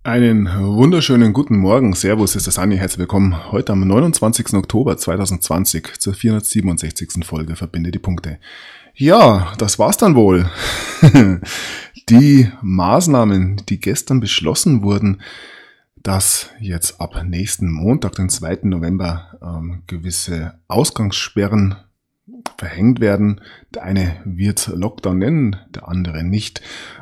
Einen wunderschönen guten Morgen. Servus, ist der Sani. Herzlich willkommen heute am 29. Oktober 2020 zur 467. Folge Verbinde die Punkte. Ja, das war's dann wohl. Die Maßnahmen, die gestern beschlossen wurden, dass jetzt ab nächsten Montag, den 2. November, gewisse Ausgangssperren verhängt werden. Der eine wird Lockdown nennen, der andere nicht.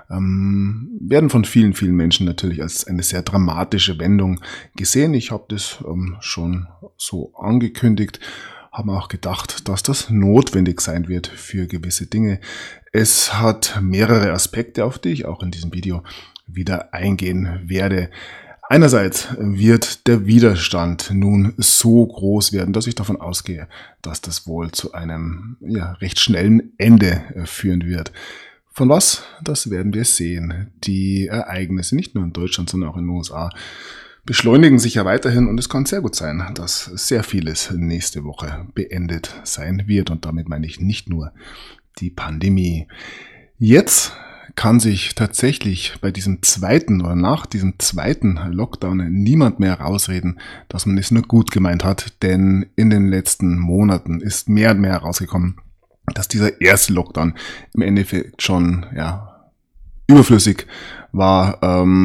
Werden von vielen, vielen Menschen natürlich als eine sehr dramatische Wendung gesehen. Ich habe das schon so angekündigt, habe auch gedacht, dass das notwendig sein wird für gewisse Dinge. Es hat mehrere Aspekte, auf die ich auch in diesem Video wieder eingehen werde. Einerseits wird der Widerstand nun so groß werden, dass ich davon ausgehe, dass das wohl zu einem recht schnellen Ende führen wird. Von was? Das werden wir sehen. Die Ereignisse, nicht nur in Deutschland, sondern auch in den USA, beschleunigen sich ja weiterhin und es kann sehr gut sein, dass sehr vieles nächste Woche beendet sein wird. Und damit meine ich nicht nur die Pandemie. Jetzt kann sich tatsächlich bei diesem zweiten oder nach diesem zweiten Lockdown niemand mehr rausreden, dass man es nur gut gemeint hat, denn in den letzten Monaten ist mehr und mehr herausgekommen, dass dieser erste Lockdown im Endeffekt schon überflüssig war,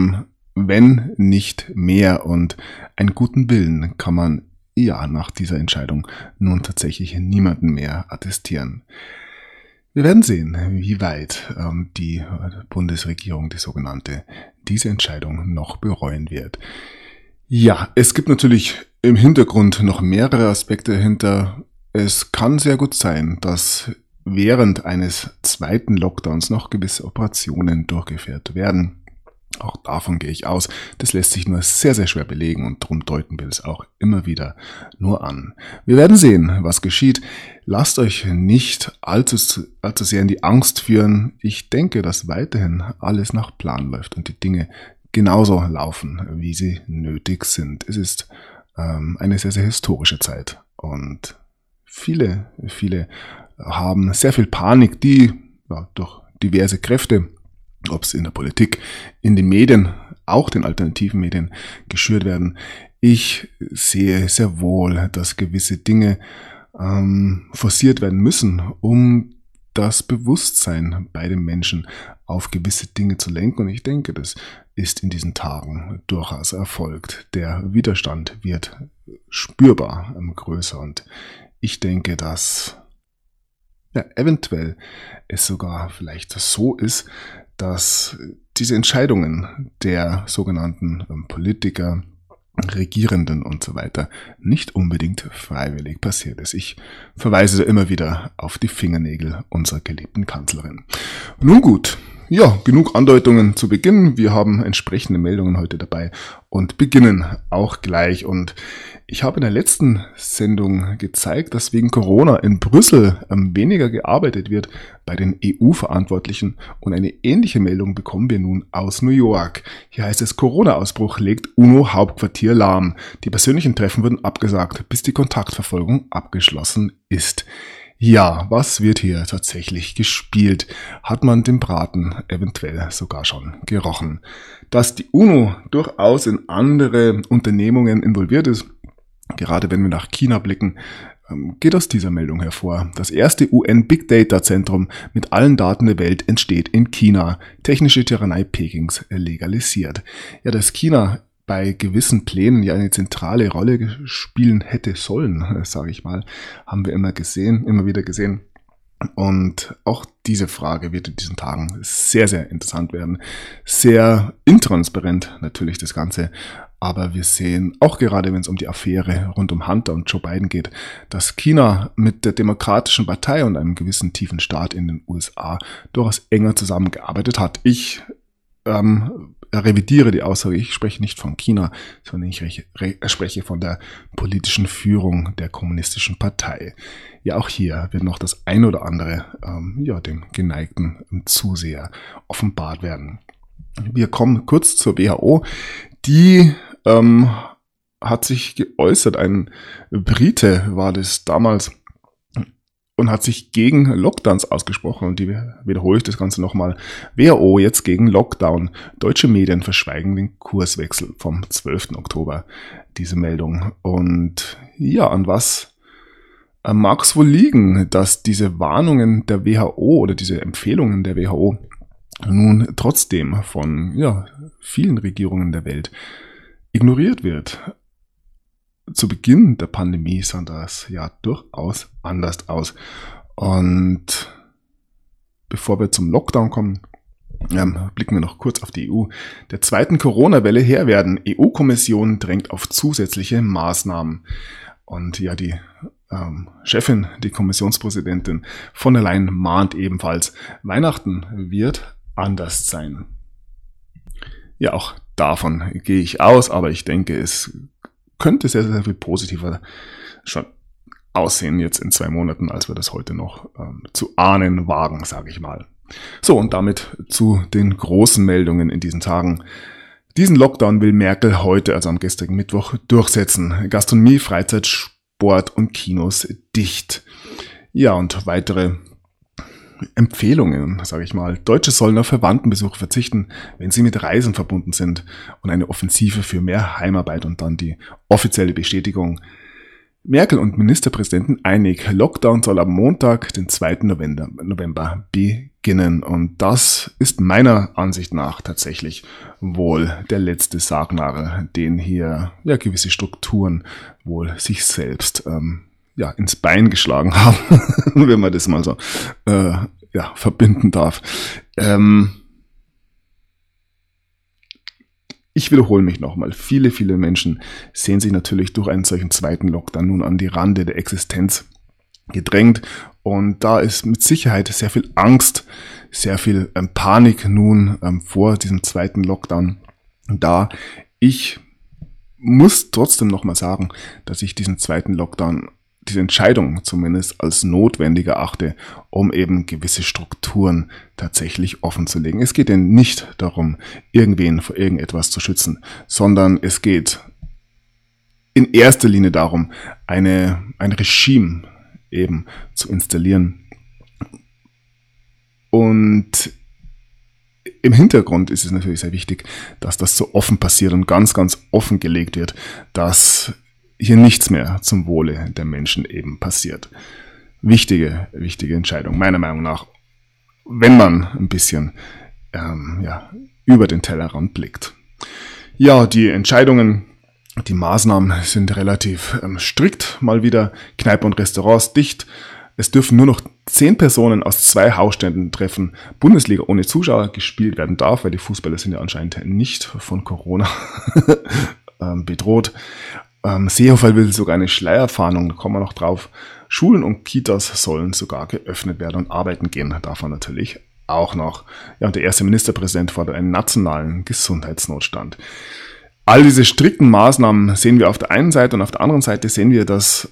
wenn nicht mehr, und einen guten Willen kann man nach dieser Entscheidung nun tatsächlich niemanden mehr attestieren. Wir werden sehen, wie weit die Bundesregierung, die sogenannte, diese Entscheidung noch bereuen wird. Ja, es gibt natürlich im Hintergrund noch mehrere Aspekte dahinter. Es kann sehr gut sein, dass während eines zweiten Lockdowns noch gewisse Operationen durchgeführt werden. Auch davon gehe ich aus. Das lässt sich nur sehr, sehr schwer belegen und darum deuten wir es auch immer wieder nur an. Wir werden sehen, was geschieht. Lasst euch nicht allzu sehr in die Angst führen. Ich denke, dass weiterhin alles nach Plan läuft und die Dinge genauso laufen, wie sie nötig sind. Es ist eine sehr, sehr historische Zeit und viele haben sehr viel Panik, die durch diverse Kräfte, ob es in der Politik, in den Medien, auch den alternativen Medien geschürt werden. Ich sehe sehr wohl, dass gewisse Dinge forciert werden müssen, um das Bewusstsein bei den Menschen auf gewisse Dinge zu lenken. Und ich denke, das ist in diesen Tagen durchaus erfolgt. Der Widerstand wird spürbar größer und ich denke, dass eventuell es sogar vielleicht so ist, dass diese Entscheidungen der sogenannten Politiker, Regierenden und so weiter nicht unbedingt freiwillig passiert ist. Ich verweise da immer wieder auf die Fingernägel unserer geliebten Kanzlerin. Nun gut, genug Andeutungen zu Beginn. Wir haben entsprechende Meldungen heute dabei und beginnen auch gleich. Und ich habe in der letzten Sendung gezeigt, dass wegen Corona in Brüssel weniger gearbeitet wird bei den EU-Verantwortlichen. Und eine ähnliche Meldung bekommen wir nun aus New York. Hier heißt es, Corona-Ausbruch legt UNO-Hauptquartier lahm. Die persönlichen Treffen wurden abgesagt, bis die Kontaktverfolgung abgeschlossen ist. Ja, was wird hier tatsächlich gespielt? Hat man den Braten eventuell sogar schon gerochen? Dass die UNO durchaus in andere Unternehmungen involviert ist, gerade wenn wir nach China blicken, geht aus dieser Meldung hervor. Das erste UN-Big Data Zentrum mit allen Daten der Welt entsteht in China. Technische Tyrannei Pekings legalisiert. Ja, dass China bei gewissen Plänen eine zentrale Rolle spielen hätte sollen, sage ich mal, haben wir immer wieder gesehen. Und auch diese Frage wird in diesen Tagen sehr, sehr interessant werden. Sehr intransparent natürlich das Ganze. Aber wir sehen, auch gerade wenn es um die Affäre rund um Hunter und Joe Biden geht, dass China mit der Demokratischen Partei und einem gewissen tiefen Staat in den USA durchaus enger zusammengearbeitet hat. Ich revidiere die Aussage, ich spreche nicht von China, sondern ich spreche von der politischen Führung der Kommunistischen Partei. Ja, auch hier wird noch das ein oder andere dem geneigten Zuseher offenbart werden. Wir kommen kurz zur WHO. Die hat sich geäußert, ein Brite war das damals, und hat sich gegen Lockdowns ausgesprochen. Und die wiederhole ich das Ganze nochmal. WHO jetzt gegen Lockdown. Deutsche Medien verschweigen den Kurswechsel vom 12. Oktober. Diese Meldung. Und ja, an was mag es wohl liegen, dass diese Warnungen der WHO oder diese Empfehlungen der WHO nun trotzdem von vielen Regierungen der Welt ignoriert wird? Zu Beginn der Pandemie sah das ja durchaus anders aus. Und bevor wir zum Lockdown kommen, blicken wir noch kurz auf die EU. Der zweiten Corona-Welle Herr werden. EU-Kommission drängt auf zusätzliche Maßnahmen. Und ja, die Chefin, die Kommissionspräsidentin von der Leyen mahnt ebenfalls, Weihnachten wird anders sein. Ja, auch davon gehe ich aus, aber ich denke, es könnte sehr, sehr viel positiver schon aussehen jetzt in 2 Monaten, als wir das heute noch zu ahnen wagen, sage ich mal. So, und damit zu den großen Meldungen in diesen Tagen. Diesen Lockdown will Merkel heute, also am gestrigen Mittwoch, durchsetzen. Gastronomie, Freizeit, Sport und Kinos dicht. Ja, und weitere Empfehlungen, sage ich mal. Deutsche sollen auf Verwandtenbesuche verzichten, wenn sie mit Reisen verbunden sind, und eine Offensive für mehr Heimarbeit und dann die offizielle Bestätigung. Merkel und Ministerpräsidenten einig, Lockdown soll am Montag, den 2. November beginnen. Und das ist meiner Ansicht nach tatsächlich wohl der letzte Sargnagel, den hier gewisse Strukturen wohl sich selbst ins Bein geschlagen haben, wenn man das mal so verbinden darf. Ich wiederhole mich nochmal. Viele, viele Menschen sehen sich natürlich durch einen solchen zweiten Lockdown nun an die Rande der Existenz gedrängt. Und da ist mit Sicherheit sehr viel Angst, sehr viel Panik nun vor diesem zweiten Lockdown da. Ich muss trotzdem nochmal sagen, dass ich diesen zweiten Lockdown, diese Entscheidung zumindest als notwendig erachte, um eben gewisse Strukturen tatsächlich offen zu legen. Es geht denn nicht darum, irgendwen vor irgendetwas zu schützen, sondern es geht in erster Linie darum, ein Regime eben zu installieren. Und im Hintergrund ist es natürlich sehr wichtig, dass das so offen passiert und ganz, ganz offen gelegt wird, dass hier nichts mehr zum Wohle der Menschen eben passiert. Wichtige Entscheidung, meiner Meinung nach, wenn man ein bisschen über den Tellerrand blickt. Ja, die Entscheidungen, die Maßnahmen sind relativ strikt mal wieder. Kneipen und Restaurants dicht. Es dürfen nur noch 10 Personen aus 2 Hausständen treffen. Bundesliga ohne Zuschauer gespielt werden darf, weil die Fußballer sind ja anscheinend nicht von Corona bedroht. Seehofer will sogar eine Schleierfahndung, da kommen wir noch drauf. Schulen und Kitas sollen sogar geöffnet werden und arbeiten gehen darf man natürlich auch noch. Ja, und der erste Ministerpräsident fordert einen nationalen Gesundheitsnotstand. All diese strikten Maßnahmen sehen wir auf der einen Seite, und auf der anderen Seite sehen wir, dass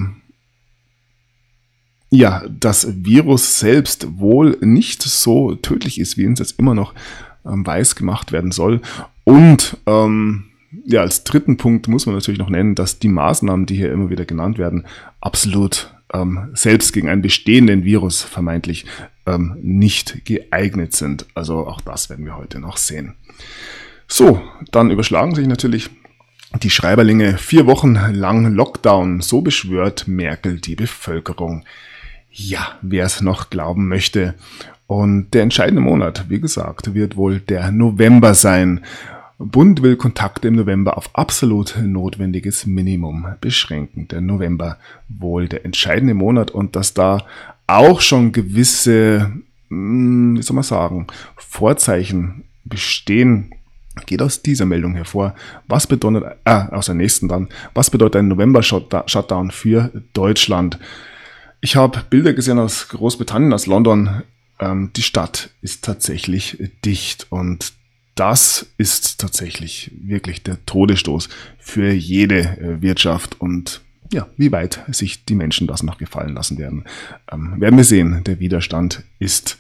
das Virus selbst wohl nicht so tödlich ist, wie uns jetzt immer noch weiß gemacht werden soll. Und als dritten Punkt muss man natürlich noch nennen, dass die Maßnahmen, die hier immer wieder genannt werden, absolut selbst gegen einen bestehenden Virus vermeintlich nicht geeignet sind. Also auch das werden wir heute noch sehen. So, dann überschlagen sich natürlich die Schreiberlinge. 4 Wochen lang Lockdown, so beschwört Merkel die Bevölkerung. Ja, wer es noch glauben möchte. Und der entscheidende Monat, wie gesagt, wird wohl der November sein. Bund will Kontakte im November auf absolut notwendiges Minimum beschränken. Der November wohl der entscheidende Monat, und dass da auch schon gewisse, Vorzeichen bestehen, geht aus dieser Meldung hervor. Was bedeutet, aus der nächsten dann, was bedeutet ein November-Shutdown für Deutschland? Ich habe Bilder gesehen aus Großbritannien, aus London. Die Stadt ist tatsächlich dicht, und das ist tatsächlich wirklich der Todesstoß für jede Wirtschaft, und wie weit sich die Menschen das noch gefallen lassen werden, werden wir sehen. Der Widerstand ist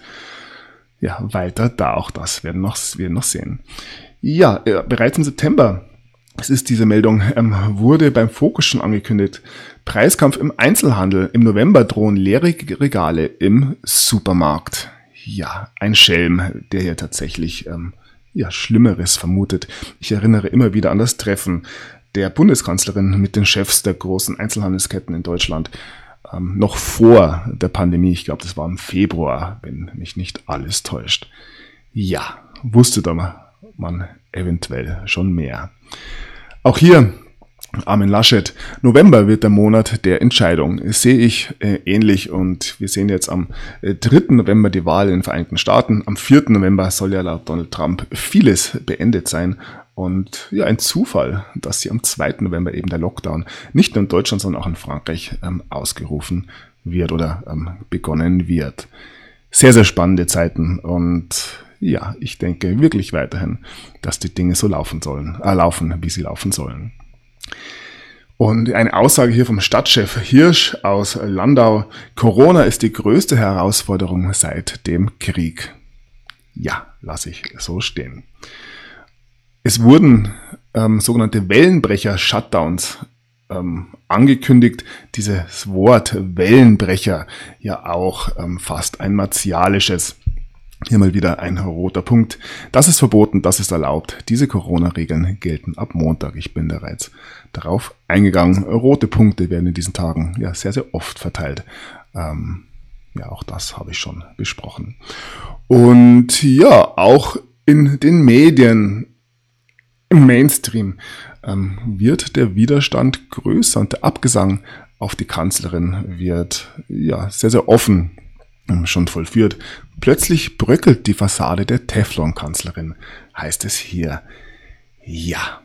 weiter da, auch das werden wir noch sehen. Ja, bereits im September es ist diese Meldung, wurde beim Fokus schon angekündigt. Preiskampf im Einzelhandel. Im November drohen leere Regale im Supermarkt. Ja, ein Schelm, der hier tatsächlich Schlimmeres vermutet. Ich erinnere immer wieder an das Treffen der Bundeskanzlerin mit den Chefs der großen Einzelhandelsketten in Deutschland. Noch vor der Pandemie, ich glaube, das war im Februar, wenn mich nicht alles täuscht. Ja, wusste da man eventuell schon mehr. Auch hier, Armin Laschet, November wird der Monat der Entscheidung. Das sehe ich ähnlich und wir sehen jetzt am 3. November die Wahl in den Vereinigten Staaten. Am 4. November soll ja laut Donald Trump vieles beendet sein. Und ja, ein Zufall, dass hier am 2. November eben der Lockdown nicht nur in Deutschland, sondern auch in Frankreich ausgerufen wird oder begonnen wird. Sehr, sehr spannende Zeiten und ja, ich denke wirklich weiterhin, dass die Dinge so laufen, wie sie laufen sollen. Und eine Aussage hier vom Stadtchef Hirsch aus Landau: Corona ist die größte Herausforderung seit dem Krieg. Ja, lasse ich so stehen. Es wurden sogenannte Wellenbrecher-Shutdowns angekündigt. Dieses Wort Wellenbrecher ja auch fast ein martialisches. Hier mal wieder ein roter Punkt. Das ist verboten, das ist erlaubt. Diese Corona-Regeln gelten ab Montag. Ich bin bereits darauf eingegangen. Rote Punkte werden in diesen Tagen ja sehr, sehr oft verteilt. Auch das habe ich schon besprochen. Und ja, auch in den Medien, im Mainstream, wird der Widerstand größer und der Abgesang auf die Kanzlerin wird ja sehr, sehr offen schon vollführt. Plötzlich bröckelt die Fassade der Teflon-Kanzlerin, heißt es hier. Ja,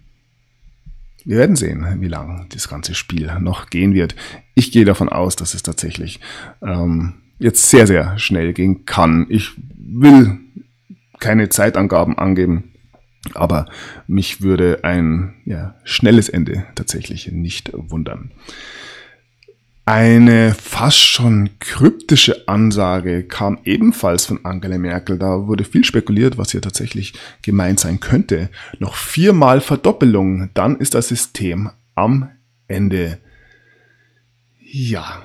wir werden sehen, wie lange das ganze Spiel noch gehen wird. Ich gehe davon aus, dass es tatsächlich jetzt sehr, sehr schnell gehen kann. Ich will keine Zeitangaben angeben, aber mich würde ein schnelles Ende tatsächlich nicht wundern. Eine fast schon kryptische Ansage kam ebenfalls von Angela Merkel. Da wurde viel spekuliert, was hier tatsächlich gemeint sein könnte. Noch 4-mal Verdoppelung, dann ist das System am Ende. Ja.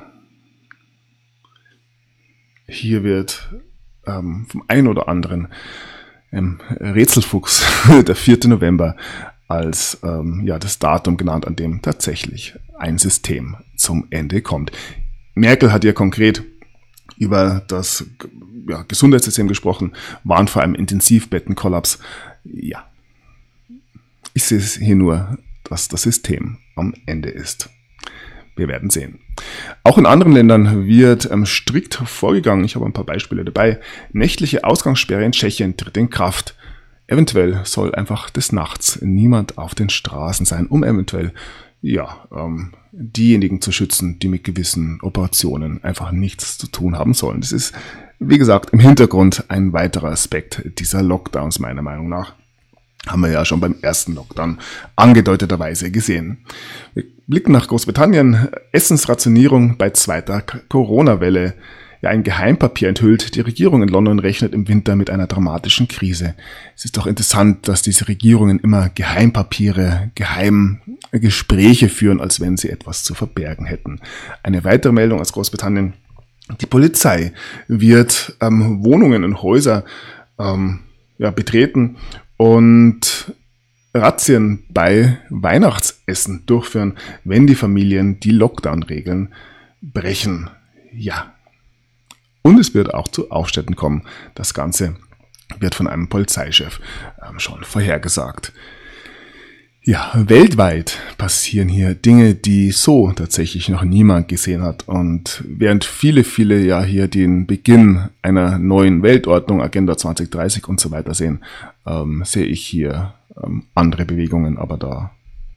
Hier wird vom einen oder anderen Rätselfuchs der 4. November als das Datum genannt, an dem tatsächlich ein System zum Ende kommt. Merkel hat ja konkret über das Gesundheitssystem gesprochen, waren vor einem Intensivbettenkollaps. Ja, ich sehe es hier nur, dass das System am Ende ist. Wir werden sehen. Auch in anderen Ländern wird strikt vorgegangen. Ich habe ein paar Beispiele dabei. Nächtliche Ausgangssperre in Tschechien tritt in Kraft. Eventuell soll einfach des Nachts niemand auf den Straßen sein, um eventuell diejenigen zu schützen, die mit gewissen Operationen einfach nichts zu tun haben sollen. Das ist, wie gesagt, im Hintergrund ein weiterer Aspekt dieser Lockdowns, meiner Meinung nach. Haben wir ja schon beim ersten Lockdown angedeuteterweise gesehen. Wir blicken nach Großbritannien. Essensrationierung bei zweiter Corona-Welle. Ja, ein Geheimpapier enthüllt. Die Regierung in London rechnet im Winter mit einer dramatischen Krise. Es ist doch interessant, dass diese Regierungen immer Geheimpapiere, Geheimgespräche führen, als wenn sie etwas zu verbergen hätten. Eine weitere Meldung aus Großbritannien. Die Polizei wird Wohnungen und Häuser betreten und Razzien bei Weihnachtsessen durchführen, wenn die Familien die Lockdown-Regeln brechen. Ja. Und es wird auch zu Aufständen kommen. Das Ganze wird von einem Polizeichef schon vorhergesagt. Ja, weltweit passieren hier Dinge, die so tatsächlich noch niemand gesehen hat. Und während viele hier den Beginn einer neuen Weltordnung, Agenda 2030 und so weiter sehen, sehe ich hier andere Bewegungen, aber da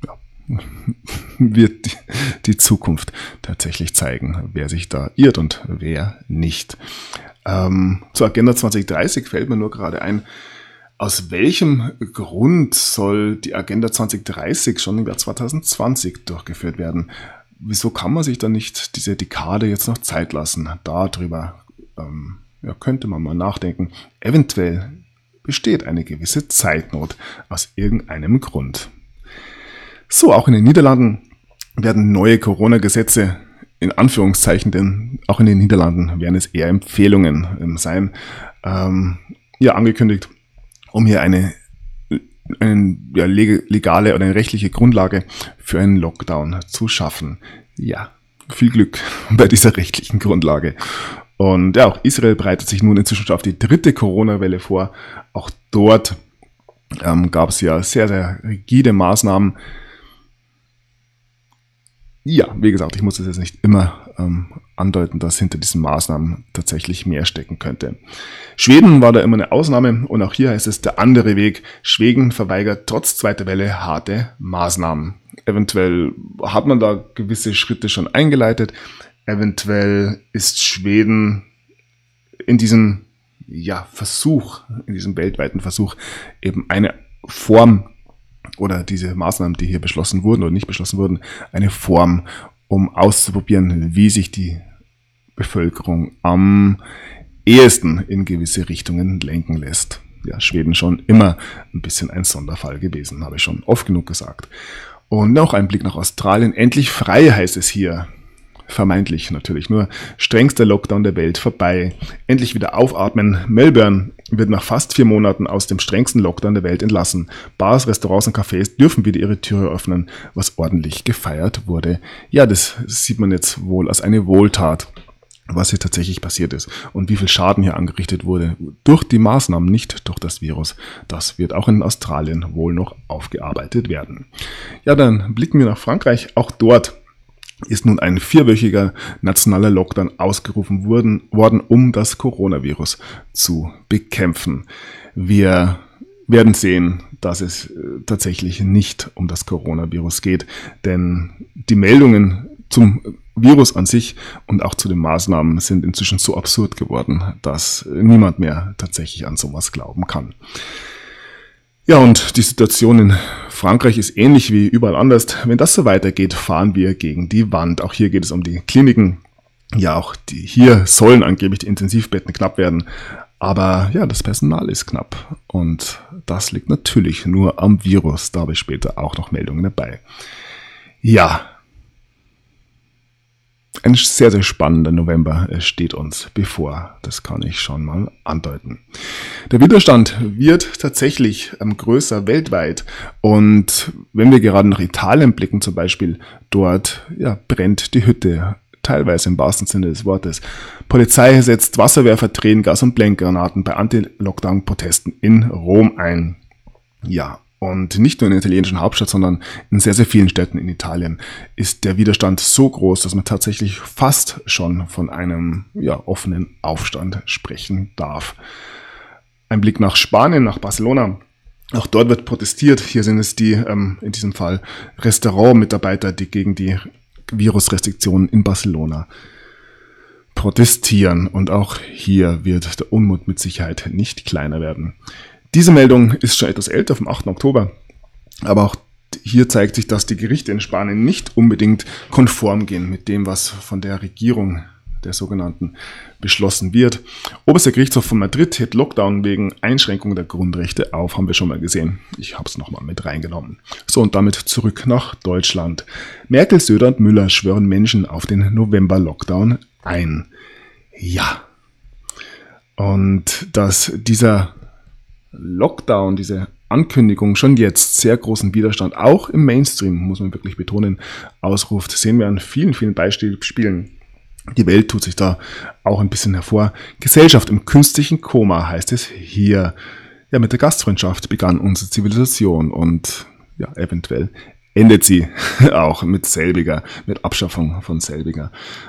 wird die Zukunft tatsächlich zeigen, wer sich da irrt und wer nicht. Zur Agenda 2030 fällt mir nur gerade ein, aus welchem Grund soll die Agenda 2030 schon im Jahr 2020 durchgeführt werden? Wieso kann man sich da nicht diese Dekade jetzt noch Zeit lassen? Darüber könnte man mal nachdenken. Eventuell besteht eine gewisse Zeitnot aus irgendeinem Grund. So, auch in den Niederlanden werden neue Corona-Gesetze in Anführungszeichen, denn auch in den Niederlanden werden es eher Empfehlungen sein, angekündigt, um hier eine legale oder eine rechtliche Grundlage für einen Lockdown zu schaffen. Ja, viel Glück bei dieser rechtlichen Grundlage. Und ja, auch Israel bereitet sich nun inzwischen schon auf die 3. Corona-Welle vor. Auch dort gab es ja sehr, sehr rigide Maßnahmen. Ja, wie gesagt, ich muss das jetzt nicht immer andeuten, dass hinter diesen Maßnahmen tatsächlich mehr stecken könnte. Schweden war da immer eine Ausnahme und auch hier heißt es der andere Weg. Schweden verweigert trotz zweiter Welle harte Maßnahmen. Eventuell hat man da gewisse Schritte schon eingeleitet. Eventuell ist Schweden in diesem Versuch, in diesem weltweiten Versuch eben eine Form oder diese Maßnahmen, die hier beschlossen wurden oder nicht beschlossen wurden, eine Form, um auszuprobieren, wie sich die Bevölkerung am ehesten in gewisse Richtungen lenken lässt. Ja, Schweden schon immer ein bisschen ein Sonderfall gewesen, habe ich schon oft genug gesagt. Und noch ein Blick nach Australien. Endlich frei heißt es hier. Vermeintlich natürlich, nur strengster Lockdown der Welt vorbei. Endlich wieder aufatmen. Melbourne wird nach fast 4 Monaten aus dem strengsten Lockdown der Welt entlassen. Bars, Restaurants und Cafés dürfen wieder ihre Türe öffnen, was ordentlich gefeiert wurde. Ja, das sieht man jetzt wohl als eine Wohltat, was hier tatsächlich passiert ist und wie viel Schaden hier angerichtet wurde durch die Maßnahmen, nicht durch das Virus. Das wird auch in Australien wohl noch aufgearbeitet werden. Ja, dann blicken wir nach Frankreich. Auch dort ist nun ein 4-wöchiger nationaler Lockdown ausgerufen worden, um das Coronavirus zu bekämpfen. Wir werden sehen, dass es tatsächlich nicht um das Coronavirus geht, denn die Meldungen zum Virus an sich und auch zu den Maßnahmen sind inzwischen so absurd geworden, dass niemand mehr tatsächlich an sowas glauben kann. Ja, und die Situation in Frankreich ist ähnlich wie überall anders. Wenn das so weitergeht, fahren wir gegen die Wand. Auch hier geht es um die Kliniken. Ja, auch hier sollen angeblich die Intensivbetten knapp werden. Aber ja, das Personal ist knapp. Und das liegt natürlich nur am Virus. Da habe ich später auch noch Meldungen dabei. Ja, ein sehr, sehr spannender November steht uns bevor. Das kann ich schon mal andeuten. Der Widerstand wird tatsächlich größer weltweit. Und wenn wir gerade nach Italien blicken zum Beispiel, dort brennt die Hütte. Teilweise im wahrsten Sinne des Wortes. Polizei setzt Wasserwerfer, Tränengas und Blendgranaten bei Anti-Lockdown-Protesten in Rom ein. Ja, und nicht nur in der italienischen Hauptstadt, sondern in sehr, sehr vielen Städten in Italien ist der Widerstand so groß, dass man tatsächlich fast schon von einem offenen Aufstand sprechen darf. Ein Blick nach Spanien, nach Barcelona. Auch dort wird protestiert. Hier sind es die, in diesem Fall, Restaurantmitarbeiter, die gegen die Virusrestriktionen in Barcelona protestieren. Und auch hier wird der Unmut mit Sicherheit nicht kleiner werden. Diese Meldung ist schon etwas älter, vom 8. Oktober. Aber auch hier zeigt sich, dass die Gerichte in Spanien nicht unbedingt konform gehen mit dem, was von der Regierung der sogenannten beschlossen wird. Oberster Gerichtshof von Madrid hebt Lockdown wegen Einschränkung der Grundrechte auf, haben wir schon mal gesehen. Ich habe es nochmal mit reingenommen. So, und damit zurück nach Deutschland. Merkel, Söder und Müller schwören Menschen auf den November-Lockdown ein. Ja. Und dass dieser Lockdown, diese Ankündigung schon jetzt sehr großen Widerstand, auch im Mainstream, muss man wirklich betonen, ausruft, sehen wir an vielen, vielen Beispielen. Die Welt tut sich da auch ein bisschen hervor. Gesellschaft im künstlichen Koma heißt es hier. Ja, mit der Gastfreundschaft begann unsere Zivilisation und eventuell endet sie auch mit selbiger, mit Abschaffung von selbiger.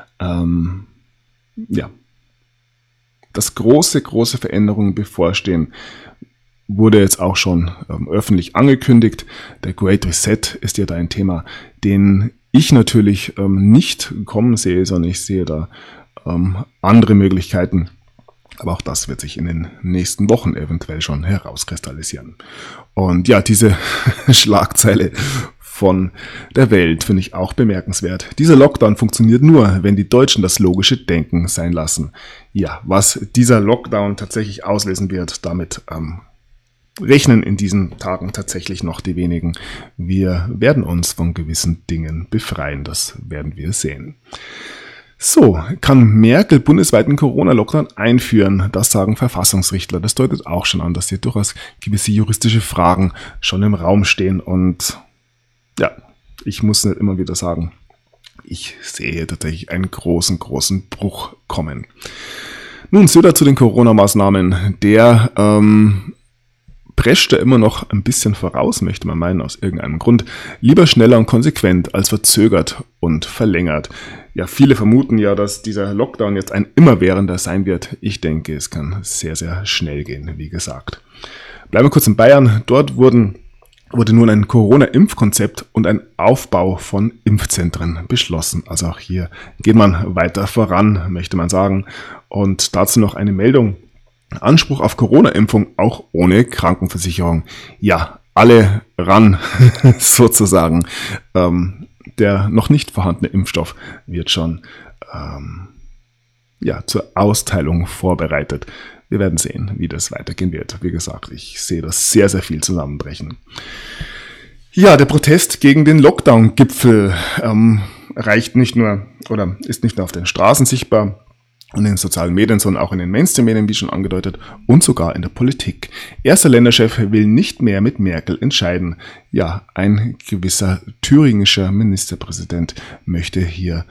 Dass große Veränderungen bevorstehen, wurde jetzt auch schon öffentlich angekündigt. Der Great Reset ist ja da ein Thema, den ich natürlich nicht kommen sehe, sondern ich sehe da andere Möglichkeiten. Aber auch das wird sich in den nächsten Wochen eventuell schon herauskristallisieren. Und ja, diese Schlagzeile von der Welt finde ich auch bemerkenswert. Dieser Lockdown funktioniert nur, wenn die Deutschen das logische Denken sein lassen. Ja, was dieser Lockdown tatsächlich auslösen wird, damit rechnen in diesen Tagen tatsächlich noch die wenigen. Wir werden uns von gewissen Dingen befreien, das werden wir sehen. So, kann Merkel bundesweiten Corona-Lockdown einführen? Das sagen Verfassungsrichter. Das deutet auch schon an, dass hier durchaus gewisse juristische Fragen schon im Raum stehen. Und ja, ich muss nicht immer wieder sagen, ich sehe tatsächlich einen großen Bruch kommen. Nun, Söder zu den Corona-Maßnahmen. Der prescht er immer noch ein bisschen voraus, möchte man meinen, aus irgendeinem Grund. Lieber schneller und konsequent als verzögert und verlängert. Ja, viele vermuten ja, dass dieser Lockdown jetzt ein immerwährender sein wird. Ich denke, es kann sehr, sehr schnell gehen, wie gesagt. Bleiben wir kurz in Bayern. Dort wurde nun ein Corona-Impfkonzept und ein Aufbau von Impfzentren beschlossen. Also auch hier geht man weiter voran, möchte man sagen. Und dazu noch eine Meldung. Anspruch auf Corona-Impfung auch ohne Krankenversicherung. Ja, alle ran, sozusagen. Der noch nicht vorhandene Impfstoff wird schon zur Austeilung vorbereitet. Wir werden sehen, wie das weitergehen wird. Wie gesagt, ich sehe das sehr, sehr viel zusammenbrechen. Ja, der Protest gegen den Lockdown-Gipfel ist nicht nur auf den Straßen sichtbar und in den sozialen Medien, sondern auch in den Mainstream-Medien, wie schon angedeutet, und sogar in der Politik. Erster Länderchef will nicht mehr mit Merkel entscheiden. Ja, ein gewisser thüringischer Ministerpräsident möchte hier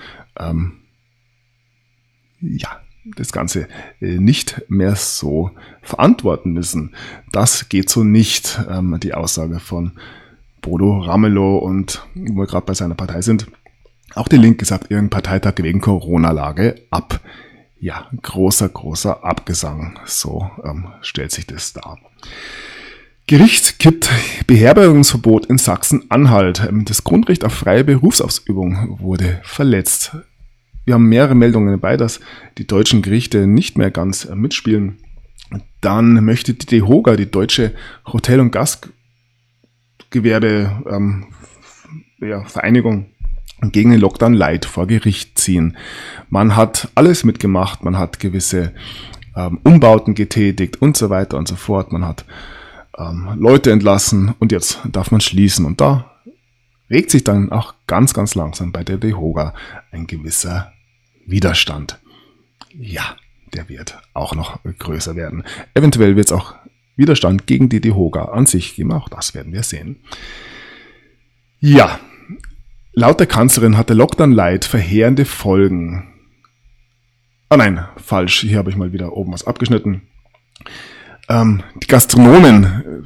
das Ganze nicht mehr so verantworten müssen. Das geht so nicht, die Aussage von Bodo Ramelow, und wo wir gerade bei seiner Partei sind, auch die Linke sagt ihren Parteitag wegen Corona-Lage ab. Ja, großer Abgesang, so stellt sich das dar. Gericht kippt Beherbergungsverbot in Sachsen-Anhalt. Das Grundrecht auf freie Berufsausübung wurde verletzt. Wir haben mehrere Meldungen dabei, dass die deutschen Gerichte nicht mehr ganz mitspielen. Dann möchte die DEHOGA, die Deutsche Hotel- und Gastgewerbe Vereinigung, gegen den Lockdown Light vor Gericht ziehen. Man hat alles mitgemacht, man hat gewisse Umbauten getätigt und so weiter und so fort. Man hat Leute entlassen und jetzt darf man schließen. Und da regt sich dann auch ganz langsam bei der DEHOGA ein gewisser Widerstand. Ja, der wird auch noch größer werden. Eventuell wird es auch Widerstand gegen die DEHOGA an sich geben. Auch das werden wir sehen. Ja, laut der Kanzlerin hat der Lockdown Light verheerende Folgen. Ah nein, falsch. Hier habe ich mal wieder oben was abgeschnitten. Die Gastronomen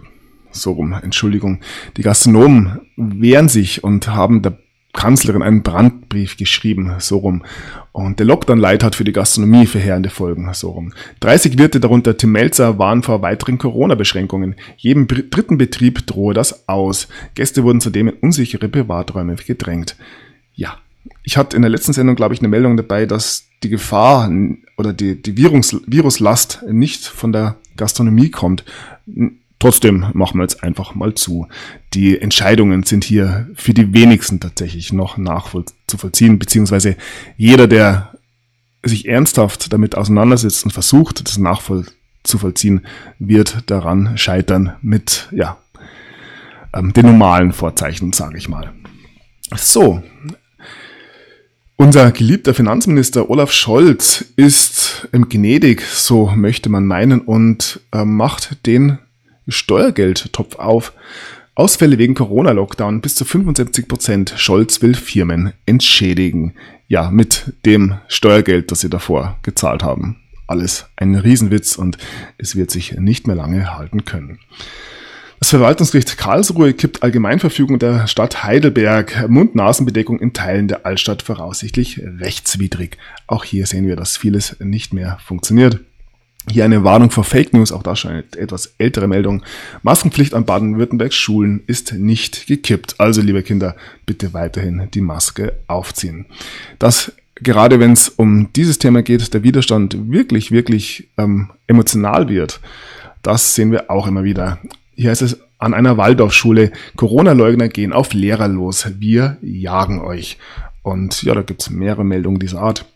wehren sich und haben der Kanzlerin einen Brandbrief geschrieben, Und der Lockdown Light hat für die Gastronomie verheerende Folgen, 30 Wirte, darunter Tim Melzer, warnen vor weiteren Corona-Beschränkungen. Jedem dritten Betrieb drohe das aus. Gäste wurden zudem in unsichere Privaträume gedrängt. Ja, ich hatte in der letzten Sendung, glaube ich, eine Meldung dabei, dass die Gefahr oder die Viruslast nicht von der Gastronomie kommt. Trotzdem machen wir jetzt einfach mal zu. Die Entscheidungen sind hier für die wenigsten tatsächlich noch nachzuvollziehen, beziehungsweise jeder, der sich ernsthaft damit auseinandersetzt und versucht, das nachzuvollziehen, wird daran scheitern mit den normalen Vorzeichen, sage ich mal. So, unser geliebter Finanzminister Olaf Scholz ist gnädig, so möchte man meinen, und macht den Steuergeldtopf auf. Ausfälle wegen Corona-Lockdown bis zu 75%. Scholz will Firmen entschädigen. Ja, mit dem Steuergeld, das sie davor gezahlt haben. Alles ein Riesenwitz und es wird sich nicht mehr lange halten können. Das Verwaltungsgericht Karlsruhe kippt Allgemeinverfügung der Stadt Heidelberg. Mund-Nasen-Bedeckung in Teilen der Altstadt voraussichtlich rechtswidrig. Auch hier sehen wir, dass vieles nicht mehr funktioniert. Hier eine Warnung vor Fake News, auch das schon eine etwas ältere Meldung. Maskenpflicht an Baden-Württembergs Schulen ist nicht gekippt. Also, liebe Kinder, bitte weiterhin die Maske aufziehen. Dass gerade wenn es um dieses Thema geht, der Widerstand wirklich emotional wird, das sehen wir auch immer wieder. Hier heißt es an einer Waldorfschule, Corona-Leugner gehen auf Lehrer los, wir jagen euch. Und ja, da gibt es mehrere Meldungen dieser Art.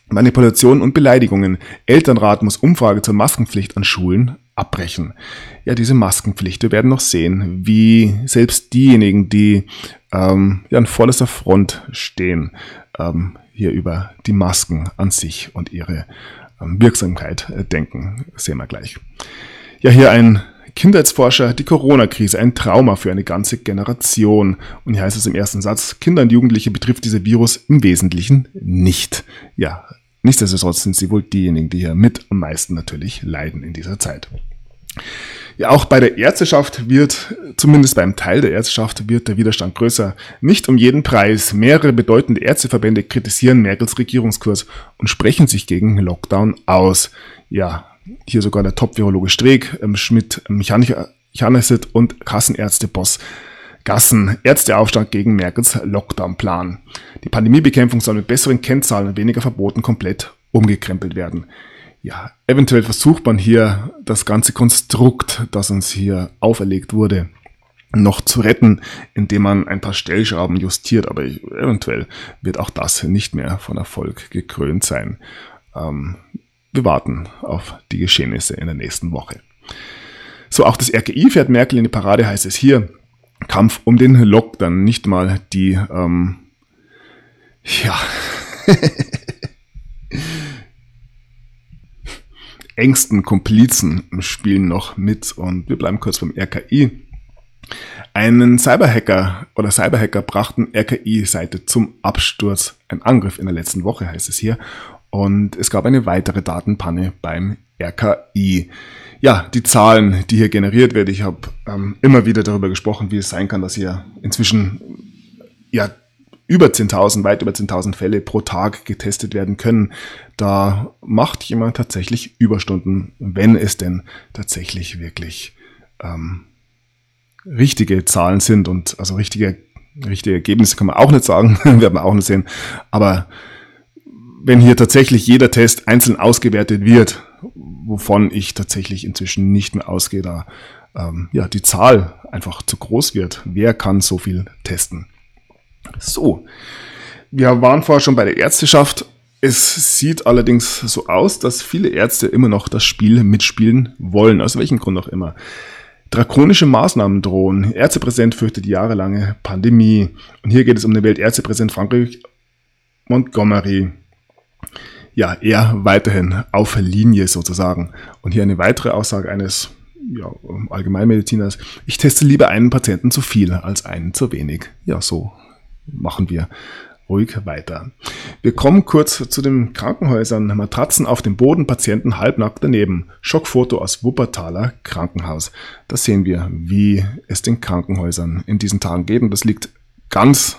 Manipulationen und Beleidigungen. Elternrat muss Umfrage zur Maskenpflicht an Schulen abbrechen. Ja, diese Maskenpflicht, wir werden noch sehen, wie selbst diejenigen, die an vorderster Front stehen, hier über die Masken an sich und ihre Wirksamkeit denken. Das sehen wir gleich. Ja, hier ein Kindheitsforscher, die Corona-Krise, ein Trauma für eine ganze Generation. Und hier heißt es im ersten Satz, Kinder und Jugendliche betrifft dieser Virus im Wesentlichen nicht. Ja, nichtsdestotrotz sind sie wohl diejenigen, die hier mit am meisten natürlich leiden in dieser Zeit. Ja, auch bei der Ärzteschaft wird, zumindest beim Teil der Ärzteschaft, wird der Widerstand größer. Nicht um jeden Preis. Mehrere bedeutende Ärzteverbände kritisieren Merkels Regierungskurs und sprechen sich gegen Lockdown aus. Ja, hier sogar der Top-Virologe Streeck, Schmidt, Mechaniker Janisset und Kassenärzte-Boss Gassen. Ärzteaufstand gegen Merkels Lockdown-Plan. Die Pandemiebekämpfung soll mit besseren Kennzahlen und weniger Verboten komplett umgekrempelt werden. Ja, eventuell versucht man hier das ganze Konstrukt, das uns hier auferlegt wurde, noch zu retten, indem man ein paar Stellschrauben justiert, aber eventuell wird auch das nicht mehr von Erfolg gekrönt sein. Wir warten auf die Geschehnisse in der nächsten Woche. So, auch das RKI fährt Merkel in die Parade, heißt es hier. Kampf um den Lockdown, nicht mal die, engsten Komplizen spielen noch mit und wir bleiben kurz beim RKI. Cyberhacker brachten RKI-Seite zum Absturz. Ein Angriff in der letzten Woche, heißt es hier. Und es gab eine weitere Datenpanne beim RKI. Ja, die Zahlen, die hier generiert werden, ich habe immer wieder darüber gesprochen, wie es sein kann, dass hier inzwischen weit über 10.000 Fälle pro Tag getestet werden können. Da macht jemand tatsächlich Überstunden, wenn es denn tatsächlich wirklich richtige Zahlen sind. Und also richtige Ergebnisse kann man auch nicht sagen, werden wir auch nicht sehen. Aber wenn hier tatsächlich jeder Test einzeln ausgewertet wird, wovon ich tatsächlich inzwischen nicht mehr ausgehe, da die Zahl einfach zu groß wird. Wer kann so viel testen? So, wir waren vorher schon bei der Ärzteschaft. Es sieht allerdings so aus, dass viele Ärzte immer noch das Spiel mitspielen wollen, aus welchem Grund auch immer. Drakonische Maßnahmen drohen. Ärztepräsident fürchtet jahrelange Pandemie. Und hier geht es um den Weltärztepräsident Frankreich Montgomery. Ja, er weiterhin auf Linie sozusagen. Und hier eine weitere Aussage eines Allgemeinmediziners. Ich teste lieber einen Patienten zu viel als einen zu wenig. Ja, so machen wir ruhig weiter. Wir kommen kurz zu den Krankenhäusern. Matratzen auf dem Boden, Patienten halbnackt daneben. Schockfoto aus Wuppertaler Krankenhaus. Da sehen wir, wie es den Krankenhäusern in diesen Tagen geht. Und das liegt ganz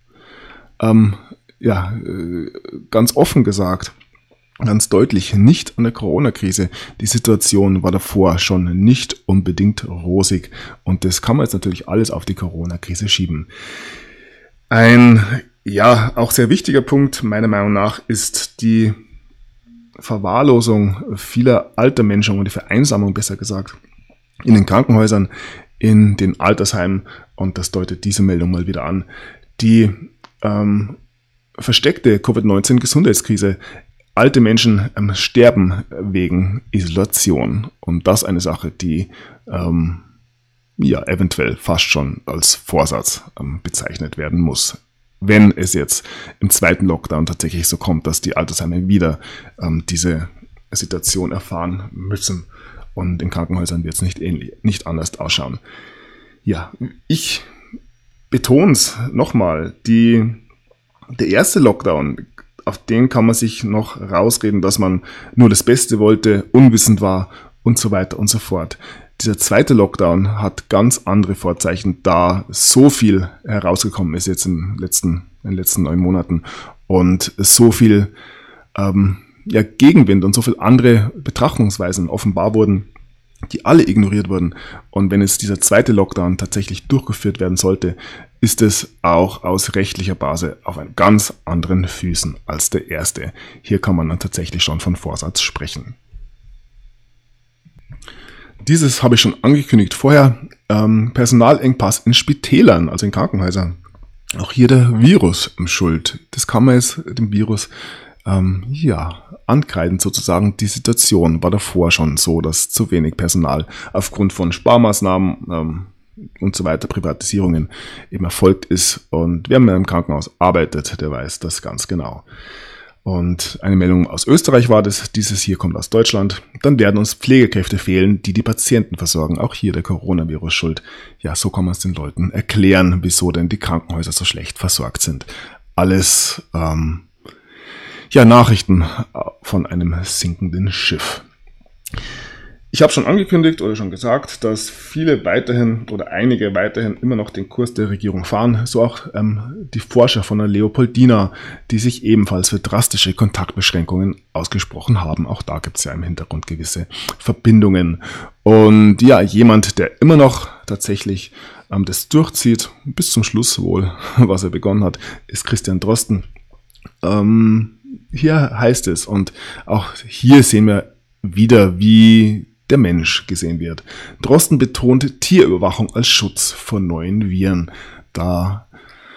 offen gesagt, ganz deutlich nicht an der Corona-Krise. Die Situation war davor schon nicht unbedingt rosig. Und das kann man jetzt natürlich alles auf die Corona-Krise schieben. Ein auch sehr wichtiger Punkt meiner Meinung nach ist die Verwahrlosung vieler alter Menschen und die Vereinsamung, besser gesagt, in den Krankenhäusern, in den Altersheimen. Und das deutet diese Meldung mal wieder an. Die versteckte Covid-19-Gesundheitskrise. Alte Menschen sterben wegen Isolation. Und das eine Sache, die eventuell fast schon als Vorsatz bezeichnet werden muss. Wenn es jetzt im zweiten Lockdown tatsächlich so kommt, dass die Altersheime wieder diese Situation erfahren müssen. Und in Krankenhäusern wird es nicht anders ausschauen. Ja, ich betone es nochmal, der erste Lockdown, auf den kann man sich noch rausreden, dass man nur das Beste wollte, unwissend war und so weiter und so fort. Dieser zweite Lockdown hat ganz andere Vorzeichen, da so viel herausgekommen ist jetzt in den letzten 9 Monaten und so viel Gegenwind und so viele andere Betrachtungsweisen offenbar wurden, die alle ignoriert wurden. Und wenn jetzt dieser zweite Lockdown tatsächlich durchgeführt werden sollte, ist es auch aus rechtlicher Basis auf einen ganz anderen Füßen als der erste. Hier kann man dann tatsächlich schon von Vorsatz sprechen. Dieses habe ich schon angekündigt vorher. Personalengpass in Spitälern, also in Krankenhäusern. Auch hier der Virus schuld. Das kann man jetzt dem Virus ankreidend sozusagen. Die Situation war davor schon so, dass zu wenig Personal aufgrund von Sparmaßnahmen und so weiter, Privatisierungen eben erfolgt ist. Und wer mal im Krankenhaus arbeitet, der weiß das ganz genau. Und eine Meldung aus Österreich war das, dieses hier kommt aus Deutschland. Dann werden uns Pflegekräfte fehlen, die Patienten versorgen. Auch hier der Coronavirus schuld. Ja, so kann man es den Leuten erklären, wieso denn die Krankenhäuser so schlecht versorgt sind. Alles, Nachrichten von einem sinkenden Schiff. Ich habe schon angekündigt oder schon gesagt, dass viele weiterhin oder einige weiterhin immer noch den Kurs der Regierung fahren. So auch die Forscher von der Leopoldina, die sich ebenfalls für drastische Kontaktbeschränkungen ausgesprochen haben. Auch da gibt es ja im Hintergrund gewisse Verbindungen. Und ja, jemand, der immer noch tatsächlich das durchzieht, bis zum Schluss wohl, was er begonnen hat, ist Christian Drosten. Hier heißt es, und auch hier sehen wir wieder, wie der Mensch gesehen wird. Drosten betont Tierüberwachung als Schutz vor neuen Viren. Da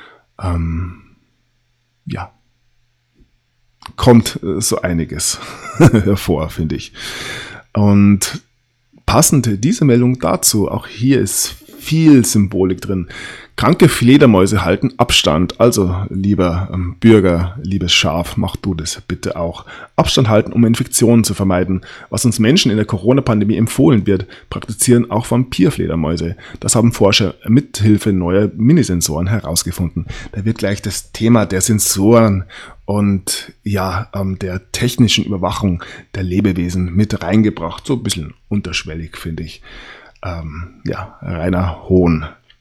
kommt so einiges hervor, finde ich. Und passend diese Meldung dazu, auch hier ist viel Symbolik drin. Kranke Fledermäuse halten Abstand. Also, lieber Bürger, liebes Schaf, mach du das bitte auch. Abstand halten, um Infektionen zu vermeiden. Was uns Menschen in der Corona-Pandemie empfohlen wird, praktizieren auch Vampirfledermäuse. Das haben Forscher mithilfe neuer Minisensoren herausgefunden. Da wird gleich das Thema der Sensoren und der technischen Überwachung der Lebewesen mit reingebracht. So ein bisschen unterschwellig, finde ich. Reiner Hohn.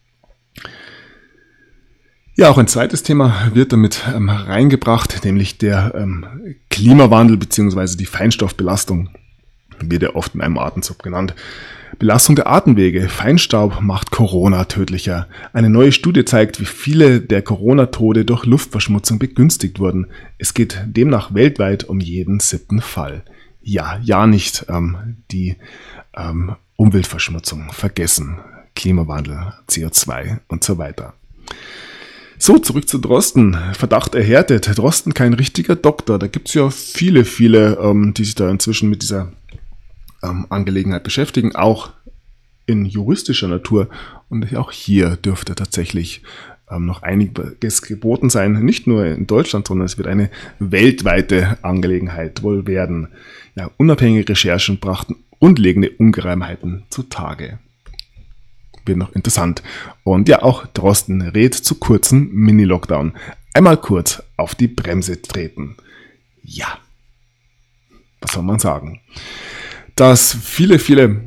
Ja, auch ein zweites Thema wird damit reingebracht, nämlich der Klimawandel bzw. die Feinstaubbelastung, wird ja oft in einem Atemzug genannt. Belastung der Atemwege, Feinstaub macht Corona tödlicher. Eine neue Studie zeigt, wie viele der Corona-Tode durch Luftverschmutzung begünstigt wurden. Es geht demnach weltweit um jeden 7. Fall. Ja nicht die Umweltverschmutzung vergessen, Klimawandel, CO2 und so weiter. So, zurück zu Drosten. Verdacht erhärtet. Drosten kein richtiger Doktor. Da gibt es ja viele, die sich da inzwischen mit dieser Angelegenheit beschäftigen, auch in juristischer Natur. Und auch hier dürfte tatsächlich noch einiges geboten sein. Nicht nur in Deutschland, sondern es wird eine weltweite Angelegenheit wohl werden. Ja, unabhängige Recherchen brachten grundlegende Ungereimheiten zutage. Wird noch interessant. Und ja, auch Drosten rät zu kurzen Mini-Lockdown. Einmal kurz auf die Bremse treten. Ja, was soll man sagen? Dass viele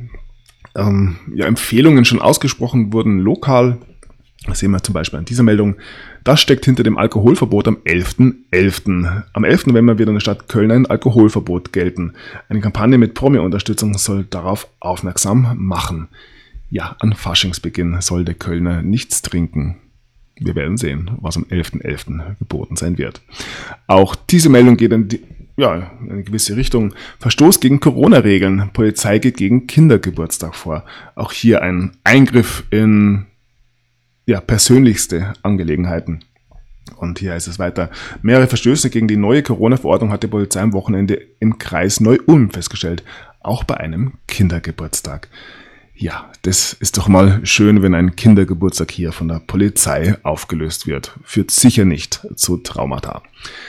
Empfehlungen schon ausgesprochen wurden lokal, das sehen wir zum Beispiel an dieser Meldung, das steckt hinter dem Alkoholverbot am 11.11. Am 11. November wird in der Stadt Köln ein Alkoholverbot gelten. Eine Kampagne mit Promi-Unterstützung soll darauf aufmerksam machen. Ja, an Faschingsbeginn soll der Kölner nichts trinken. Wir werden sehen, was am 11.11. geboten sein wird. Auch diese Meldung geht in eine gewisse Richtung. Verstoß gegen Corona-Regeln. Polizei geht gegen Kindergeburtstag vor. Auch hier ein Eingriff in persönlichste Angelegenheiten. Und hier heißt es weiter. Mehrere Verstöße gegen die neue Corona-Verordnung hat die Polizei am Wochenende im Kreis Neu-Ulm festgestellt. Auch bei einem Kindergeburtstag. Ja, das ist doch mal schön, wenn ein Kindergeburtstag hier von der Polizei aufgelöst wird. Führt sicher nicht zu Traumata.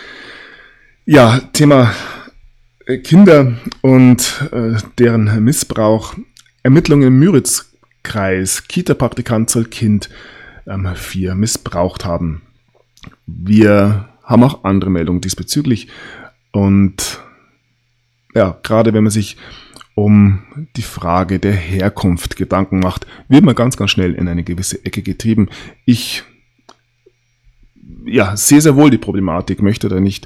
Ja, Thema Kinder und deren Missbrauch. Ermittlungen im Müritzkreis. Kita-Praktikant soll Kind 4 missbraucht haben. Wir haben auch andere Meldungen diesbezüglich. Und ja, gerade wenn man sich um die Frage der Herkunft Gedanken macht, wird man ganz schnell in eine gewisse Ecke getrieben. Ich sehe sehr wohl die Problematik, möchte da nicht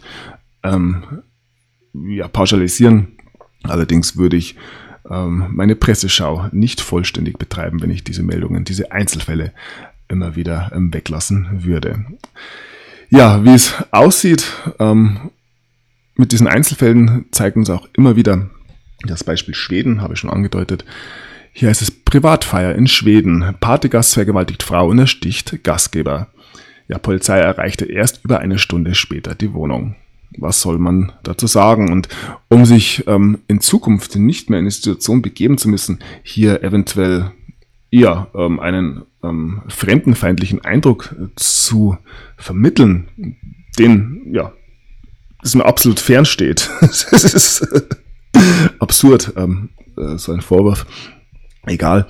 pauschalisieren. Allerdings würde ich meine Presseschau nicht vollständig betreiben, wenn ich diese Meldungen, diese Einzelfälle immer wieder weglassen würde. Ja, wie es aussieht mit diesen Einzelfällen, zeigt uns auch immer wieder das Beispiel Schweden, habe ich schon angedeutet. Hier heißt es Privatfeier in Schweden. Partygast vergewaltigt Frau und ersticht Gastgeber. Ja, Polizei erreichte erst über eine Stunde später die Wohnung. was soll man dazu sagen? Und um sich in Zukunft nicht mehr in die Situation begeben zu müssen, hier eventuell eher einen fremdenfeindlichen Eindruck zu vermitteln, den, ja, das mir absolut fernsteht. Das ist absurd, so ein Vorwurf. Egal.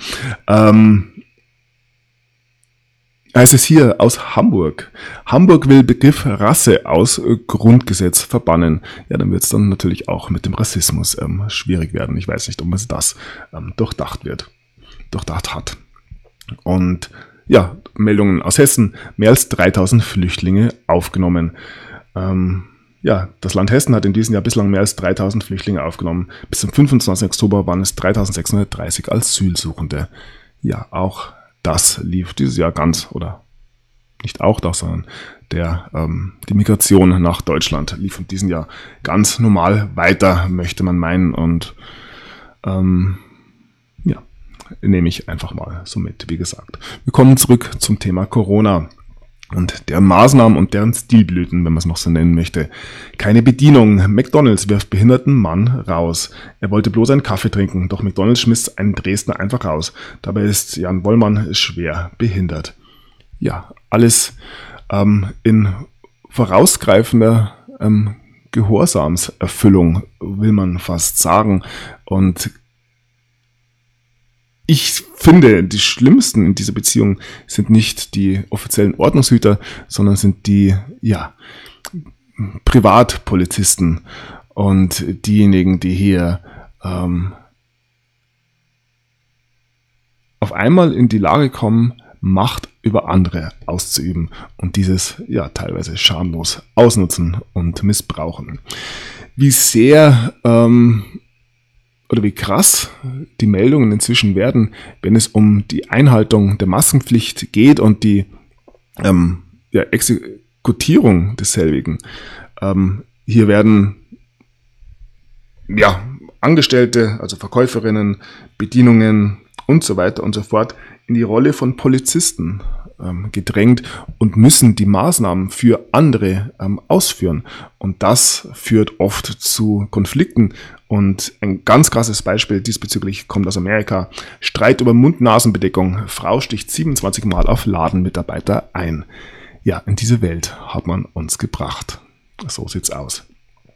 Heißt es hier aus Hamburg. Hamburg will Begriff Rasse aus Grundgesetz verbannen. Ja, dann wird es dann natürlich auch mit dem Rassismus schwierig werden. Ich weiß nicht, ob man das durchdacht hat. Und ja, Meldungen aus Hessen. Mehr als 3000 Flüchtlinge aufgenommen. Ja, das Land Hessen hat in diesem Jahr bislang mehr als 3000 Flüchtlinge aufgenommen. Bis zum 25. Oktober waren es 3630 Asylsuchende. Ja, auch das lief dieses Jahr ganz, oder nicht auch das, sondern die Migration nach Deutschland lief in diesem Jahr ganz normal weiter, möchte man meinen. Und ja, nehme ich einfach mal so mit, wie gesagt. Wir kommen zurück zum Thema Corona und deren Maßnahmen und deren Stilblüten, wenn man es noch so nennen möchte. Keine Bedienung. McDonald's wirft behinderten Mann raus. Er wollte bloß einen Kaffee trinken, doch McDonald's schmiss einen Dresdner einfach raus. Dabei ist Jan Wollmann schwer behindert. Ja, alles in vorausgreifender Gehorsamserfüllung, will man fast sagen. Und ich finde, die Schlimmsten in dieser Beziehung sind nicht die offiziellen Ordnungshüter, sondern sind die, ja, Privatpolizisten und diejenigen, die hier auf einmal in die Lage kommen, Macht über andere auszuüben und dieses, ja, teilweise schamlos ausnutzen und missbrauchen. Wie sehr oder wie krass die Meldungen inzwischen werden, wenn es um die Einhaltung der Maskenpflicht geht und die Exekutierung desselbigen. Hier werden Angestellte, also Verkäuferinnen, Bedienungen und so weiter und so fort in die Rolle von Polizisten gedrängt und müssen die Maßnahmen für andere ausführen. Und das führt oft zu Konflikten. Und ein ganz krasses Beispiel diesbezüglich kommt aus Amerika. Streit über Mund-Nasen-Bedeckung. Frau sticht 27 Mal auf Ladenmitarbeiter ein. Ja, in diese Welt hat man uns gebracht. So sieht's aus.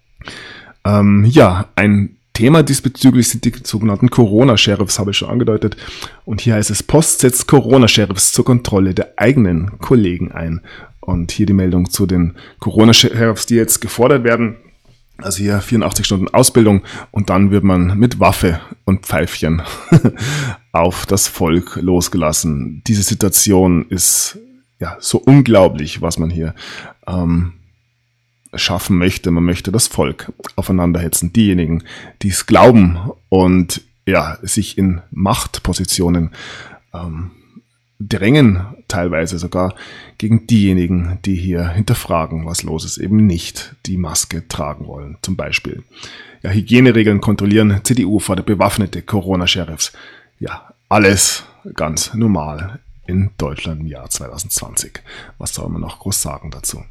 Ein Thema diesbezüglich sind die sogenannten Corona-Sheriffs, habe ich schon angedeutet. Und hier heißt es, Post setzt Corona-Sheriffs zur Kontrolle der eigenen Kollegen ein. Und hier die Meldung zu den Corona-Sheriffs, die jetzt gefordert werden. Also hier 84 Stunden Ausbildung und dann wird man mit Waffe und Pfeifchen auf das Volk losgelassen. Diese Situation ist ja so unglaublich, was man hier schaffen möchte. Man möchte das Volk aufeinanderhetzen. Diejenigen, die es glauben und ja, sich in Machtpositionen drängen, teilweise sogar gegen diejenigen, die hier hinterfragen, was los ist, eben nicht die Maske tragen wollen. Zum Beispiel ja, Hygieneregeln kontrollieren, CDU fordert bewaffnete Corona-Sheriffs. Ja, alles ganz normal in Deutschland im Jahr 2020. Was soll man noch groß sagen dazu?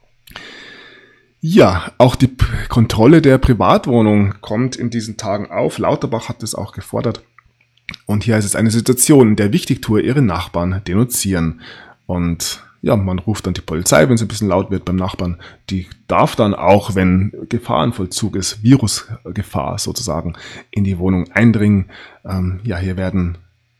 Ja, auch die Kontrolle der Privatwohnung kommt in diesen Tagen auf. Lauterbach hat das auch gefordert. Und hier ist es eine Situation, in der Wichtigtuer ihre Nachbarn denunzieren. Und ja, man ruft dann die Polizei, wenn es ein bisschen laut wird beim Nachbarn. Die darf dann auch, wenn Gefahrenvollzug ist, Virusgefahr sozusagen, in die Wohnung eindringen. Hier werden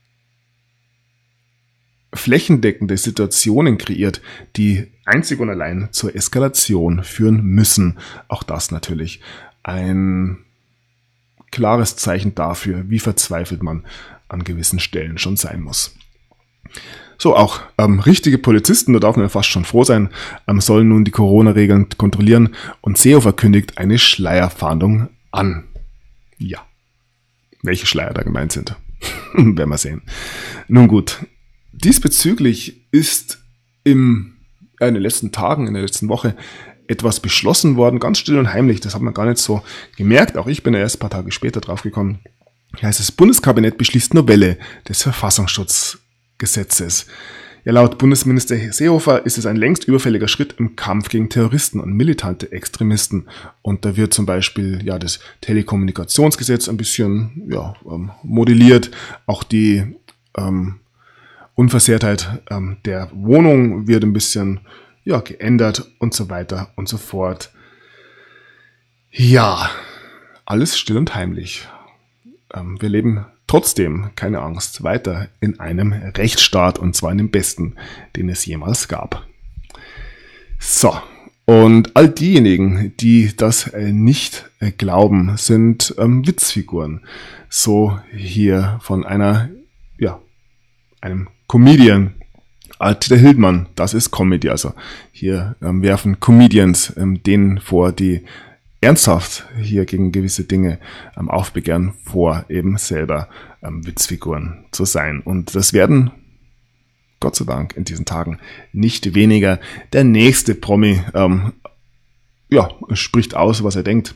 flächendeckende Situationen kreiert, die einzig und allein zur Eskalation führen müssen. Auch das natürlich ein klares Zeichen dafür, wie verzweifelt man an gewissen Stellen schon sein muss. So, auch richtige Polizisten, da darf man ja fast schon froh sein, sollen nun die Corona-Regeln kontrollieren und Seehofer kündigt eine Schleierfahndung an. Ja, welche Schleier da gemeint sind, werden wir sehen. Nun gut, diesbezüglich ist in den letzten Tagen, in der letzten Woche etwas beschlossen worden, ganz still und heimlich, das hat man gar nicht so gemerkt, auch ich bin ja erst ein paar Tage später drauf gekommen. Hier heißt es, Bundeskabinett beschließt Novelle des Verfassungsschutzgesetzes. Ja, laut Bundesminister Seehofer ist es ein längst überfälliger Schritt im Kampf gegen Terroristen und militante Extremisten. Und da wird zum Beispiel ja das Telekommunikationsgesetz ein bisschen modelliert. Auch die Unversehrtheit der Wohnung wird ein bisschen geändert und so weiter und so fort. Ja, alles still und heimlich. Wir leben trotzdem, keine Angst, weiter in einem Rechtsstaat, und zwar in dem besten, den es jemals gab. So, und all diejenigen, die das nicht glauben, sind Witzfiguren. So hier von einem Comedian, Attila Hildmann, das ist Comedy. Also hier werfen Comedians denen vor, die ernsthaft hier gegen gewisse Dinge aufbegehren, vor, eben selber Witzfiguren zu sein. Und das werden, Gott sei Dank, in diesen Tagen nicht weniger. Der nächste Promi spricht aus, was er denkt.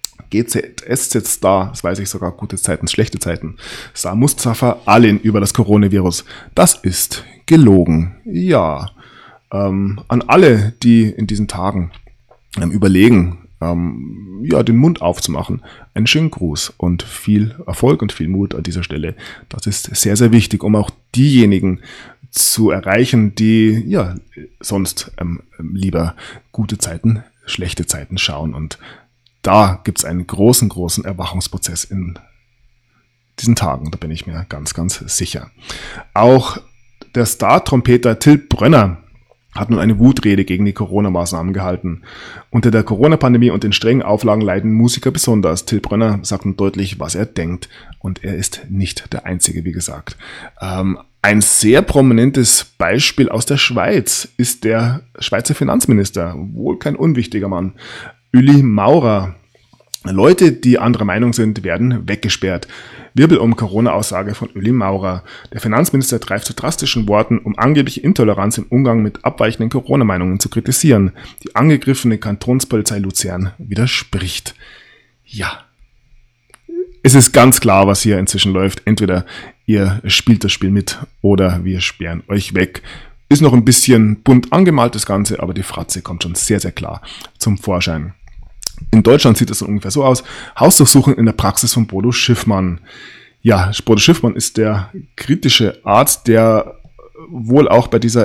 GZSZ-Star, das weiß ich sogar, gute Zeiten, schlechte Zeiten, Star Mustafa Alin über das Coronavirus. Das ist gelogen. Ja, an alle, die in diesen Tagen überlegen, den Mund aufzumachen. Einen schönen Gruß und viel Erfolg und viel Mut an dieser Stelle. Das ist sehr, sehr wichtig, um auch diejenigen zu erreichen, die sonst lieber gute Zeiten, schlechte Zeiten schauen. Und da gibt es einen großen, großen Erwachungsprozess in diesen Tagen. Da bin ich mir ganz, ganz sicher. Auch der Star-Trompeter Till Brönner hat nun eine Wutrede gegen die Corona-Maßnahmen gehalten. Unter der Corona-Pandemie und den strengen Auflagen leiden Musiker besonders. Till Brönner sagt nun deutlich, was er denkt. Und er ist nicht der Einzige, wie gesagt. Ein sehr prominentes Beispiel aus der Schweiz ist der Schweizer Finanzminister. Wohl kein unwichtiger Mann. Ueli Maurer. Leute, die anderer Meinung sind, werden weggesperrt. Wirbel um Corona-Aussage von Ueli Maurer. Der Finanzminister greift zu drastischen Worten, um angebliche Intoleranz im Umgang mit abweichenden Corona-Meinungen zu kritisieren. Die angegriffene Kantonspolizei Luzern widerspricht. Ja, es ist ganz klar, was hier inzwischen läuft. Entweder ihr spielt das Spiel mit oder wir sperren euch weg. Ist noch ein bisschen bunt angemalt das Ganze, aber die Fratze kommt schon sehr, sehr klar zum Vorschein. In Deutschland sieht es ungefähr so aus. Hausdurchsuchung in der Praxis von Bodo Schiffmann. Ja, Bodo Schiffmann ist der kritische Arzt, der wohl auch bei dieser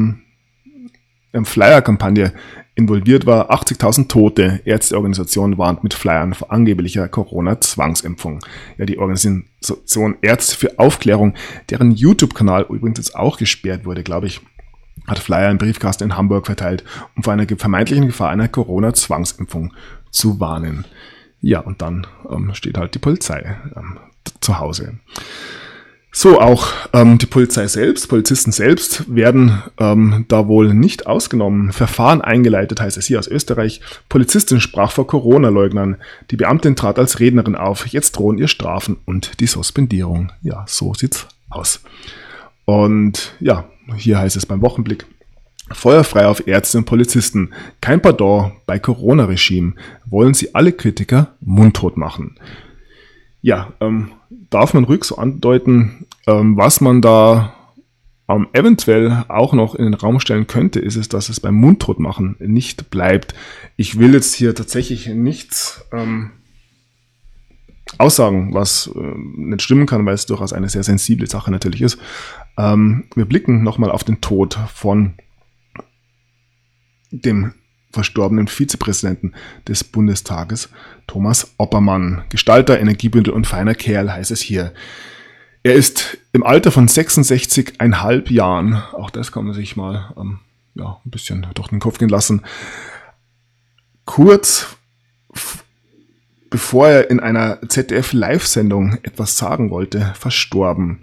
Flyer-Kampagne involviert war. 80.000 Tote. Ärzteorganisation warnt mit Flyern vor angeblicher Corona-Zwangsimpfung. Ja, die Organisation Ärzte für Aufklärung, deren YouTube-Kanal übrigens jetzt auch gesperrt wurde, glaube ich, hat Flyer im Briefkasten in Hamburg verteilt, um vor einer vermeintlichen Gefahr einer Corona-Zwangsimpfung zu warnen. Ja, und dann steht halt die Polizei zu Hause. So, auch die Polizei selbst, Polizisten selbst werden da wohl nicht ausgenommen. Verfahren eingeleitet, heißt es hier aus Österreich. Polizistin sprach vor Corona-Leugnern. Die Beamtin trat als Rednerin auf. Jetzt drohen ihr Strafen und die Suspendierung. Ja, so sieht's aus. Und ja, hier heißt es beim Wochenblick: Feuerfrei auf Ärzte und Polizisten. Kein Pardon bei Corona-Regime. Wollen sie alle Kritiker mundtot machen. Ja, darf man ruhig so andeuten, was man da eventuell auch noch in den Raum stellen könnte, ist es, dass es beim Mundtotmachen nicht bleibt. Ich will jetzt hier tatsächlich nichts aussagen, was nicht stimmen kann, weil es durchaus eine sehr sensible Sache natürlich ist. Wir blicken nochmal auf den Tod von dem verstorbenen Vizepräsidenten des Bundestages, Thomas Oppermann. Gestalter, Energiebündel und feiner Kerl, heißt es hier. Er ist im Alter von 66,5 Jahren, auch das kann man sich mal ein bisschen durch den Kopf gehen lassen, kurz bevor er in einer ZDF-Live-Sendung etwas sagen wollte, verstorben.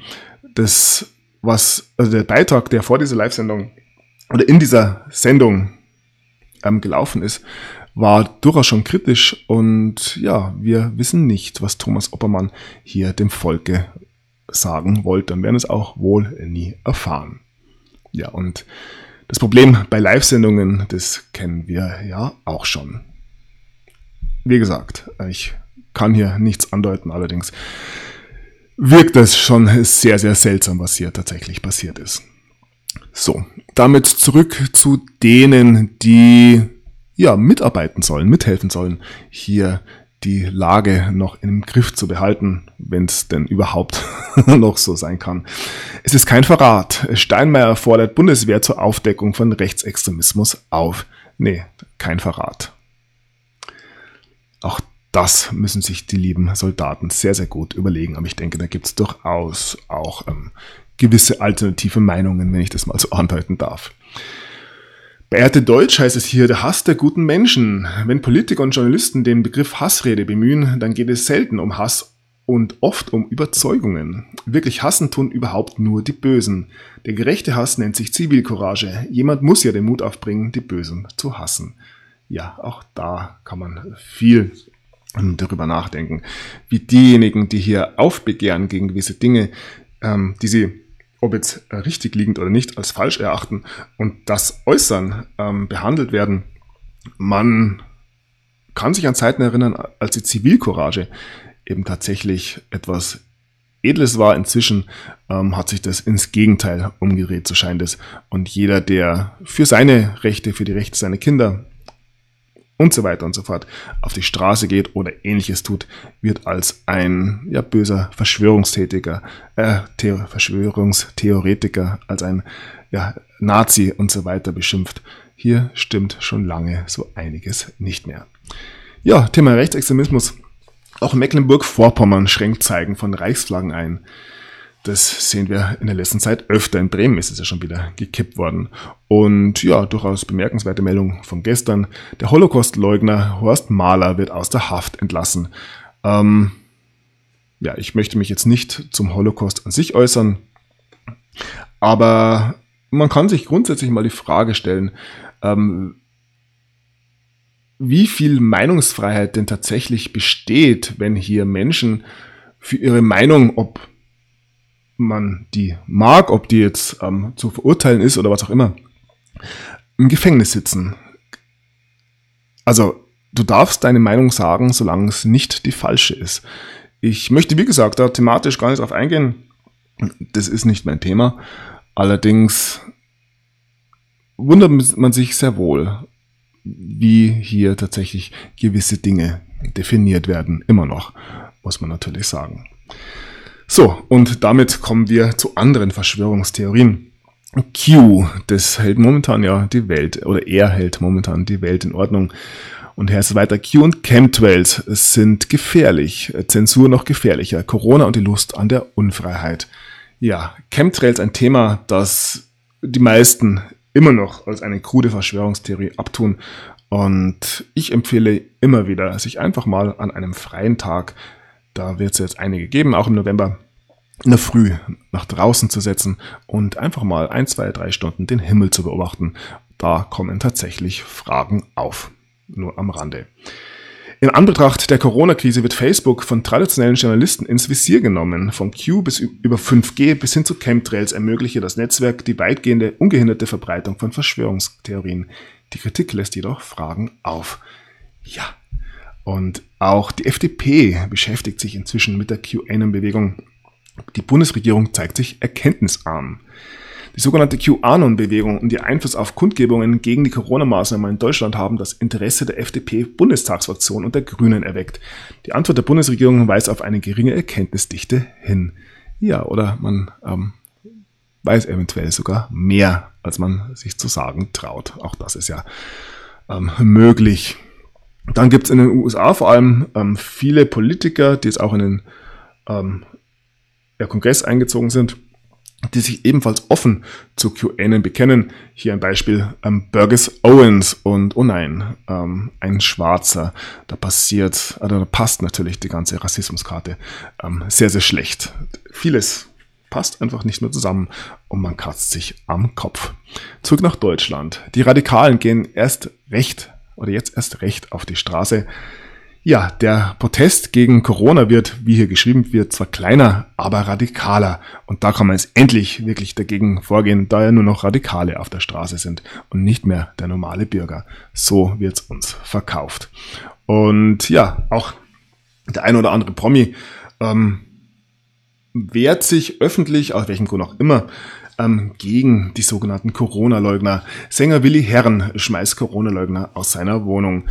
Der Beitrag, der vor dieser Live-Sendung oder in dieser Sendung gelaufen ist, war durchaus schon kritisch, und ja, wir wissen nicht, was Thomas Oppermann hier dem Volke sagen wollte und werden es auch wohl nie erfahren. Ja, und das Problem bei Live-Sendungen, das kennen wir ja auch schon. Wie gesagt, ich kann hier nichts andeuten, allerdings wirkt es schon sehr, sehr seltsam, was hier tatsächlich passiert ist. So, damit zurück zu denen, die mitarbeiten sollen, mithelfen sollen, hier die Lage noch im Griff zu behalten, wenn es denn überhaupt noch so sein kann. Es ist kein Verrat. Steinmeier fordert Bundeswehr zur Aufdeckung von Rechtsextremismus auf. Nee, kein Verrat. Auch das müssen sich die lieben Soldaten sehr, sehr gut überlegen. Aber ich denke, da gibt es durchaus auch gewisse alternative Meinungen, wenn ich das mal so andeuten darf. Bei RT Deutsch heißt es hier, der Hass der guten Menschen. Wenn Politiker und Journalisten den Begriff Hassrede bemühen, dann geht es selten um Hass und oft um Überzeugungen. Wirklich hassen tun überhaupt nur die Bösen. Der gerechte Hass nennt sich Zivilcourage. Jemand muss ja den Mut aufbringen, die Bösen zu hassen. Ja, auch da kann man viel darüber nachdenken, wie diejenigen, die hier aufbegehren gegen gewisse Dinge, die sie, ob jetzt richtig liegend oder nicht, als falsch erachten und das äußern, behandelt werden. Man kann sich an Zeiten erinnern, als die Zivilcourage eben tatsächlich etwas Edles war. Inzwischen hat sich das ins Gegenteil umgedreht, so scheint es. Und jeder, der für seine Rechte, für die Rechte seiner Kinder und so weiter und so fort auf die Straße geht oder Ähnliches tut, wird als ein böser Verschwörungstheoretiker, als ein Nazi und so weiter beschimpft. Hier stimmt schon lange so einiges nicht mehr. Ja, Thema Rechtsextremismus. Auch Mecklenburg-Vorpommern schränkt Zeigen von Reichsflaggen ein. Das sehen wir in der letzten Zeit öfter. In Bremen ist es ja schon wieder gekippt worden. Und ja, durchaus bemerkenswerte Meldung von gestern. Der Holocaust-Leugner Horst Mahler wird aus der Haft entlassen. Ich möchte mich jetzt nicht zum Holocaust an sich äußern, aber man kann sich grundsätzlich mal die Frage stellen, wie viel Meinungsfreiheit denn tatsächlich besteht, wenn hier Menschen für ihre Meinung, ob man die mag, ob die jetzt zu verurteilen ist oder was auch immer, im Gefängnis sitzen. Also, du darfst deine Meinung sagen, solange es nicht die falsche ist. Ich möchte, wie gesagt, da thematisch gar nicht drauf eingehen. Das ist nicht mein Thema. Allerdings wundert man sich sehr wohl, wie hier tatsächlich gewisse Dinge definiert werden. Immer noch, muss man natürlich sagen. So, und damit kommen wir zu anderen Verschwörungstheorien. Q, das hält momentan die Welt, oder er hält momentan die Welt in Ordnung. Und hier heißt es weiter, Q und Chemtrails sind gefährlich, Zensur noch gefährlicher, Corona und die Lust an der Unfreiheit. Ja, Chemtrails ein Thema, das die meisten immer noch als eine krude Verschwörungstheorie abtun. Und ich empfehle immer wieder, sich einfach mal an einem freien Tag, da wird es jetzt einige geben, auch im November, in der Früh nach draußen zu setzen und einfach mal 1, 2, 3 Stunden den Himmel zu beobachten. Da kommen tatsächlich Fragen auf. Nur am Rande. In Anbetracht der Corona-Krise wird Facebook von traditionellen Journalisten ins Visier genommen. Von Q bis über 5G bis hin zu Chemtrails ermögliche das Netzwerk die weitgehende, ungehinderte Verbreitung von Verschwörungstheorien. Die Kritik lässt jedoch Fragen auf. Ja, und auch die FDP beschäftigt sich inzwischen mit der QAnon-Bewegung. Die Bundesregierung zeigt sich erkenntnisarm. Die sogenannte QAnon-Bewegung und ihr Einfluss auf Kundgebungen gegen die Corona-Maßnahmen in Deutschland haben das Interesse der FDP-Bundestagsfraktion und der Grünen erweckt. Die Antwort der Bundesregierung weist auf eine geringe Erkenntnisdichte hin. Ja, oder man weiß eventuell sogar mehr, als man sich zu sagen traut. Auch das ist ja möglich. Dann gibt es in den USA vor allem viele Politiker, die jetzt auch in den Kongress eingezogen sind, die sich ebenfalls offen zu QAnon bekennen. Hier ein Beispiel, Burgess Owens und, oh nein, ein Schwarzer. Da passt natürlich die ganze Rassismuskarte sehr, sehr schlecht. Vieles passt einfach nicht mehr zusammen und man kratzt sich am Kopf. Zurück nach Deutschland. Die Radikalen gehen jetzt erst recht auf die Straße. Ja, der Protest gegen Corona wird, wie hier geschrieben wird, zwar kleiner, aber radikaler. Und da kann man jetzt endlich wirklich dagegen vorgehen, da ja nur noch Radikale auf der Straße sind und nicht mehr der normale Bürger. So wird's uns verkauft. Und ja, auch der ein oder andere Promi wehrt sich öffentlich, aus welchem Grund auch immer, gegen die sogenannten Corona-Leugner. Sänger Willi Herren schmeißt Corona-Leugner aus seiner Wohnung.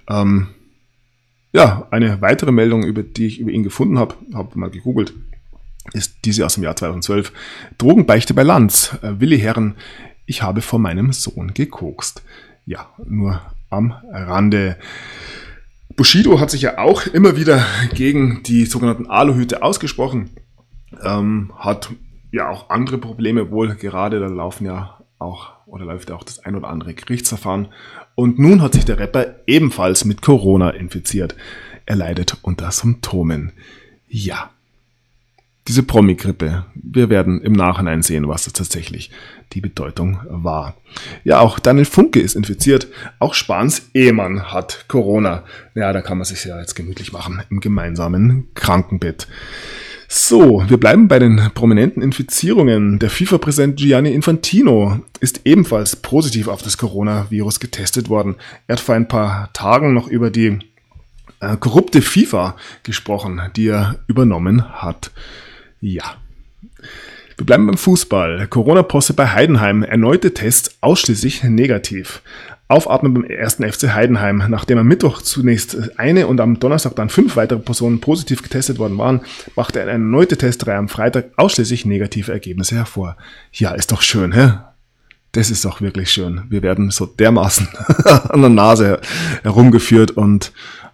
Eine weitere Meldung, die ich über ihn gefunden habe mal gegoogelt, ist diese aus dem Jahr 2012. Drogenbeichte bei Lanz. Willi Herren: Ich habe vor meinem Sohn gekokst. Ja, nur am Rande. Bushido hat sich ja auch immer wieder gegen die sogenannten Aluhüte ausgesprochen. Hat ja auch andere Probleme wohl gerade. Da läuft ja auch das ein oder andere Gerichtsverfahren. Und nun hat sich der Rapper ebenfalls mit Corona infiziert. Er leidet unter Symptomen. Ja, diese Promi-Grippe. Wir werden im Nachhinein sehen, was das tatsächlich die Bedeutung war. Ja, auch Daniel Funke ist infiziert. Auch Spahns Ehemann hat Corona. Ja, da kann man sich ja jetzt gemütlich machen im gemeinsamen Krankenbett. So, wir bleiben bei den prominenten Infizierungen. Der FIFA-Präsident Gianni Infantino ist ebenfalls positiv auf das Coronavirus getestet worden. Er hat vor ein paar Tagen noch über die korrupte FIFA gesprochen, die er übernommen hat. Ja, wir bleiben beim Fußball. Corona-Posse bei Heidenheim. Erneute Tests ausschließlich negativ. Aufatmen beim 1. FC Heidenheim. Nachdem am Mittwoch zunächst eine und am Donnerstag dann 5 weitere Personen positiv getestet worden waren, brachte eine erneute Testreihe am Freitag ausschließlich negative Ergebnisse hervor. Ja, ist doch schön, hä? Das ist doch wirklich schön. Wir werden so dermaßen an der Nase herumgeführt und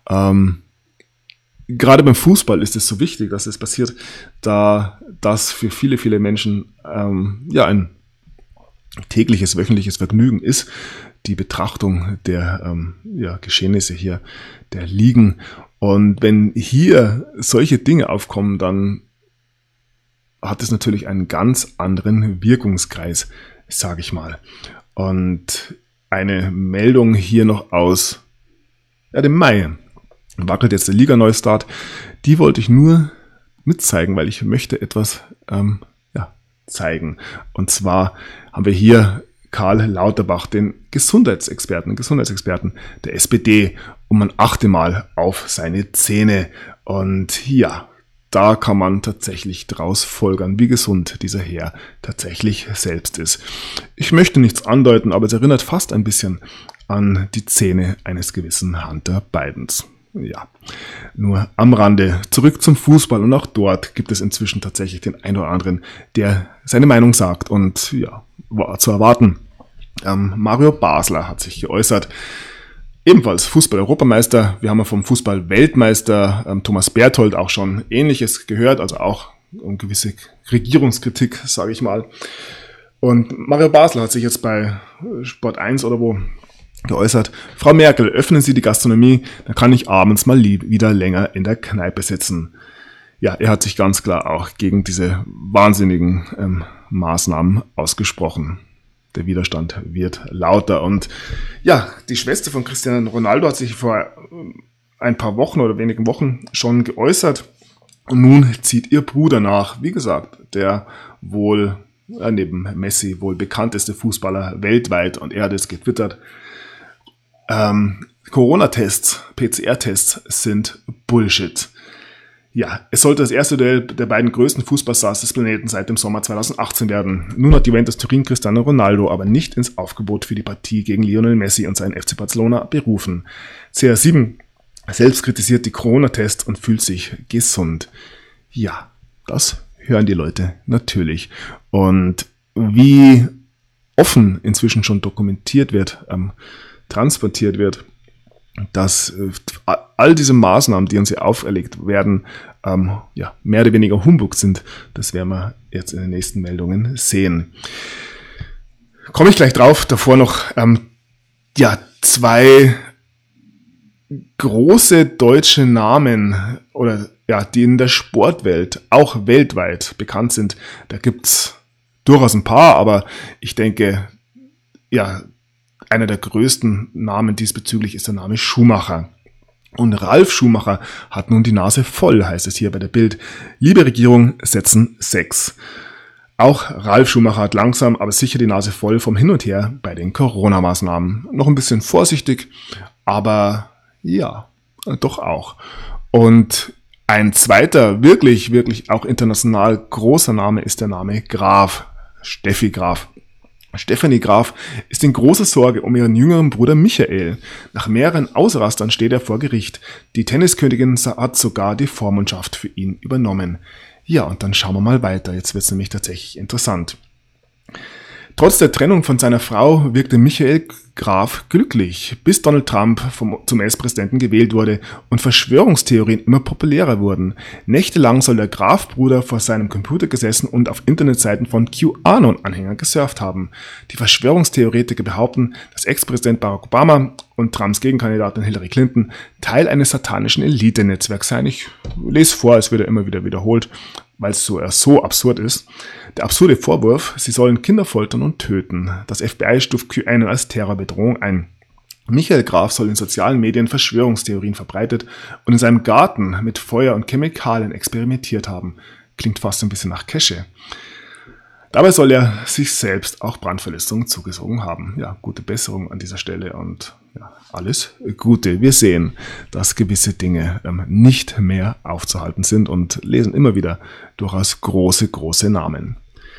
gerade beim Fußball ist es so wichtig, dass es passiert, da das für viele, viele Menschen ein tägliches, wöchentliches Vergnügen ist, die Betrachtung der Geschehnisse hier, der Ligen. Und wenn hier solche Dinge aufkommen, dann hat es natürlich einen ganz anderen Wirkungskreis, sage ich mal. Und eine Meldung hier noch aus dem Mai. Wackelt jetzt der Liga-Neustart. Die wollte ich nur mitzeigen, weil ich möchte etwas zeigen. Und zwar haben wir hier Karl Lauterbach, den Gesundheitsexperten der SPD, und man achte mal auf seine Zähne. Und ja, da kann man tatsächlich draus folgern, wie gesund dieser Herr tatsächlich selbst ist. Ich möchte nichts andeuten, aber es erinnert fast ein bisschen an die Zähne eines gewissen Hunter Bidens. Ja, nur am Rande. Zurück zum Fußball, und auch dort gibt es inzwischen tatsächlich den einen oder anderen, der seine Meinung sagt, und ja, war zu erwarten. Mario Basler hat sich geäußert, ebenfalls Fußball-Europameister. Wir haben ja vom Fußball-Weltmeister Thomas Berthold auch schon Ähnliches gehört, also auch um gewisse Regierungskritik, sage ich mal. Und Mario Basler hat sich jetzt bei Sport 1 oder wo geäußert: Frau Merkel, öffnen Sie die Gastronomie, dann kann ich abends mal wieder länger in der Kneipe sitzen. Ja, er hat sich ganz klar auch gegen diese wahnsinnigen Maßnahmen ausgesprochen. Der Widerstand wird lauter. Und ja, die Schwester von Cristiano Ronaldo hat sich vor ein paar Wochen oder wenigen Wochen schon geäußert. Und nun zieht ihr Bruder nach. Wie gesagt, der wohl neben Messi wohl bekannteste Fußballer weltweit. Und er hat es getwittert: Corona-Tests, PCR-Tests sind Bullshit. Ja, es sollte das erste Duell der beiden größten Fußballstars des Planeten seit dem Sommer 2018 werden. Nun hat Juventus Turin Cristiano Ronaldo aber nicht ins Aufgebot für die Partie gegen Lionel Messi und seinen FC Barcelona berufen. CR7 selbst kritisiert die Corona-Tests und fühlt sich gesund. Ja, das hören die Leute natürlich. Und wie offen inzwischen schon dokumentiert wird, transportiert wird, dass all diese Maßnahmen, die uns hier auferlegt werden, mehr oder weniger Humbug sind. Das werden wir jetzt in den nächsten Meldungen sehen. Komme ich gleich drauf. Davor noch zwei große deutsche Namen, die in der Sportwelt auch weltweit bekannt sind. Da gibt's durchaus ein paar, aber ich denke, einer der größten Namen diesbezüglich ist der Name Schumacher. Und Ralf Schumacher hat nun die Nase voll, heißt es hier bei der Bild. Liebe Regierung, setzen 6. Auch Ralf Schumacher hat langsam, aber sicher die Nase voll vom Hin und Her bei den Corona-Maßnahmen. Noch ein bisschen vorsichtig, aber ja, doch auch. Und ein zweiter, wirklich, wirklich auch international großer Name ist der Name Graf. Steffi Graf. Stefanie Graf ist in großer Sorge um ihren jüngeren Bruder Michael. Nach mehreren Ausrastern steht er vor Gericht. Die Tenniskönigin hat sogar die Vormundschaft für ihn übernommen. Ja, und dann schauen wir mal weiter. Jetzt wird es nämlich tatsächlich interessant. Trotz der Trennung von seiner Frau wirkte Michael Graf glücklich, bis Donald Trump zum US-Präsidenten gewählt wurde und Verschwörungstheorien immer populärer wurden. Nächtelang soll der Graf-Bruder vor seinem Computer gesessen und auf Internetseiten von QAnon-Anhängern gesurft haben. Die Verschwörungstheoretiker behaupten, dass Ex-Präsident Barack Obama und Trumps Gegenkandidatin Hillary Clinton Teil eines satanischen Elite-Netzwerks seien. Ich lese vor, es wird ja immer wieder wiederholt, weil es so absurd ist. Der absurde Vorwurf, sie sollen Kinder foltern und töten. Das FBI stuft QAnon als Terrorbedrohung ein. Michael Graf soll in sozialen Medien Verschwörungstheorien verbreitet und in seinem Garten mit Feuer und Chemikalien experimentiert haben. Klingt fast ein bisschen nach Kesche. Dabei soll er sich selbst auch Brandverletzungen zugezogen haben. Ja, gute Besserung an dieser Stelle und ja, alles Gute. Wir sehen, dass gewisse Dinge nicht mehr aufzuhalten sind und lesen immer wieder durchaus große Namen.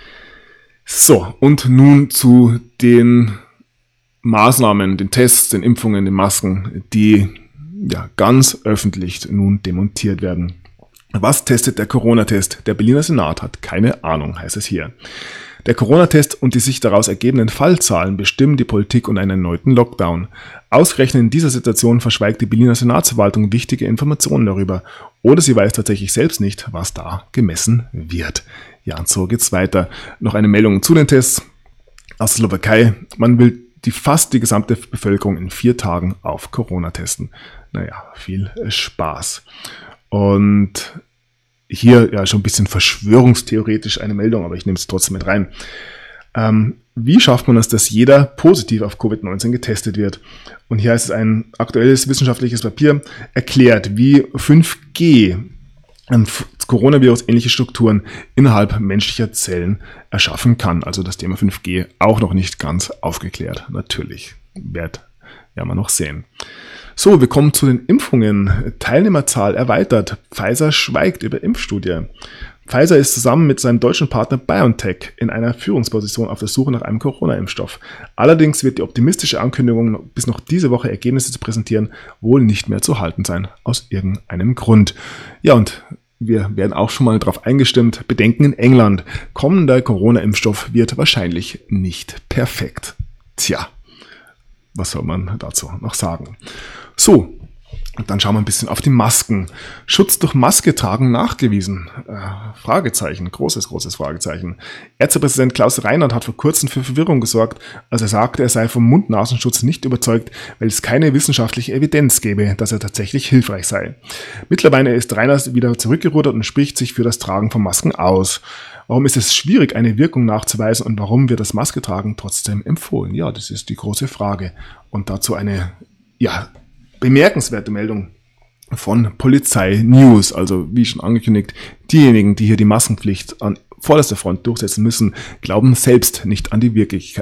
So, und nun zu den Maßnahmen, den Tests, den Impfungen, den Masken, die ja ganz öffentlich nun demontiert werden. Was testet der Corona-Test? Der Berliner Senat hat keine Ahnung, heißt es hier. Der Corona-Test und die sich daraus ergebenden Fallzahlen bestimmen die Politik und einen erneuten Lockdown. Ausgerechnet in dieser Situation verschweigt die Berliner Senatsverwaltung wichtige Informationen darüber. Oder sie weiß tatsächlich selbst nicht, was da gemessen wird. Ja, und so geht's weiter. Noch eine Meldung zu den Tests aus der Slowakei. Man will fast die gesamte Bevölkerung in 4 Tagen auf Corona testen. Naja, viel Spaß. Und hier ja schon ein bisschen verschwörungstheoretisch eine Meldung, aber ich nehme es trotzdem mit rein. Wie schafft man es, dass jeder positiv auf Covid-19 getestet wird? Und hier heißt es, ein aktuelles wissenschaftliches Papier erklärt, wie 5G Coronavirus ähnliche Strukturen innerhalb menschlicher Zellen erschaffen kann. Also das Thema 5G auch noch nicht ganz aufgeklärt. Natürlich, wird ja mal noch sehen. So, wir kommen zu den Impfungen. Teilnehmerzahl erweitert. Pfizer schweigt über Impfstudie. Pfizer ist zusammen mit seinem deutschen Partner BioNTech in einer Führungsposition auf der Suche nach einem Corona-Impfstoff. Allerdings wird die optimistische Ankündigung, bis noch diese Woche Ergebnisse zu präsentieren, wohl nicht mehr zu halten sein, aus irgendeinem Grund. Ja, und wir werden auch schon mal darauf eingestimmt, Bedenken in England. Kommender Corona-Impfstoff wird wahrscheinlich nicht perfekt. Tja, was soll man dazu noch sagen? So, und dann schauen wir ein bisschen auf die Masken. Schutz durch Maske tragen nachgewiesen? Fragezeichen, großes Fragezeichen. Ärztepräsident Klaus Reinhardt hat vor kurzem für Verwirrung gesorgt, als er sagte, er sei vom Mund-Nasenschutz nicht überzeugt, weil es keine wissenschaftliche Evidenz gäbe, dass er tatsächlich hilfreich sei. Mittlerweile ist Reinhardt wieder zurückgerudert und spricht sich für das Tragen von Masken aus. Warum ist es schwierig, eine Wirkung nachzuweisen und warum wird das Masketragen trotzdem empfohlen? Ja, das ist die große Frage. Und dazu eine, bemerkenswerte Meldung von Polizei News. Also, wie schon angekündigt, diejenigen, die hier die Maskenpflicht an vorderster Front durchsetzen müssen, glauben selbst nicht an die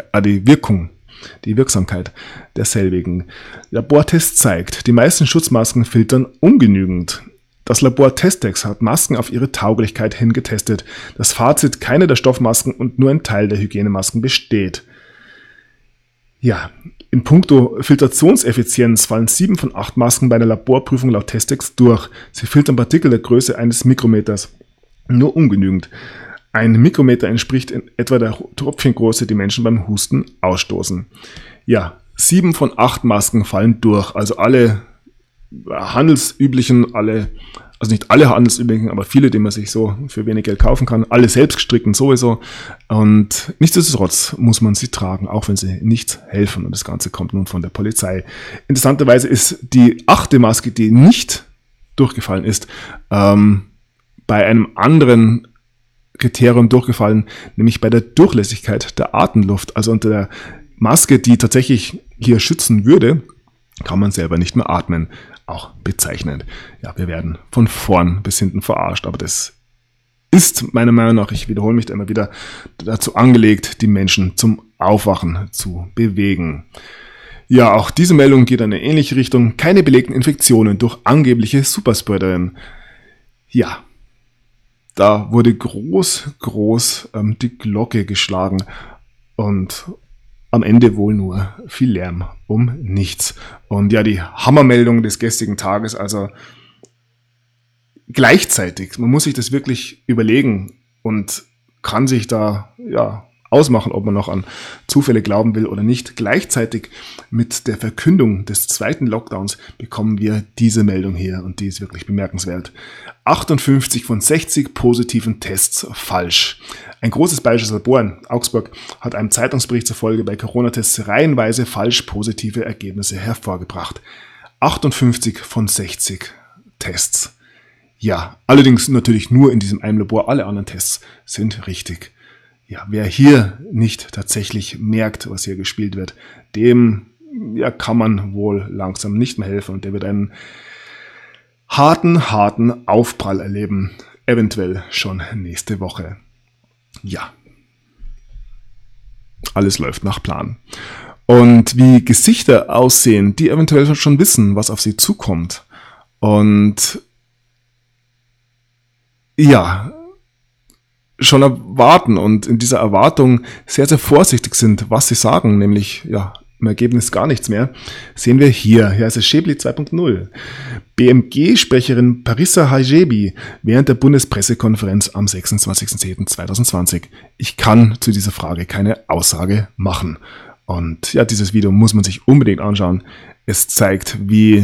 Wirksamkeit derselbigen. Labortest zeigt, die meisten Schutzmasken filtern ungenügend. Das Labor Testex hat Masken auf ihre Tauglichkeit hin getestet. Das Fazit, keine der Stoffmasken und nur ein Teil der Hygienemasken besteht. Ja, in puncto Filtrationseffizienz fallen 7 von 8 Masken bei der Laborprüfung laut Testex durch. Sie filtern Partikel der Größe eines Mikrometers. Nur ungenügend. Ein Mikrometer entspricht in etwa der Tröpfchengröße, die Menschen beim Husten ausstoßen. Ja, 7 von 8 Masken fallen durch. Also alle handelsüblichen, also nicht alle handelsüblichen, aber viele, die man sich so für wenig Geld kaufen kann, alle selbstgestrickten sowieso. Und nichtsdestotrotz muss man sie tragen, auch wenn sie nichts helfen. Und das Ganze kommt nun von der Polizei. Interessanterweise ist die 8. Maske, die nicht durchgefallen ist, bei einem anderen Kriterium durchgefallen, nämlich bei der Durchlässigkeit der Atemluft. Also unter der Maske, die tatsächlich hier schützen würde, kann man selber nicht mehr atmen. Auch bezeichnend. Ja, wir werden von vorn bis hinten verarscht, aber das ist meiner Meinung nach, ich wiederhole mich da immer wieder, dazu angelegt, die Menschen zum Aufwachen zu bewegen. Ja, auch diese Meldung geht in eine ähnliche Richtung. Keine belegten Infektionen durch angebliche Superspreaderinnen. Ja, da wurde groß die Glocke geschlagen und am Ende wohl nur viel Lärm um nichts. Und ja, die Hammermeldung des gestrigen Tages, also gleichzeitig, man muss sich das wirklich überlegen und kann sich da ausmachen, ob man noch an Zufälle glauben will oder nicht. Gleichzeitig mit der Verkündung des zweiten Lockdowns bekommen wir diese Meldung hier und die ist wirklich bemerkenswert. 58 von 60 positiven Tests falsch. Ein großes bayerisches Labor in Augsburg hat einem Zeitungsbericht zufolge bei Corona-Tests reihenweise falsch positive Ergebnisse hervorgebracht. 58 von 60 Tests. Ja, allerdings natürlich nur in diesem einen Labor. Alle anderen Tests sind richtig. Ja, wer hier nicht tatsächlich merkt, was hier gespielt wird, dem kann man wohl langsam nicht mehr helfen und der wird einen harten Aufprall erleben, eventuell schon nächste Woche. Ja, alles läuft nach Plan. Und wie Gesichter aussehen, die eventuell schon wissen, was auf sie zukommt. Und ja, schon erwarten und in dieser Erwartung sehr, sehr vorsichtig sind, was sie sagen, nämlich im Ergebnis gar nichts mehr, sehen wir hier. Hier ist es Schäbli 2.0. BMG-Sprecherin Parissa Hajjebi während der Bundespressekonferenz am 26.10.2020. Ich kann zu dieser Frage keine Aussage machen. Und ja, dieses Video muss man sich unbedingt anschauen. Es zeigt, wie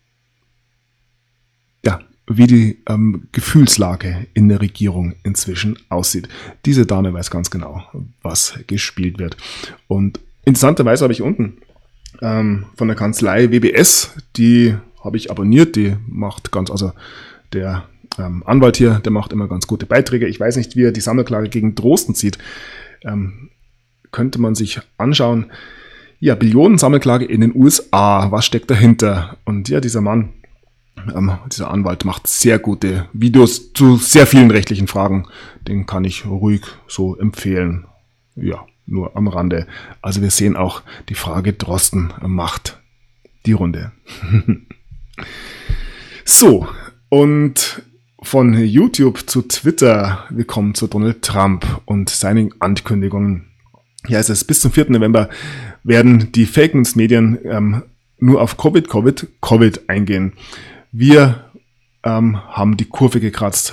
die Gefühlslage in der Regierung inzwischen aussieht. Diese Dame weiß ganz genau, was gespielt wird. Und interessanterweise habe ich unten von der Kanzlei WBS, die habe ich abonniert, die macht der Anwalt hier, der macht immer ganz gute Beiträge. Ich weiß nicht, wie er die Sammelklage gegen Drosten sieht. Könnte man sich anschauen. Ja, Billionen-Sammelklage in den USA. Was steckt dahinter? Und ja, dieser Mann, dieser Anwalt macht sehr gute Videos zu sehr vielen rechtlichen Fragen. Den kann ich ruhig so empfehlen. Ja, nur am Rande. Also wir sehen auch, die Frage Drosten macht die Runde. So, und von YouTube zu Twitter, wir kommen zu Donald Trump und seinen Ankündigungen. Ja, es ist bis zum 4. November werden die Fake News Medien nur auf Covid eingehen. Wir haben die Kurve gekratzt,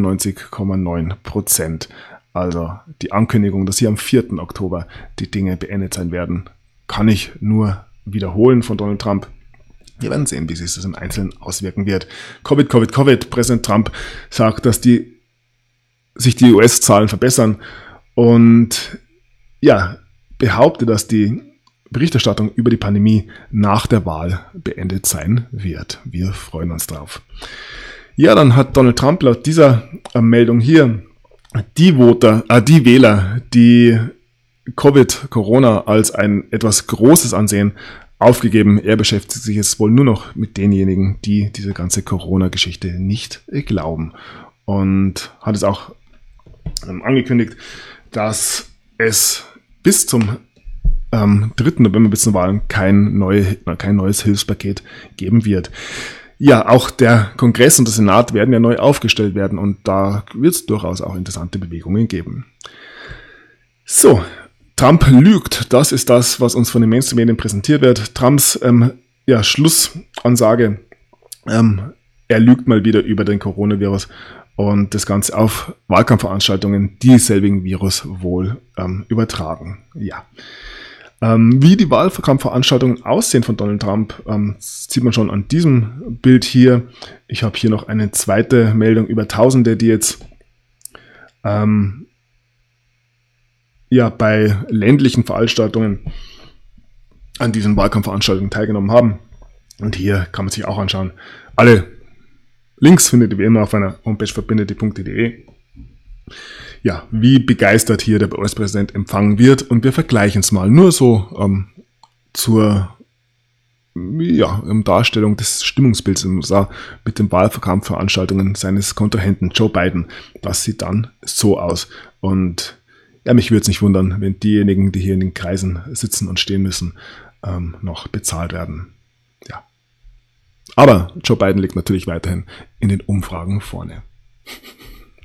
99,9%. Also die Ankündigung, dass hier am 4. Oktober die Dinge beendet sein werden, kann ich nur wiederholen von Donald Trump. Wir werden sehen, wie sich das im Einzelnen auswirken wird. Covid. Präsident Trump sagt, dass sich die US-Zahlen verbessern und behauptet, dass die Berichterstattung über die Pandemie nach der Wahl beendet sein wird. Wir freuen uns drauf. Ja, dann hat Donald Trump laut dieser Meldung hier die Wähler, die Corona als ein etwas Großes ansehen, aufgegeben. Er beschäftigt sich jetzt wohl nur noch mit denjenigen, die diese ganze Corona-Geschichte nicht glauben. Und hat es auch angekündigt, dass es bis zum 3. November bis zur Wahl kein neues Hilfspaket geben wird. Ja, auch der Kongress und der Senat werden ja neu aufgestellt werden und da wird es durchaus auch interessante Bewegungen geben. So, Trump lügt. Das ist das, was uns von den Mainstream-Medien präsentiert wird. Trumps Schlussansage, er lügt mal wieder über den Coronavirus und das Ganze auf Wahlkampfveranstaltungen, die selbigen Virus wohl übertragen. Ja. Wie die Wahlkampfveranstaltungen aussehen von Donald Trump, sieht man schon an diesem Bild hier. Ich habe hier noch eine zweite Meldung über Tausende, die jetzt bei ländlichen Veranstaltungen an diesen Wahlkampfveranstaltungen teilgenommen haben. Und hier kann man sich auch anschauen. Alle Links findet ihr wie immer auf meiner Homepage verbindete.de. Ja, wie begeistert hier der US-Präsident empfangen wird. Und wir vergleichen es mal nur so zur Darstellung des Stimmungsbilds in den USA mit den Wahlkampfveranstaltungen seines Kontrahenten Joe Biden. Das sieht dann so aus. Und ja, mich würde es nicht wundern, wenn diejenigen, die hier in den Kreisen sitzen und stehen müssen, noch bezahlt werden. Ja. Aber Joe Biden liegt natürlich weiterhin in den Umfragen vorne.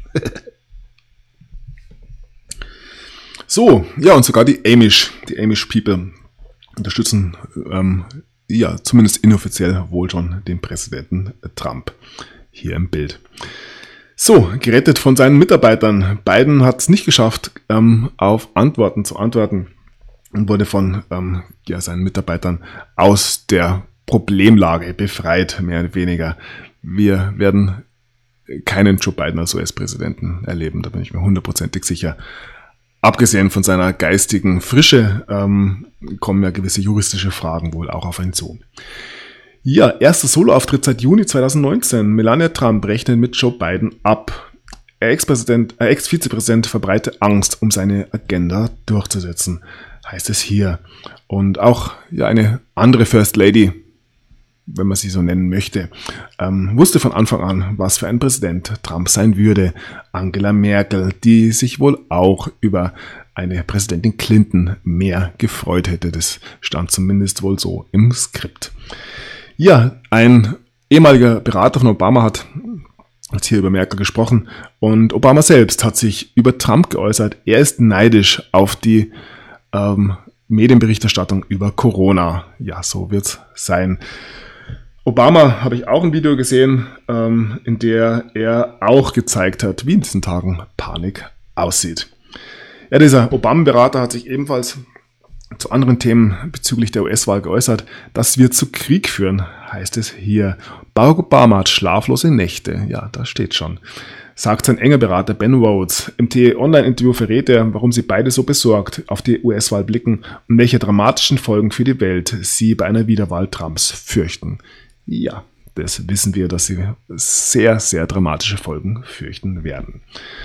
So, ja, und sogar die Amish People unterstützen, zumindest inoffiziell wohl schon den Präsidenten Trump. Hier im Bild. So, gerettet von seinen Mitarbeitern. Biden hat es nicht geschafft, auf Antworten zu antworten und wurde von seinen Mitarbeitern aus der Problemlage befreit, mehr oder weniger. Wir werden keinen Joe Biden als US-Präsidenten erleben, da bin ich mir hundertprozentig sicher. Abgesehen von seiner geistigen Frische kommen ja gewisse juristische Fragen wohl auch auf ihn zu. Ja, erster Soloauftritt seit Juni 2019. Melania Trump rechnet mit Joe Biden ab. Ex-Vizepräsident verbreite Angst, um seine Agenda durchzusetzen, heißt es hier. Und auch eine andere First Lady, wenn man sie so nennen möchte, wusste von Anfang an, was für ein Präsident Trump sein würde. Angela Merkel, die sich wohl auch über eine Präsidentin Clinton mehr gefreut hätte. Das stand zumindest wohl so im Skript. Ja, ein ehemaliger Berater von Obama hat hier über Merkel gesprochen und Obama selbst hat sich über Trump geäußert. Er ist neidisch auf die Medienberichterstattung über Corona. Ja, so wird's sein. Obama habe ich auch ein Video gesehen, in der er auch gezeigt hat, wie in diesen Tagen Panik aussieht. Ja, dieser Obama-Berater hat sich ebenfalls zu anderen Themen bezüglich der US-Wahl geäußert. Das wird zu Krieg führen, heißt es hier. Barack Obama hat schlaflose Nächte. Ja, da steht schon. Sagt sein enger Berater Ben Rhodes. Im T-Online-Interview verrät er, warum sie beide so besorgt auf die US-Wahl blicken und welche dramatischen Folgen für die Welt sie bei einer Wiederwahl Trumps fürchten. Ja, das wissen wir, dass sie sehr, sehr dramatische Folgen fürchten werden.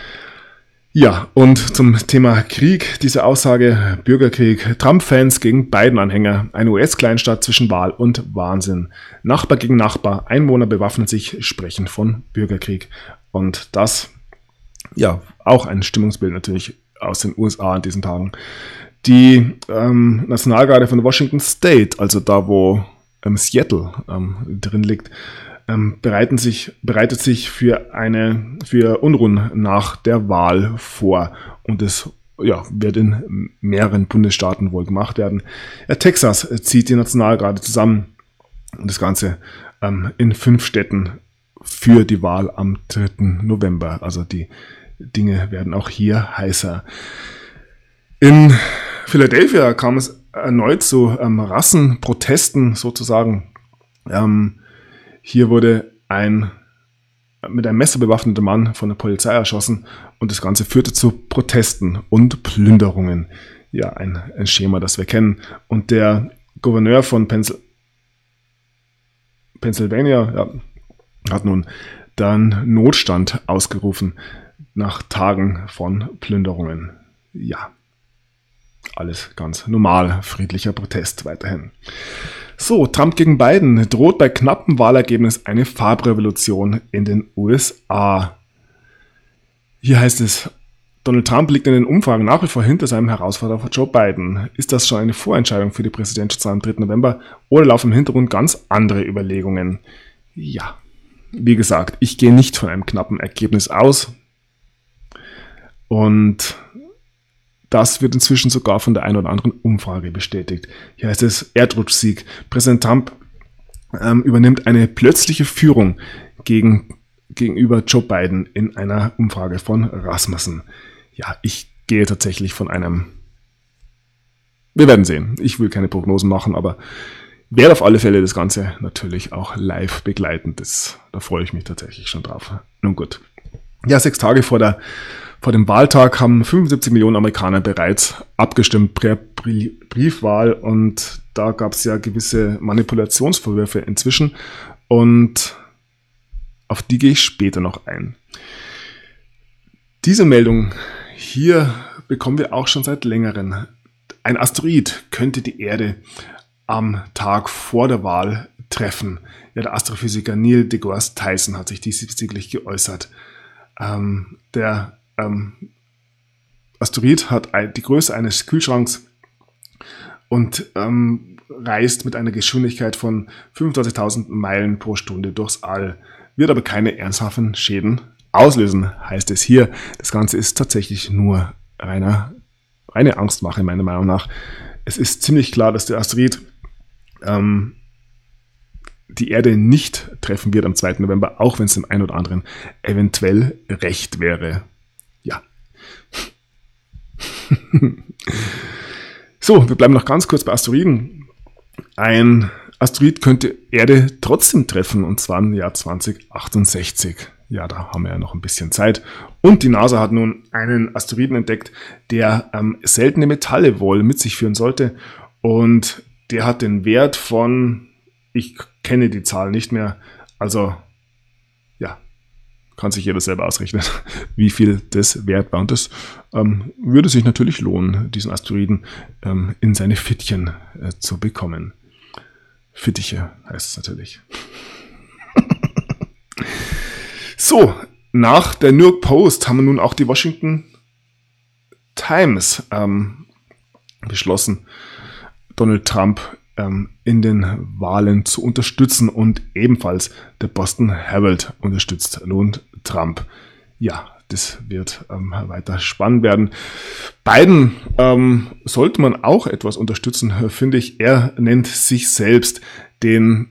Ja, und zum Thema Krieg, diese Aussage, Bürgerkrieg, Trump-Fans gegen Biden-Anhänger, eine US-Kleinstadt zwischen Wahl und Wahnsinn. Nachbar gegen Nachbar, Einwohner bewaffnen sich, sprechen von Bürgerkrieg. Und das, auch ein Stimmungsbild natürlich aus den USA an diesen Tagen. Die Nationalgarde von Washington State, also da, wo Seattle drin liegt, bereitet sich für Unruhen nach der Wahl vor. Und es wird in mehreren Bundesstaaten wohl gemacht werden. Texas zieht die Nationalgarde zusammen und das Ganze in 5 Städten für die Wahl am 3. November. Also die Dinge werden auch hier heißer. In Philadelphia kam es erneut zu Rassenprotesten sozusagen. Hier wurde ein mit einem Messer bewaffneter Mann von der Polizei erschossen und das Ganze führte zu Protesten und Plünderungen. Ja, ein Schema, das wir kennen. Und der Gouverneur von Pennsylvania hat nun dann Notstand ausgerufen nach Tagen von Plünderungen. Ja, alles ganz normal, friedlicher Protest weiterhin. So, Trump gegen Biden droht bei knappem Wahlergebnis eine Farbrevolution in den USA. Hier heißt es, Donald Trump liegt in den Umfragen nach wie vor hinter seinem Herausforderer Joe Biden. Ist das schon eine Vorentscheidung für die Präsidentschaftswahl am 3. November oder laufen im Hintergrund ganz andere Überlegungen? Ja, wie gesagt, ich gehe nicht von einem knappen Ergebnis aus. Und das wird inzwischen sogar von der einen oder anderen Umfrage bestätigt. Hier heißt es Erdrutschsieg. Präsident Trump übernimmt eine plötzliche Führung gegenüber Joe Biden in einer Umfrage von Rasmussen. Ja, ich gehe tatsächlich von einem... Wir werden sehen. Ich will keine Prognosen machen, aber werde auf alle Fälle das Ganze natürlich auch live begleiten. Da freue ich mich tatsächlich schon drauf. Nun gut. Ja, 6 Tage vor dem Wahltag haben 75 Millionen Amerikaner bereits abgestimmt per Briefwahl und da gab es ja gewisse Manipulationsvorwürfe inzwischen und auf die gehe ich später noch ein. Diese Meldung hier bekommen wir auch schon seit längerem. Ein Asteroid könnte die Erde am Tag vor der Wahl treffen. Ja, der Astrophysiker Neil deGrasse Tyson hat sich diesbezüglich geäußert. Der Asteroid hat die Größe eines Kühlschranks und reist mit einer Geschwindigkeit von 25.000 Meilen pro Stunde durchs All, wird aber keine ernsthaften Schäden auslösen, heißt es hier. Das Ganze ist tatsächlich nur reine Angstmache, meiner Meinung nach. Es ist ziemlich klar, dass der Asteroid die Erde nicht treffen wird am 2. November, auch wenn es dem einen oder anderen eventuell recht wäre. Ja. So, wir bleiben noch ganz kurz bei Asteroiden. Ein Asteroid könnte Erde trotzdem treffen, und zwar im Jahr 2068. Ja, da haben wir ja noch ein bisschen Zeit. Und die NASA hat nun einen Asteroiden entdeckt, der seltene Metalle wohl mit sich führen sollte. Und der hat den Wert von, ich kenne die Zahl nicht mehr, also ja, kann sich jeder selber ausrechnen, wie viel das wert war. Und das würde sich natürlich lohnen, diesen Asteroiden in seine Pfötchen zu bekommen. Fittiche heißt es natürlich. So, nach der New York Post haben wir nun auch die Washington Times beschlossen, Donald Trump in den Wahlen zu unterstützen, und ebenfalls der Boston Herald unterstützt nun Trump. Ja, das wird weiter spannend werden. Biden sollte man auch etwas unterstützen, finde ich. Er nennt sich selbst den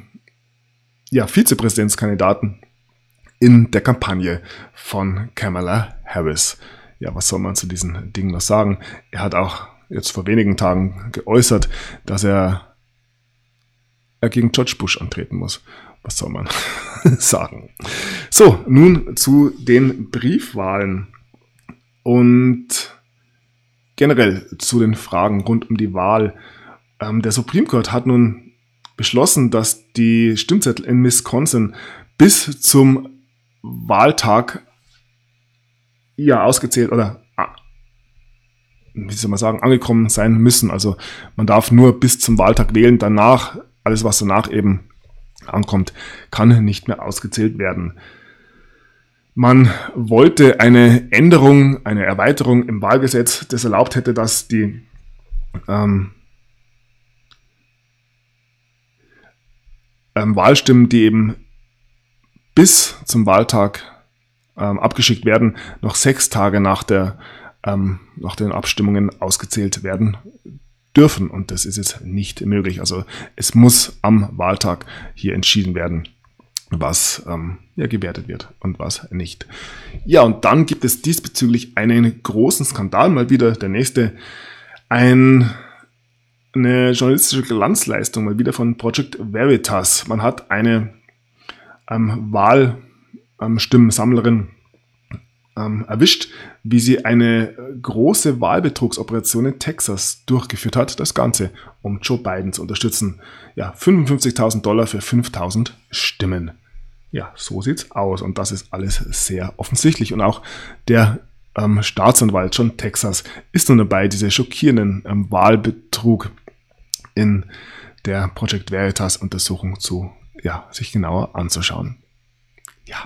Vizepräsidentskandidaten in der Kampagne von Kamala Harris. Ja, was soll man zu diesen Dingen noch sagen? Er hat auch jetzt vor wenigen Tagen geäußert, dass er gegen George Bush antreten muss. Was soll man sagen? So, nun zu den Briefwahlen und generell zu den Fragen rund um die Wahl. Der Supreme Court hat nun beschlossen, dass die Stimmzettel in Wisconsin bis zum Wahltag ausgezählt oder angekommen sein müssen. Also man darf nur bis zum Wahltag wählen, danach, alles was danach eben ankommt, kann nicht mehr ausgezählt werden. Man wollte eine Änderung, eine Erweiterung im Wahlgesetz, das erlaubt hätte, dass die Wahlstimmen, die eben bis zum Wahltag abgeschickt werden, noch 6 Tage nach den Abstimmungen ausgezählt werden dürfen. Und das ist jetzt nicht möglich. Also es muss am Wahltag hier entschieden werden, was gewertet wird und was nicht. Ja, und dann gibt es diesbezüglich einen großen Skandal, mal wieder der nächste, eine journalistische Glanzleistung, mal wieder von Project Veritas. Man hat eine Wahlstimmensammlerin erwischt, wie sie eine große Wahlbetrugsoperation in Texas durchgeführt hat. Das Ganze, um Joe Biden zu unterstützen. Ja, $55.000 für 5.000 Stimmen. Ja, so sieht's aus. Und das ist alles sehr offensichtlich. Und auch der Staatsanwalt John Texas ist nun dabei, diese schockierenden Wahlbetrug in der Project Veritas Untersuchung sich genauer anzuschauen. Ja.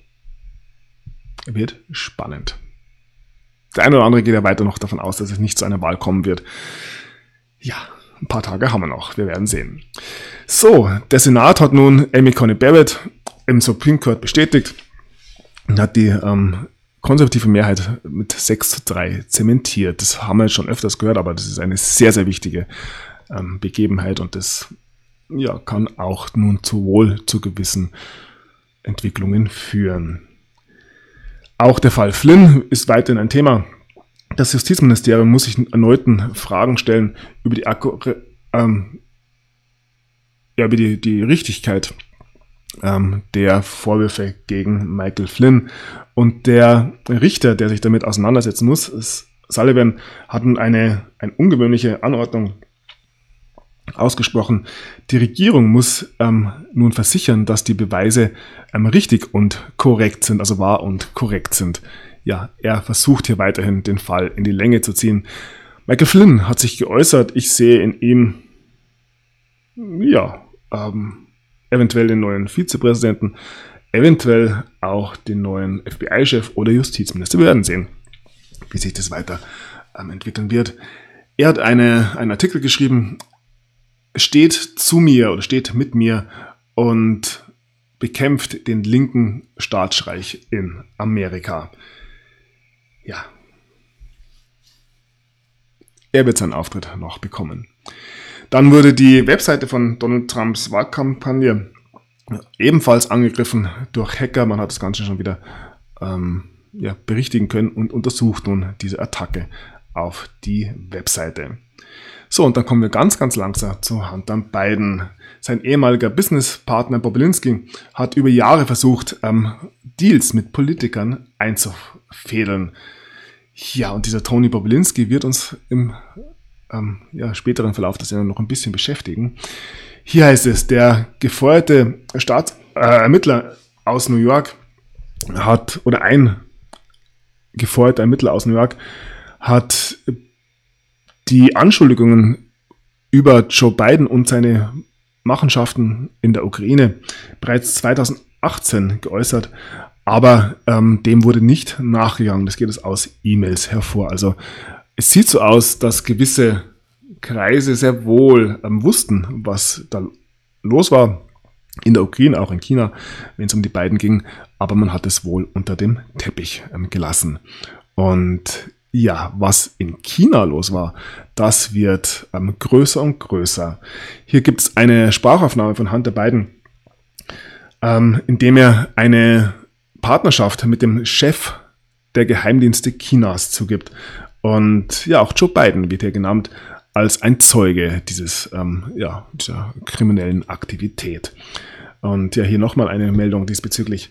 Wird spannend. Der eine oder andere geht ja weiter noch davon aus, dass es nicht zu einer Wahl kommen wird. Ja, ein paar Tage haben wir noch. Wir werden sehen. So, der Senat hat nun Amy Coney Barrett im Supreme Court bestätigt und hat die konservative Mehrheit mit 6:3 zementiert. Das haben wir jetzt schon öfters gehört, aber das ist eine sehr, sehr wichtige Begebenheit, und das kann auch nun zu gewissen Entwicklungen führen. Auch der Fall Flynn ist weiterhin ein Thema. Das Justizministerium muss sich erneuten Fragen stellen über die Richtigkeit der Vorwürfe gegen Michael Flynn. Und der Richter, der sich damit auseinandersetzen muss, Sullivan, hat nun eine ungewöhnliche Anordnung ausgesprochen. Die Regierung muss nun versichern, dass die Beweise richtig und korrekt sind, also wahr und korrekt sind. Ja, er versucht hier weiterhin den Fall in die Länge zu ziehen. Michael Flynn hat sich geäußert, ich sehe in ihm eventuell den neuen Vizepräsidenten, eventuell auch den neuen FBI-Chef oder Justizminister. Wir werden sehen, wie sich das weiter entwickeln wird. Er hat einen Artikel geschrieben, steht zu mir oder steht mit mir und bekämpft den linken Staatsstreich in Amerika. Ja. Er wird seinen Auftritt noch bekommen. Dann wurde die Webseite von Donald Trumps Wahlkampagne ebenfalls angegriffen durch Hacker. Man hat das Ganze schon wieder berichtigen können und untersucht nun diese Attacke auf die Webseite. So, und dann kommen wir ganz, ganz langsam zu Hunter Biden. Sein ehemaliger Businesspartner Bobulinski hat über Jahre versucht, Deals mit Politikern einzufädeln. Ja, und dieser Tony Bobulinski wird uns im späteren Verlauf der Sendung noch ein bisschen beschäftigen. Hier heißt es, der gefeuerte Ermittler aus New York ein gefeuerter Ermittler aus New York hat die Anschuldigungen über Joe Biden und seine Machenschaften in der Ukraine bereits 2018 geäußert, aber dem wurde nicht nachgegangen. Das geht aus E-Mails hervor. Also es sieht so aus, dass gewisse Kreise sehr wohl wussten, was da los war in der Ukraine, auch in China, wenn es um die beiden ging, aber man hat es wohl unter dem Teppich gelassen. Und ja, was in China los war, das wird größer und größer. Hier gibt es eine Sprachaufnahme von Hunter Biden, in dem er eine Partnerschaft mit dem Chef der Geheimdienste Chinas zugibt. Und ja, auch Joe Biden wird hier genannt als ein Zeuge dieser kriminellen Aktivität. Und ja, hier nochmal eine Meldung diesbezüglich.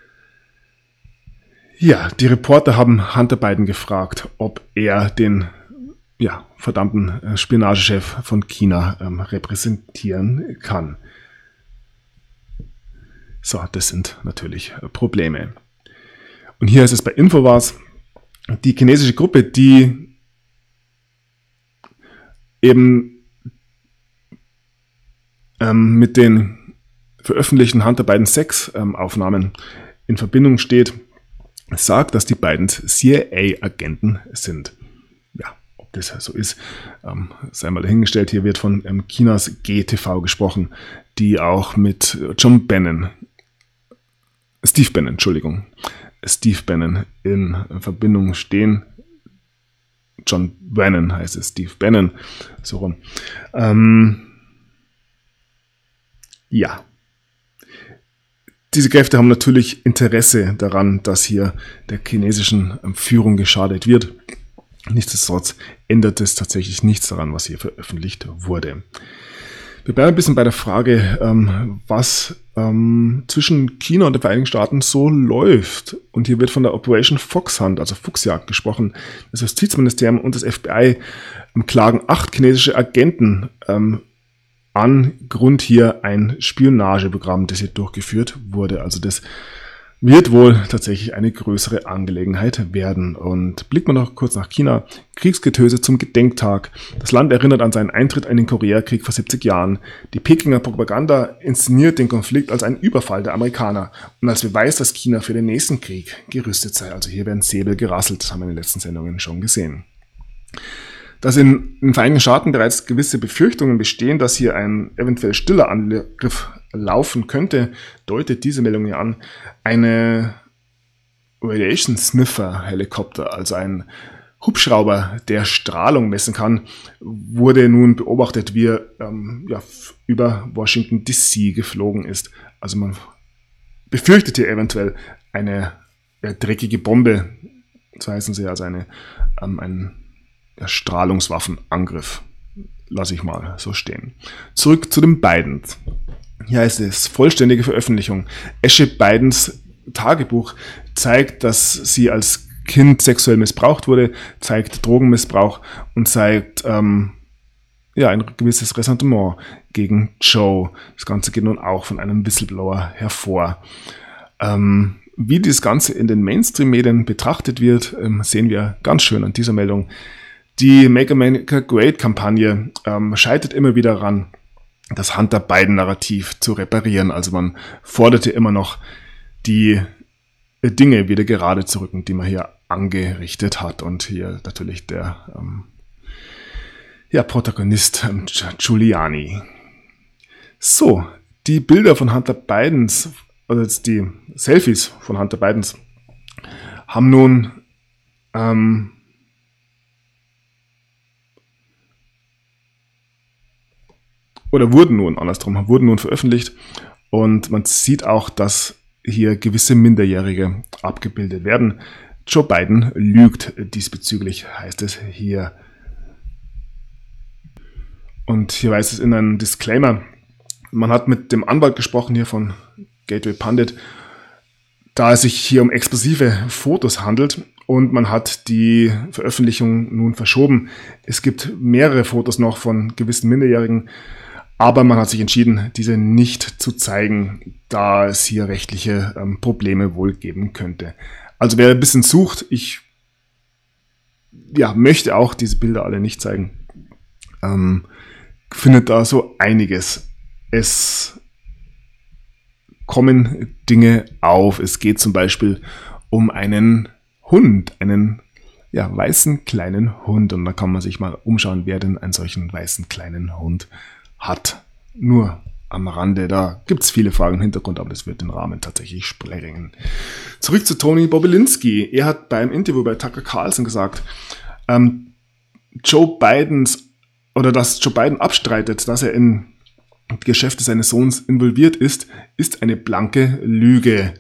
Ja, die Reporter haben Hunter Biden gefragt, ob er den verdammten Spionagechef von China repräsentieren kann. So, das sind natürlich Probleme. Und hier ist es bei Infowars, die chinesische Gruppe, die eben mit den veröffentlichten Hunter Biden Sexaufnahmen in Verbindung steht, sagt, dass die beiden CIA-Agenten sind. Ja, ob das so ist, sei mal dahingestellt. Hier wird von Chinas GTV gesprochen, die auch mit Steve Bannon in Verbindung stehen. John Bannon heißt es, Steve Bannon, so rum. Ja. Diese Kräfte haben natürlich Interesse daran, dass hier der chinesischen Führung geschadet wird. Nichtsdestotrotz ändert es tatsächlich nichts daran, was hier veröffentlicht wurde. Wir bleiben ein bisschen bei der Frage, was zwischen China und den Vereinigten Staaten so läuft. Und hier wird von der Operation Foxhunt, also Fuchsjagd, gesprochen. Das Justizministerium und das FBI klagen 8 chinesische Agenten an Grund hier ein Spionageprogramm, das hier durchgeführt wurde. Also das wird wohl tatsächlich eine größere Angelegenheit werden. Und blicken wir noch kurz nach China. Kriegsgetöse zum Gedenktag. Das Land erinnert an seinen Eintritt in den Koreakrieg vor 70 Jahren. Die Pekinger Propaganda inszeniert den Konflikt als einen Überfall der Amerikaner und als Beweis, dass China für den nächsten Krieg gerüstet sei. Also hier werden Säbel gerasselt, das haben wir in den letzten Sendungen schon gesehen. Dass in den Vereinigten Staaten bereits gewisse Befürchtungen bestehen, dass hier ein eventuell stiller Angriff laufen könnte, deutet diese Meldung hier an. Eine Radiation Sniffer Helikopter, also ein Hubschrauber, der Strahlung messen kann, wurde nun beobachtet, wie er über Washington DC geflogen ist. Also man befürchtet hier eventuell eine dreckige Bombe, so heißen sie, also ein Strahlungswaffenangriff. Lasse ich mal so stehen. Zurück zu den Biden. Hier heißt es, vollständige Veröffentlichung. Ashley Bidens Tagebuch zeigt, dass sie als Kind sexuell missbraucht wurde, zeigt Drogenmissbrauch und zeigt ein gewisses Ressentiment gegen Joe. Das Ganze geht nun auch von einem Whistleblower hervor. Wie das Ganze in den Mainstream-Medien betrachtet wird, sehen wir ganz schön an dieser Meldung. Die Make America Great-Kampagne scheitert immer wieder daran, das Hunter Biden-Narrativ zu reparieren. Also man forderte immer noch die Dinge wieder gerade zu rücken, die man hier angerichtet hat. Und hier natürlich der Protagonist Giuliani. So, die Bilder von Hunter Bidens also jetzt die Selfies von Hunter Bidens, haben nun wurden nun veröffentlicht, und man sieht auch, dass hier gewisse Minderjährige abgebildet werden. Joe Biden lügt diesbezüglich, heißt es hier. Und hier heißt es in einem Disclaimer, man hat mit dem Anwalt gesprochen hier von Gateway Pundit, da es sich hier um explosive Fotos handelt, und man hat die Veröffentlichung nun verschoben. Es gibt mehrere Fotos noch von gewissen Minderjährigen, aber man hat sich entschieden, diese nicht zu zeigen, da es hier rechtliche Probleme wohl geben könnte. Also wer ein bisschen sucht, ich möchte auch diese Bilder alle nicht zeigen, findet da so einiges. Es kommen Dinge auf. Es geht zum Beispiel um einen Hund, einen weißen kleinen Hund. Und da kann man sich mal umschauen, wer denn einen solchen weißen kleinen Hund hat. Nur am Rande, da gibt es viele Fragen im Hintergrund, aber das wird den Rahmen tatsächlich sprengen. Zurück zu Tony Bobulinski. Er hat beim Interview bei Tucker Carlson gesagt, dass Joe Biden abstreitet, dass er in die Geschäfte seines Sohns involviert ist eine blanke Lüge.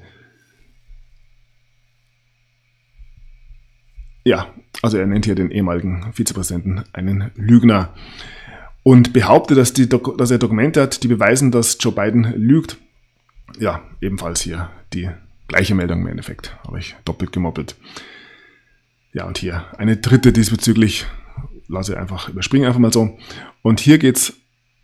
Ja, also er nennt hier den ehemaligen Vizepräsidenten einen Lügner und behauptet, dass er Dokumente hat, die beweisen, dass Joe Biden lügt. Ja, ebenfalls hier die gleiche Meldung im Endeffekt, habe ich doppelt gemoppelt. Ja, und hier eine dritte diesbezüglich, überspringe einfach mal so. Und hier geht es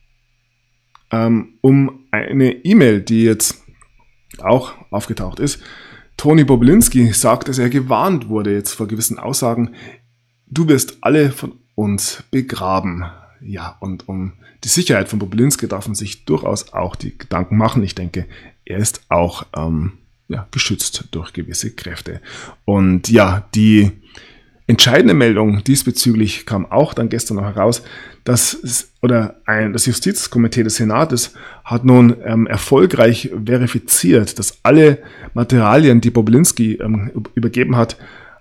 um eine E-Mail, die jetzt auch aufgetaucht ist. Tony Bobulinski sagt, dass er gewarnt wurde jetzt vor gewissen Aussagen. Du wirst alle von uns begraben. Ja, und um die Sicherheit von Bobulinski darf man sich durchaus auch die Gedanken machen. Ich denke, er ist auch geschützt durch gewisse Kräfte. Und ja, die entscheidende Meldung diesbezüglich kam auch dann gestern noch heraus, das Justizkomitee des Senates hat nun erfolgreich verifiziert, dass alle Materialien, die Bobulinski übergeben hat,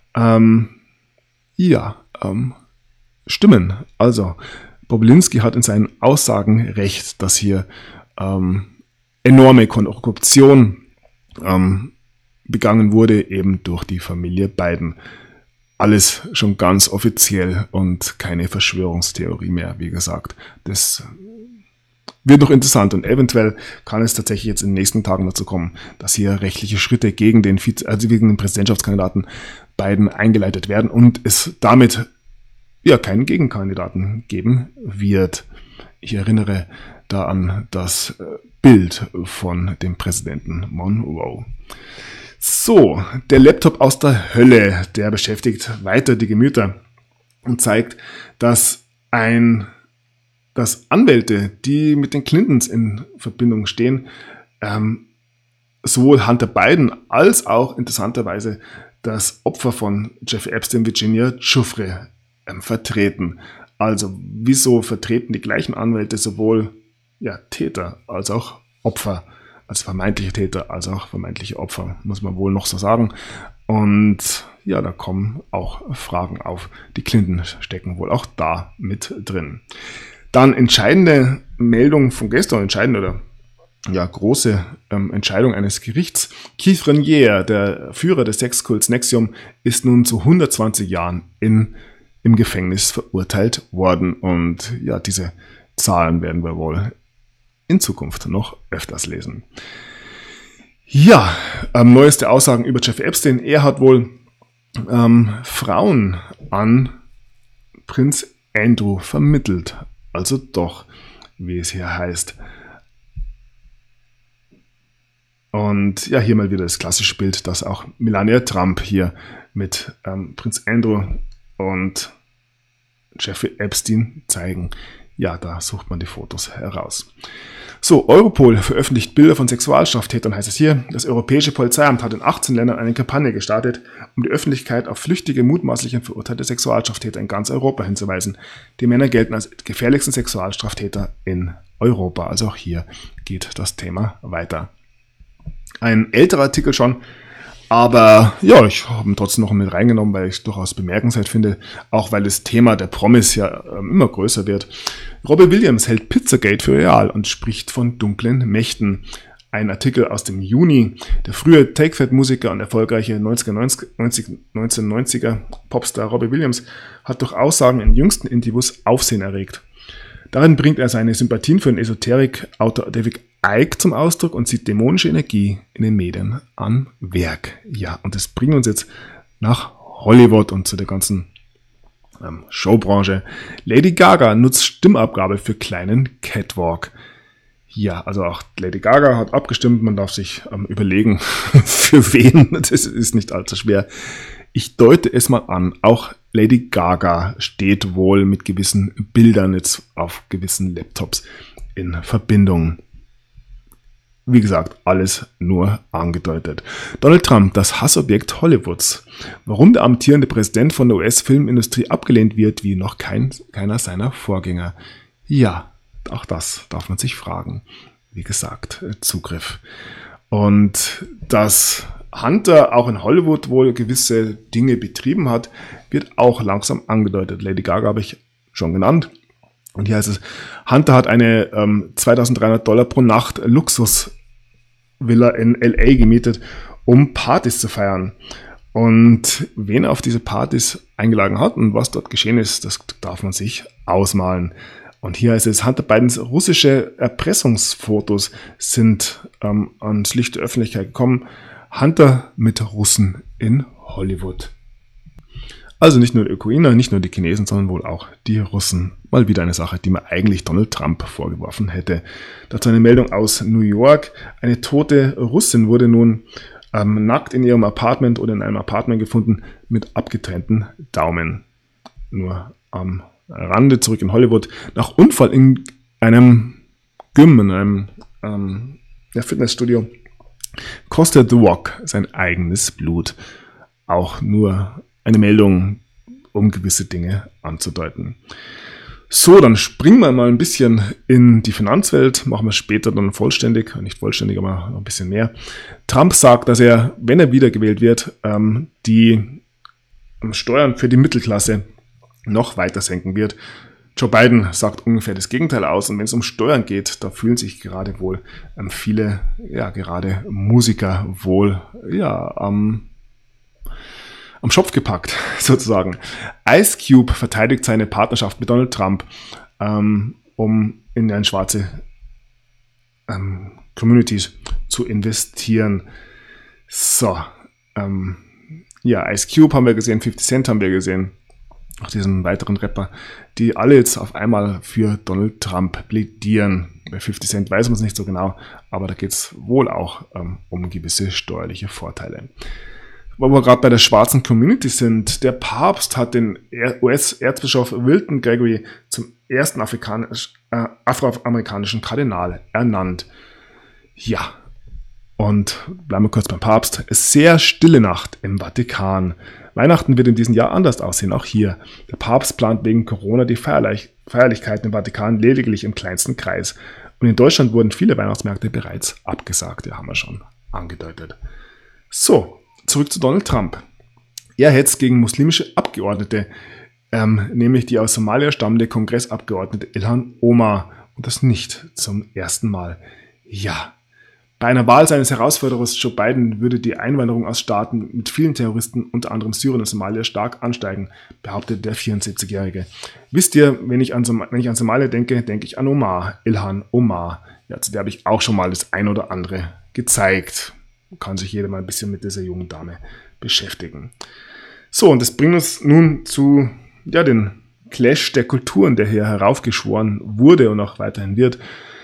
stimmen. Also Bobulinski hat in seinen Aussagen recht, dass hier enorme Korruption begangen wurde, eben durch die Familie Biden. Alles schon ganz offiziell und keine Verschwörungstheorie mehr, wie gesagt. Das wird noch interessant und eventuell kann es tatsächlich jetzt in den nächsten Tagen dazu kommen, dass hier rechtliche Schritte gegen den Präsidentschaftskandidaten Biden eingeleitet werden und es damit keinen Gegenkandidaten geben wird. Ich erinnere da an das Bild von dem Präsidenten Monroe. So, der Laptop aus der Hölle, der beschäftigt weiter die Gemüter und zeigt, dass Anwälte, die mit den Clintons in Verbindung stehen, sowohl Hunter Biden als auch interessanterweise das Opfer von Jeffrey Epstein, Virginia Giuffre, vertreten. Also wieso vertreten die gleichen Anwälte sowohl Täter als auch Opfer? Als vermeintliche Täter, als auch vermeintliche Opfer, muss man wohl noch so sagen. Und da kommen auch Fragen auf. Die Clinton stecken wohl auch da mit drin. Dann entscheidende Meldung von gestern, große Entscheidung eines Gerichts. Keith Raniere, der Führer des Sexkults NXIVM, ist nun zu 120 Jahren im Gefängnis verurteilt worden. Und diese Zahlen werden wir wohl in Zukunft noch öfters lesen. Ja, neueste Aussagen über Jeffrey Epstein. Er hat wohl Frauen an Prinz Andrew vermittelt. Also doch, wie es hier heißt. Und hier mal wieder das klassische Bild, das auch Melania Trump hier mit Prinz Andrew und Jeffrey Epstein zeigen. Ja, da sucht man die Fotos heraus. So, Europol veröffentlicht Bilder von Sexualstraftätern, heißt es hier. Das Europäische Polizeiamt hat in 18 Ländern eine Kampagne gestartet, um die Öffentlichkeit auf flüchtige, mutmaßlich verurteilte Sexualstraftäter in ganz Europa hinzuweisen. Die Männer gelten als gefährlichsten Sexualstraftäter in Europa. Also auch hier geht das Thema weiter. Ein älterer Artikel schon, aber ja, ich habe ihn trotzdem noch mit reingenommen, weil ich es durchaus bemerkenswert finde, auch weil das Thema der Promis ja immer größer wird. Robbie Williams hält Pizzagate für real und spricht von dunklen Mächten. Ein Artikel aus dem Juni. Der frühe Take-That-Musiker und erfolgreiche 1990er Popstar Robbie Williams hat durch Aussagen in jüngsten Interviews Aufsehen erregt. Darin bringt er seine Sympathien für den Esoterik-Autor David Icke zum Ausdruck und sieht dämonische Energie in den Medien am Werk. Ja, und das bringt uns jetzt nach Hollywood und zu der ganzen Showbranche. Lady Gaga nutzt Stimmabgabe für kleinen Catwalk. Ja, also auch Lady Gaga hat abgestimmt, man darf sich überlegen, für wen, das ist nicht allzu schwer. Ich deute es mal an, auch Lady Gaga steht wohl mit gewissen Bildern jetzt auf gewissen Laptops in Verbindung. Wie gesagt, alles nur angedeutet. Donald Trump, das Hassobjekt Hollywoods. Warum der amtierende Präsident von der US-Filmindustrie abgelehnt wird, wie noch keiner seiner Vorgänger. Ja, auch das darf man sich fragen. Wie gesagt, Zugriff. Und dass Hunter auch in Hollywood wohl gewisse Dinge betrieben hat, wird auch langsam angedeutet. Lady Gaga habe ich schon genannt. Und hier heißt es, Hunter hat eine $2.300 pro Nacht Luxusvilla in L.A. gemietet, um Partys zu feiern. Und wen er auf diese Partys eingeladen hat und was dort geschehen ist, das darf man sich ausmalen. Und hier heißt es, Hunter Bidens russische Erpressungsfotos sind ans Licht der Öffentlichkeit gekommen. Hunter mit Russen in Hollywood. Also nicht nur die Ukrainer, nicht nur die Chinesen, sondern wohl auch die Russen. Mal wieder eine Sache, die man eigentlich Donald Trump vorgeworfen hätte. Dazu eine Meldung aus New York. Eine tote Russin wurde nun nackt in ihrem Apartment oder in einem Apartment gefunden mit abgetrennten Daumen. Nur am Rande zurück in Hollywood. Nach Unfall in einem Gym, in einem Fitnessstudio, kostet The Rock sein eigenes Blut. Auch nur eine Meldung, um gewisse Dinge anzudeuten. So, dann springen wir mal ein bisschen in die Finanzwelt, machen wir später dann vollständig, nicht vollständig, aber noch ein bisschen mehr. Trump sagt, dass er, wenn er wiedergewählt wird, die Steuern für die Mittelklasse noch weiter senken wird. Joe Biden sagt ungefähr das Gegenteil aus, und wenn es um Steuern geht, da fühlen sich gerade wohl viele, ja, gerade Musiker wohl, ja, am Schopf gepackt, sozusagen. Ice Cube verteidigt seine Partnerschaft mit Donald Trump, um in eine schwarze Communities zu investieren. So, ja, Ice Cube haben wir gesehen, 50 Cent haben wir gesehen, auch diesen weiteren Rapper, die alle jetzt auf einmal für Donald Trump plädieren. Bei 50 Cent weiß man es nicht so genau, aber da geht es wohl auch um gewisse steuerliche Vorteile. Wo wir gerade bei der schwarzen Community sind, der Papst hat den US-Erzbischof Wilton Gregory zum ersten afroamerikanischen Kardinal ernannt. Ja, und bleiben wir kurz beim Papst. Sehr stille Nacht im Vatikan. Weihnachten wird in diesem Jahr anders aussehen, auch hier. Der Papst plant wegen Corona die Feierlichkeiten im Vatikan lediglich im kleinsten Kreis. Und in Deutschland wurden viele Weihnachtsmärkte bereits abgesagt. Ja, haben wir schon angedeutet. So, zurück zu Donald Trump. Er hetzt gegen muslimische Abgeordnete, nämlich die aus Somalia stammende Kongressabgeordnete Ilhan Omar. Und das nicht zum ersten Mal. Ja, bei einer Wahl seines Herausforderers Joe Biden würde die Einwanderung aus Staaten mit vielen Terroristen, unter anderem Syrien und Somalia, stark ansteigen, behauptet der 74-Jährige. Wisst ihr, wenn ich an Somalia denke, denke ich an Omar, Ilhan Omar. Ja, zu der habe ich auch schon mal das ein oder andere gezeigt. Kann sich jeder mal ein bisschen mit dieser jungen Dame beschäftigen. So, und das bringt uns nun zu den Clash der Kulturen, der hier heraufgeschworen wurde und auch weiterhin wird.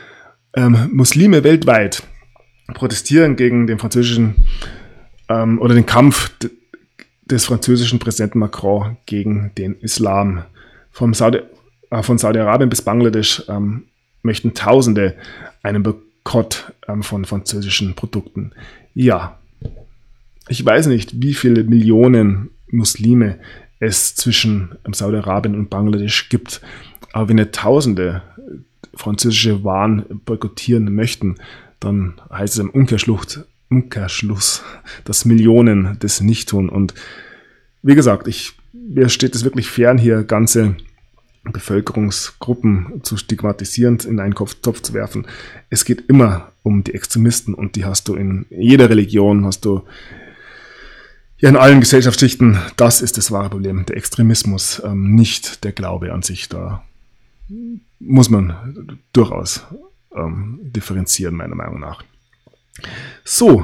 Muslime weltweit protestieren gegen den französischen oder den Kampf des französischen Präsidenten Macron gegen den Islam. Von Saudi-Arabien bis Bangladesch möchten Tausende einen Boykott von französischen Produkten. Ja, ich weiß nicht, wie viele Millionen Muslime es zwischen Saudi-Arabien und Bangladesch gibt, aber wenn ihr Tausende französische Waren boykottieren möchten, dann heißt es im Umkehrschluss, Umkehrschluss, dass Millionen das nicht tun. Und wie gesagt, mir steht es wirklich fern, hier ganze Bevölkerungsgruppen zu stigmatisieren, in einen Topf zu werfen. Es geht immer um die Extremisten und die hast du in jeder Religion, hast du ja in allen Gesellschaftsschichten. Das ist das wahre Problem, der Extremismus, nicht der Glaube an sich. Da muss man durchaus differenzieren, meiner Meinung nach. So,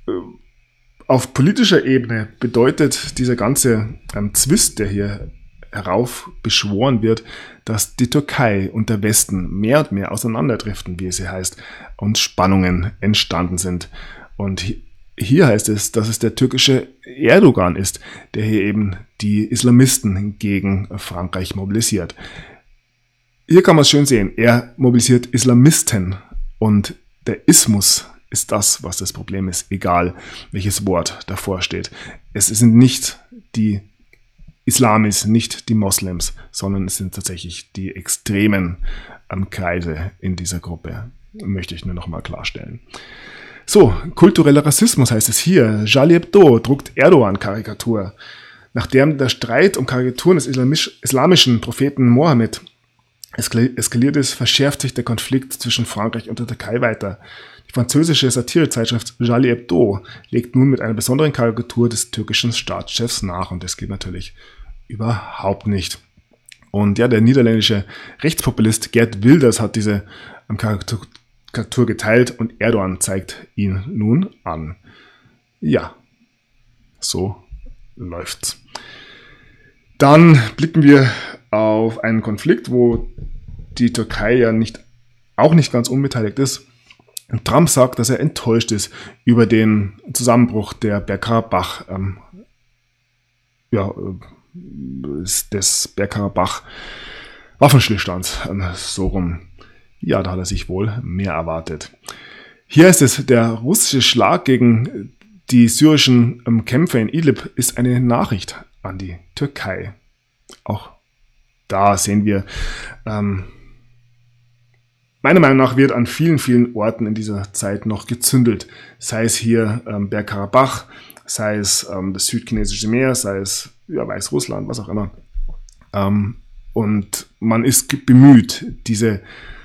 auf politischer Ebene bedeutet dieser ganze Zwist, der hier heraufbeschworen wird, dass die Türkei und der Westen mehr und mehr auseinanderdriften, wie es hier heißt, und Spannungen entstanden sind. Und hier heißt es, dass es der türkische Erdogan ist, der hier eben die Islamisten gegen Frankreich mobilisiert. Hier kann man es schön sehen, er mobilisiert Islamisten und der Ismus ist das, was das Problem ist, egal welches Wort davor steht. Es sind nicht die Islamis, nicht die Moslems, sondern es sind tatsächlich die extremen Kreise in dieser Gruppe. Möchte ich nur noch mal klarstellen. So, kultureller Rassismus heißt es hier. Charlie Hebdo druckt Erdogan-Karikatur. Nachdem der Streit um Karikaturen des islamischen Propheten Mohammed eskaliert ist, verschärft sich der Konflikt zwischen Frankreich und der Türkei weiter. Die französische Satirezeitschrift Charlie Hebdo legt nun mit einer besonderen Karikatur des türkischen Staatschefs nach und das geht natürlich überhaupt nicht. Und ja, der niederländische Rechtspopulist Geert Wilders hat diese Karikatur geteilt und Erdogan zeigt ihn nun an. Ja, so läuft's. Dann blicken wir auf einen Konflikt, wo die Türkei ja auch nicht ganz unbeteiligt ist. Und Trump sagt, dass er enttäuscht ist über den Zusammenbruch der Bergkarabach, des Bergkarabach-Waffenstillstands, so rum. Ja, da hat er sich wohl mehr erwartet. Hier ist es, der russische Schlag gegen die syrischen Kämpfer in Idlib ist eine Nachricht an die Türkei. Auch da sehen wir, meiner Meinung nach wird an vielen, vielen Orten in dieser Zeit noch gezündelt. Sei es hier Bergkarabach, sei es das südchinesische Meer, sei es Weißrussland, was auch immer. Und man ist bemüht, diese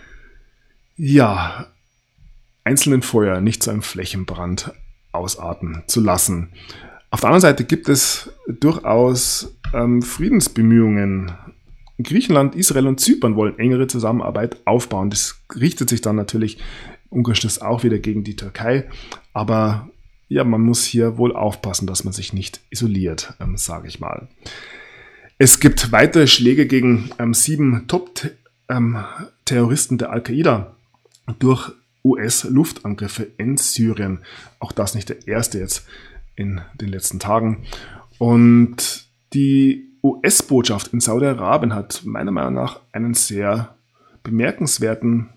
einzelnen Feuer nicht zu einem Flächenbrand ausarten zu lassen. Auf der anderen Seite gibt es durchaus Friedensbemühungen. Griechenland, Israel und Zypern wollen engere Zusammenarbeit aufbauen. Das richtet sich dann natürlich im Umkehrschluss auch wieder gegen die Türkei. Aber ja, man muss hier wohl aufpassen, dass man sich nicht isoliert, sage ich mal. Es gibt weitere Schläge gegen 7 Top-Terroristen der Al-Qaida durch US-Luftangriffe in Syrien. Auch das nicht der erste jetzt in den letzten Tagen. Und die US-Botschaft in Saudi-Arabien hat meiner Meinung nach eine bemerkenswerte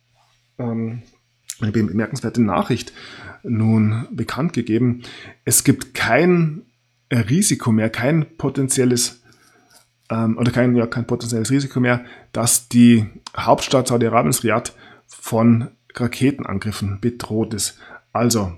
Nachricht nun bekannt gegeben. Es gibt kein Risiko mehr, kein potenzielles Risiko mehr, dass die Hauptstadt Saudi-Arabiens, Riad, von Raketenangriffen bedroht ist. Also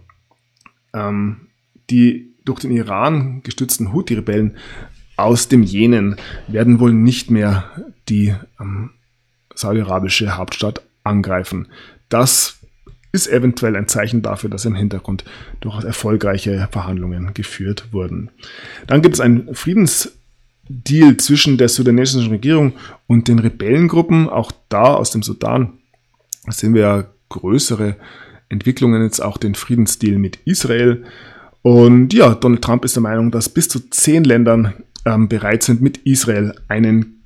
die durch den Iran gestützten Houthi-Rebellen aus dem Jemen werden wohl nicht mehr die saudi-arabische Hauptstadt angreifen. Das ist eventuell ein Zeichen dafür, dass im Hintergrund durchaus erfolgreiche Verhandlungen geführt wurden. Dann gibt es einen Friedensdeal zwischen der sudanesischen Regierung und den Rebellengruppen. Auch da aus dem Sudan sehen wir ja größere Entwicklungen, jetzt auch den Friedensdeal mit Israel. Und ja, Donald Trump ist der Meinung, dass bis zu 10 Ländern bereit sind, mit Israel einen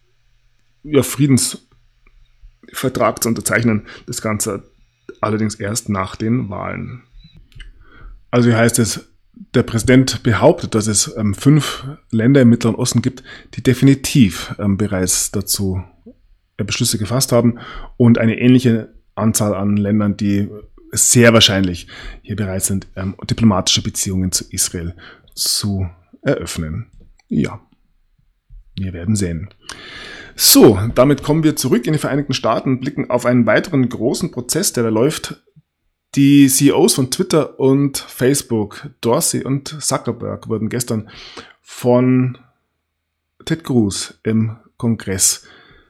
Friedensvertrag zu unterzeichnen. Das Ganze allerdings erst nach den Wahlen. Also hier heißt es, der Präsident behauptet, dass es 5 Länder im Mittleren Osten gibt, die definitiv bereits dazu Beschlüsse gefasst haben und eine ähnliche Anzahl an Ländern, die sehr wahrscheinlich hier bereit sind, diplomatische Beziehungen zu Israel zu eröffnen. Ja, wir werden sehen. So, damit kommen wir zurück in die Vereinigten Staaten und blicken auf einen weiteren großen Prozess, der da läuft. Die CEOs von Twitter und Facebook, Dorsey und Zuckerberg, wurden gestern von Ted Cruz im Kongress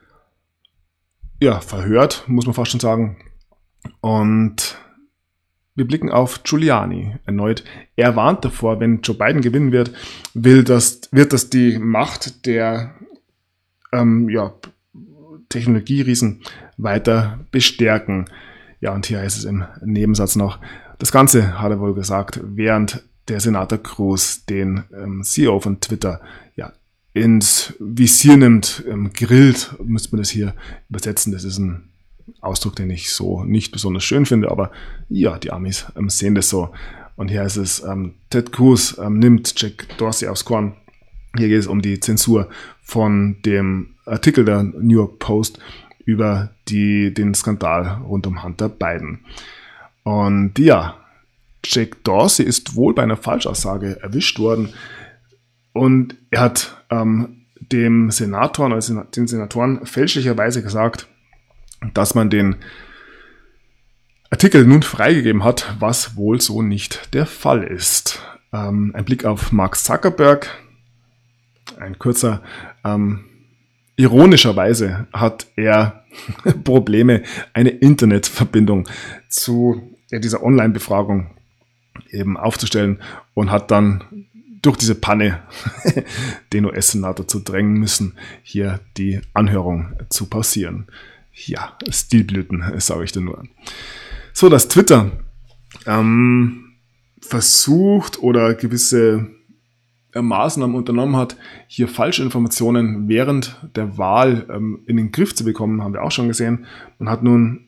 verhört, muss man fast schon sagen. Und wir blicken auf Giuliani erneut. Er warnt davor, wenn Joe Biden gewinnen wird, wird das die Macht der Technologieriesen weiter bestärken. Ja, und hier heißt es im Nebensatz noch, das Ganze hat er wohl gesagt, während der Senator Cruz den CEO von Twitter ins Visier nimmt, grillt, müsste man das hier übersetzen. Das ist ein Ausdruck, den ich so nicht besonders schön finde, aber ja, die Amis sehen das so. Und hier heißt es, Ted Cruz nimmt Jack Dorsey aufs Korn. Hier geht es um die Zensur von dem Artikel der New York Post über den Skandal rund um Hunter Biden. Und ja, Jack Dorsey ist wohl bei einer Falschaussage erwischt worden und er hat dem Senator oder den Senatoren fälschlicherweise gesagt, dass man den Artikel nun freigegeben hat, was wohl so nicht der Fall ist. Ein Blick auf Mark Zuckerberg, ein kurzer, ironischerweise hat er Probleme, eine Internetverbindung zu dieser Online-Befragung eben aufzustellen und hat dann durch diese Panne den US-Senator zu drängen müssen, hier die Anhörung zu pausieren. Ja, Stilblüten, sage ich dir nur. So, dass Twitter versucht oder gewisse Maßnahmen unternommen hat, hier falsche Informationen während der Wahl in den Griff zu bekommen, haben wir auch schon gesehen. Man hat nun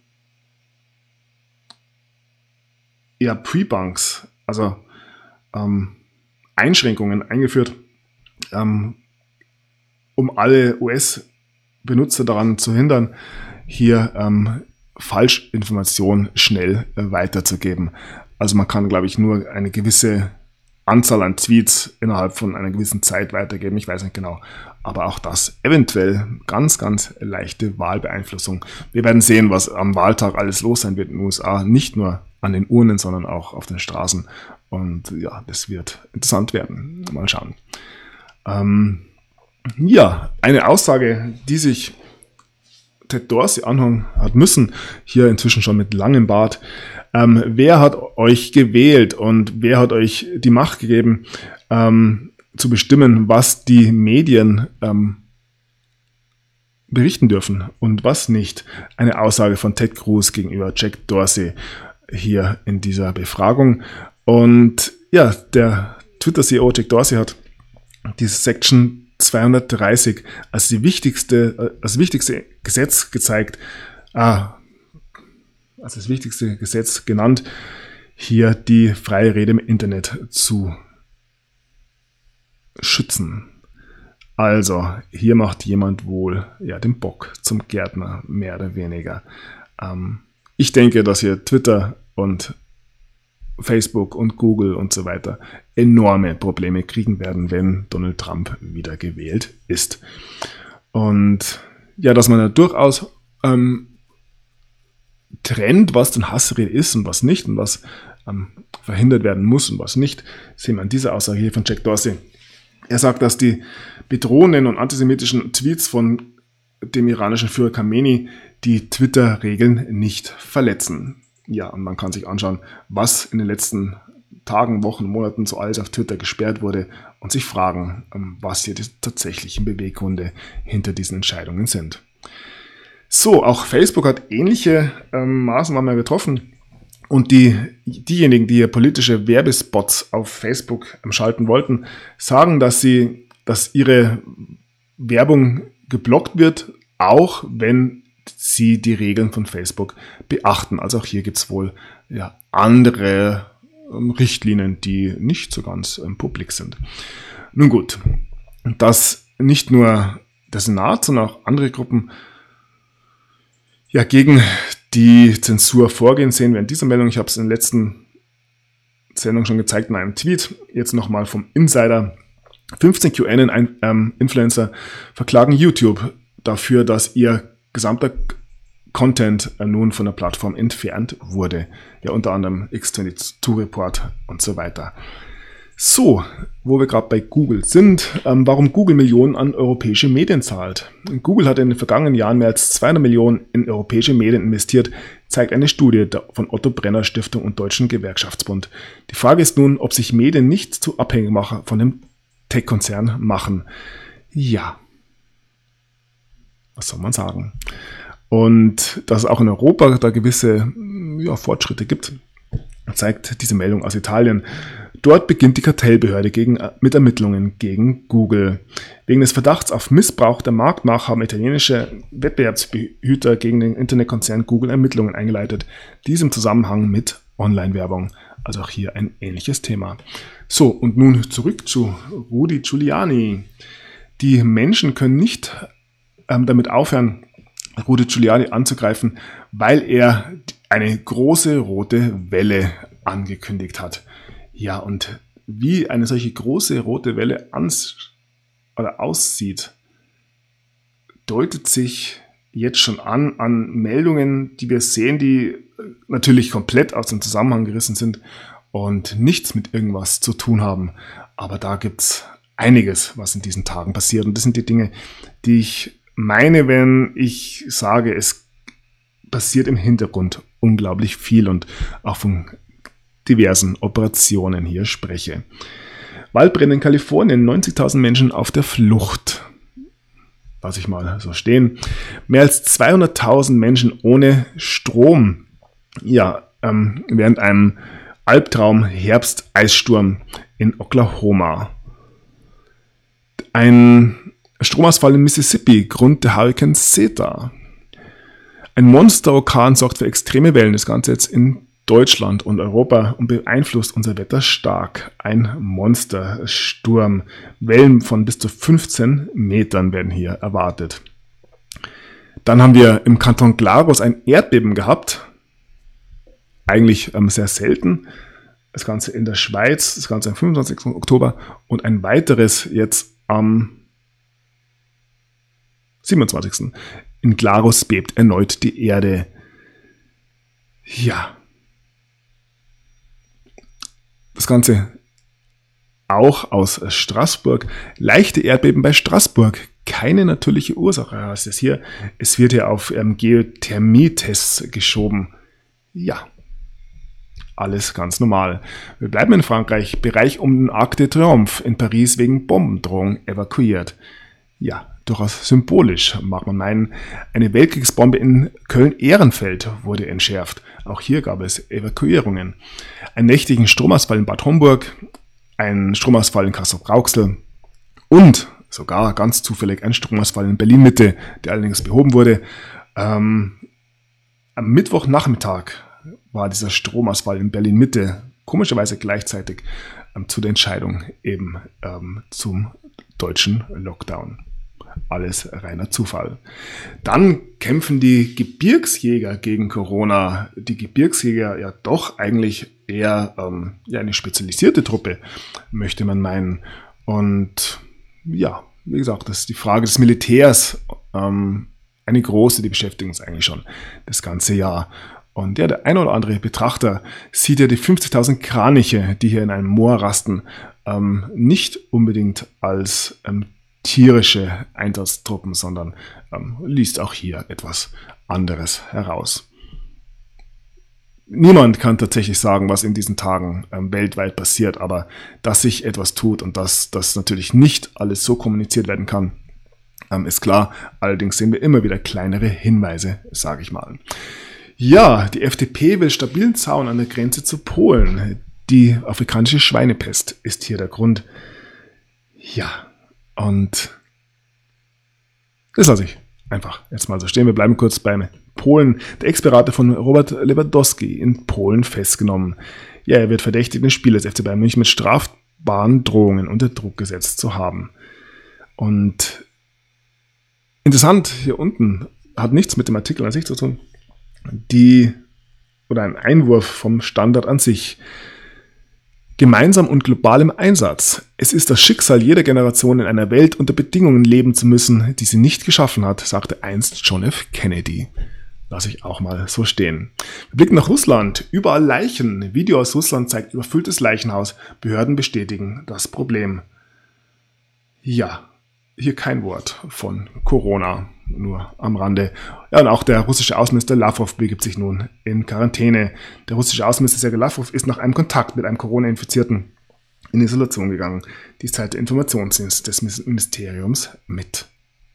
Pre-Bunks, also Einschränkungen eingeführt, um alle US-Benutzer daran zu hindern, hier Falschinformationen schnell weiterzugeben. Also man kann, glaube ich, nur eine gewisse Anzahl an Tweets innerhalb von einer gewissen Zeit weitergeben. Ich weiß nicht genau. Aber auch das eventuell ganz, ganz leichte Wahlbeeinflussung. Wir werden sehen, was am Wahltag alles los sein wird in den USA. Nicht nur an den Urnen, sondern auch auf den Straßen. Und ja, das wird interessant werden. Mal schauen. Eine Aussage, die sich Ted Dorsey anhören hat müssen, hier inzwischen schon mit langem Bart. Wer hat euch gewählt und wer hat euch die Macht gegeben, zu bestimmen, was die Medien berichten dürfen und was nicht? Eine Aussage von Ted Cruz gegenüber Jack Dorsey hier in dieser Befragung. Und ja, der Twitter-CEO Jack Dorsey hat diese Section 230 als das wichtigste Gesetz gezeigt, als das wichtigste Gesetz genannt, hier die freie Rede im Internet zu schützen. Also, hier macht jemand wohl den Bock zum Gärtner, mehr oder weniger. Ich denke, dass hier Twitter und Facebook und Google und so weiter enorme Probleme kriegen werden, wenn Donald Trump wieder gewählt ist. Und ja, dass man da durchaus trennt, was denn Hassrede ist und was nicht und was verhindert werden muss und was nicht, sehen wir an dieser Aussage hier von Jack Dorsey. Er sagt, dass die bedrohenden und antisemitischen Tweets von dem iranischen Führer Khamenei die Twitter-Regeln nicht verletzen. Ja, und man kann sich anschauen, was in den letzten Tagen, Wochen, Monaten so alles auf Twitter gesperrt wurde und sich fragen, was hier die tatsächlichen Beweggründe hinter diesen Entscheidungen sind. So, auch Facebook hat ähnliche Maßnahmen getroffen und diejenigen, die hier politische Werbespots auf Facebook schalten wollten, sagen, dass ihre Werbung geblockt wird, auch wenn sie die Regeln von Facebook beachten. Also auch hier gibt es wohl andere Richtlinien, die nicht so ganz publik sind. Nun gut, dass nicht nur der Senat, sondern auch andere Gruppen gegen die Zensur vorgehen, sehen wir in dieser Meldung. Ich habe es in der letzten Sendung schon gezeigt in einem Tweet. Jetzt nochmal vom Insider. 15 QAnon-Influencer verklagen YouTube dafür, dass ihr gesamter Content nun von der Plattform entfernt wurde. Ja, unter anderem X22 Report und so weiter. So, wo wir gerade bei Google sind, warum Google Millionen an europäische Medien zahlt. Google hat in den vergangenen Jahren mehr als 200 Millionen in europäische Medien investiert, zeigt eine Studie von Otto Brenner Stiftung und Deutschen Gewerkschaftsbund. Die Frage ist nun, ob sich Medien nicht zu abhängig von dem Tech-Konzern machen. Ja, was soll man sagen? Und dass es auch in Europa da gewisse Fortschritte gibt, zeigt diese Meldung aus Italien. Dort beginnt die Kartellbehörde mit Ermittlungen gegen Google. Wegen des Verdachts auf Missbrauch der Marktmacht haben italienische Wettbewerbsbehüter gegen den Internetkonzern Google Ermittlungen eingeleitet. Dies im Zusammenhang mit Online-Werbung. Also auch hier ein ähnliches Thema. So, und nun zurück zu Rudy Giuliani. Die Menschen können nicht damit aufhören, Rudy Giuliani anzugreifen, weil er eine große rote Welle angekündigt hat. Ja, und wie eine solche große rote Welle aussieht, deutet sich jetzt schon an Meldungen, die wir sehen, die natürlich komplett aus dem Zusammenhang gerissen sind und nichts mit irgendwas zu tun haben. Aber da gibt es einiges, was in diesen Tagen passiert. Und das sind die Dinge, die ich meine, wenn ich sage, es passiert im Hintergrund unglaublich viel und auch von diversen Operationen hier spreche. Waldbrände in Kalifornien, 90.000 Menschen auf der Flucht. Lass ich mal so stehen. Mehr als 200.000 Menschen ohne Strom. Ja, während einem Albtraum-Herbst-Eissturm in Oklahoma. Ein Stromausfall in Mississippi, Grund der Hurrikan Zeta. Ein Monsterorkan sorgt für extreme Wellen, das Ganze jetzt in Deutschland und Europa und beeinflusst unser Wetter stark. Ein Monstersturm. Wellen von bis zu 15 Metern werden hier erwartet. Dann haben wir im Kanton Glarus ein Erdbeben gehabt. Eigentlich sehr selten. Das Ganze in der Schweiz, das Ganze am 25. Oktober und ein weiteres jetzt am 27. In Glarus bebt erneut die Erde. Ja. Das Ganze auch aus Straßburg. Leichte Erdbeben bei Straßburg. Keine natürliche Ursache heißt es hier. Es wird ja auf Geothermie-Tests geschoben. Ja. Alles ganz normal. Wir bleiben in Frankreich. Bereich um den Arc de Triomphe in Paris wegen Bombendrohung evakuiert. Ja, durchaus symbolisch, mag man meinen. Eine Weltkriegsbombe in Köln-Ehrenfeld wurde entschärft. Auch hier gab es Evakuierungen. Einen nächtigen Stromausfall in Bad Homburg, ein Stromausfall in Kassel-Brauxel und sogar ganz zufällig ein Stromausfall in Berlin-Mitte, der allerdings behoben wurde. Am Mittwochnachmittag war dieser Stromausfall in Berlin-Mitte komischerweise gleichzeitig zu der Entscheidung eben zum deutschen Lockdown. Alles reiner Zufall. Dann kämpfen die Gebirgsjäger gegen Corona. Die Gebirgsjäger ja doch eigentlich eher eine spezialisierte Truppe, möchte man meinen. Und ja, wie gesagt, das ist die Frage des Militärs. Eine große, die beschäftigen uns eigentlich schon das ganze Jahr. Und ja, der ein oder andere Betrachter sieht ja die 50.000 Kraniche, die hier in einem Moor rasten, nicht unbedingt als tierische Einsatztruppen, sondern liest auch hier etwas anderes heraus. Niemand kann tatsächlich sagen, was in diesen Tagen weltweit passiert, aber dass sich etwas tut und dass das natürlich nicht alles so kommuniziert werden kann, ist klar. Allerdings sehen wir immer wieder kleinere Hinweise, sage ich mal. Ja, die FDP will stabilen Zaun an der Grenze zu Polen. Die afrikanische Schweinepest ist hier der Grund. Ja, und das lasse ich einfach jetzt mal so stehen. Wir bleiben kurz beim Polen. Der Ex-Berater von Robert Lewandowski in Polen festgenommen. Ja, er wird verdächtigt, den Spieler des FC Bayern München mit strafbaren Drohungen unter Druck gesetzt zu haben. Und interessant, hier unten, hat nichts mit dem Artikel an sich zu tun. Ein Einwurf vom Standard an sich. Gemeinsam und global im Einsatz. Es ist das Schicksal jeder Generation, in einer Welt unter Bedingungen leben zu müssen, die sie nicht geschaffen hat, sagte einst John F. Kennedy. lasse ich auch mal so stehen. Wir blicken nach Russland. Überall Leichen. Video aus Russland zeigt überfülltes Leichenhaus. Behörden bestätigen das Problem. Ja, hier kein Wort von Corona, nur am Rande. Ja, und auch der russische Außenminister Lavrov begibt sich nun in Quarantäne. Der russische Außenminister Sergei Lavrov ist nach einem Kontakt mit einem Corona-Infizierten in Isolation gegangen. Dies teilt der Informationsdienst des Ministeriums mit.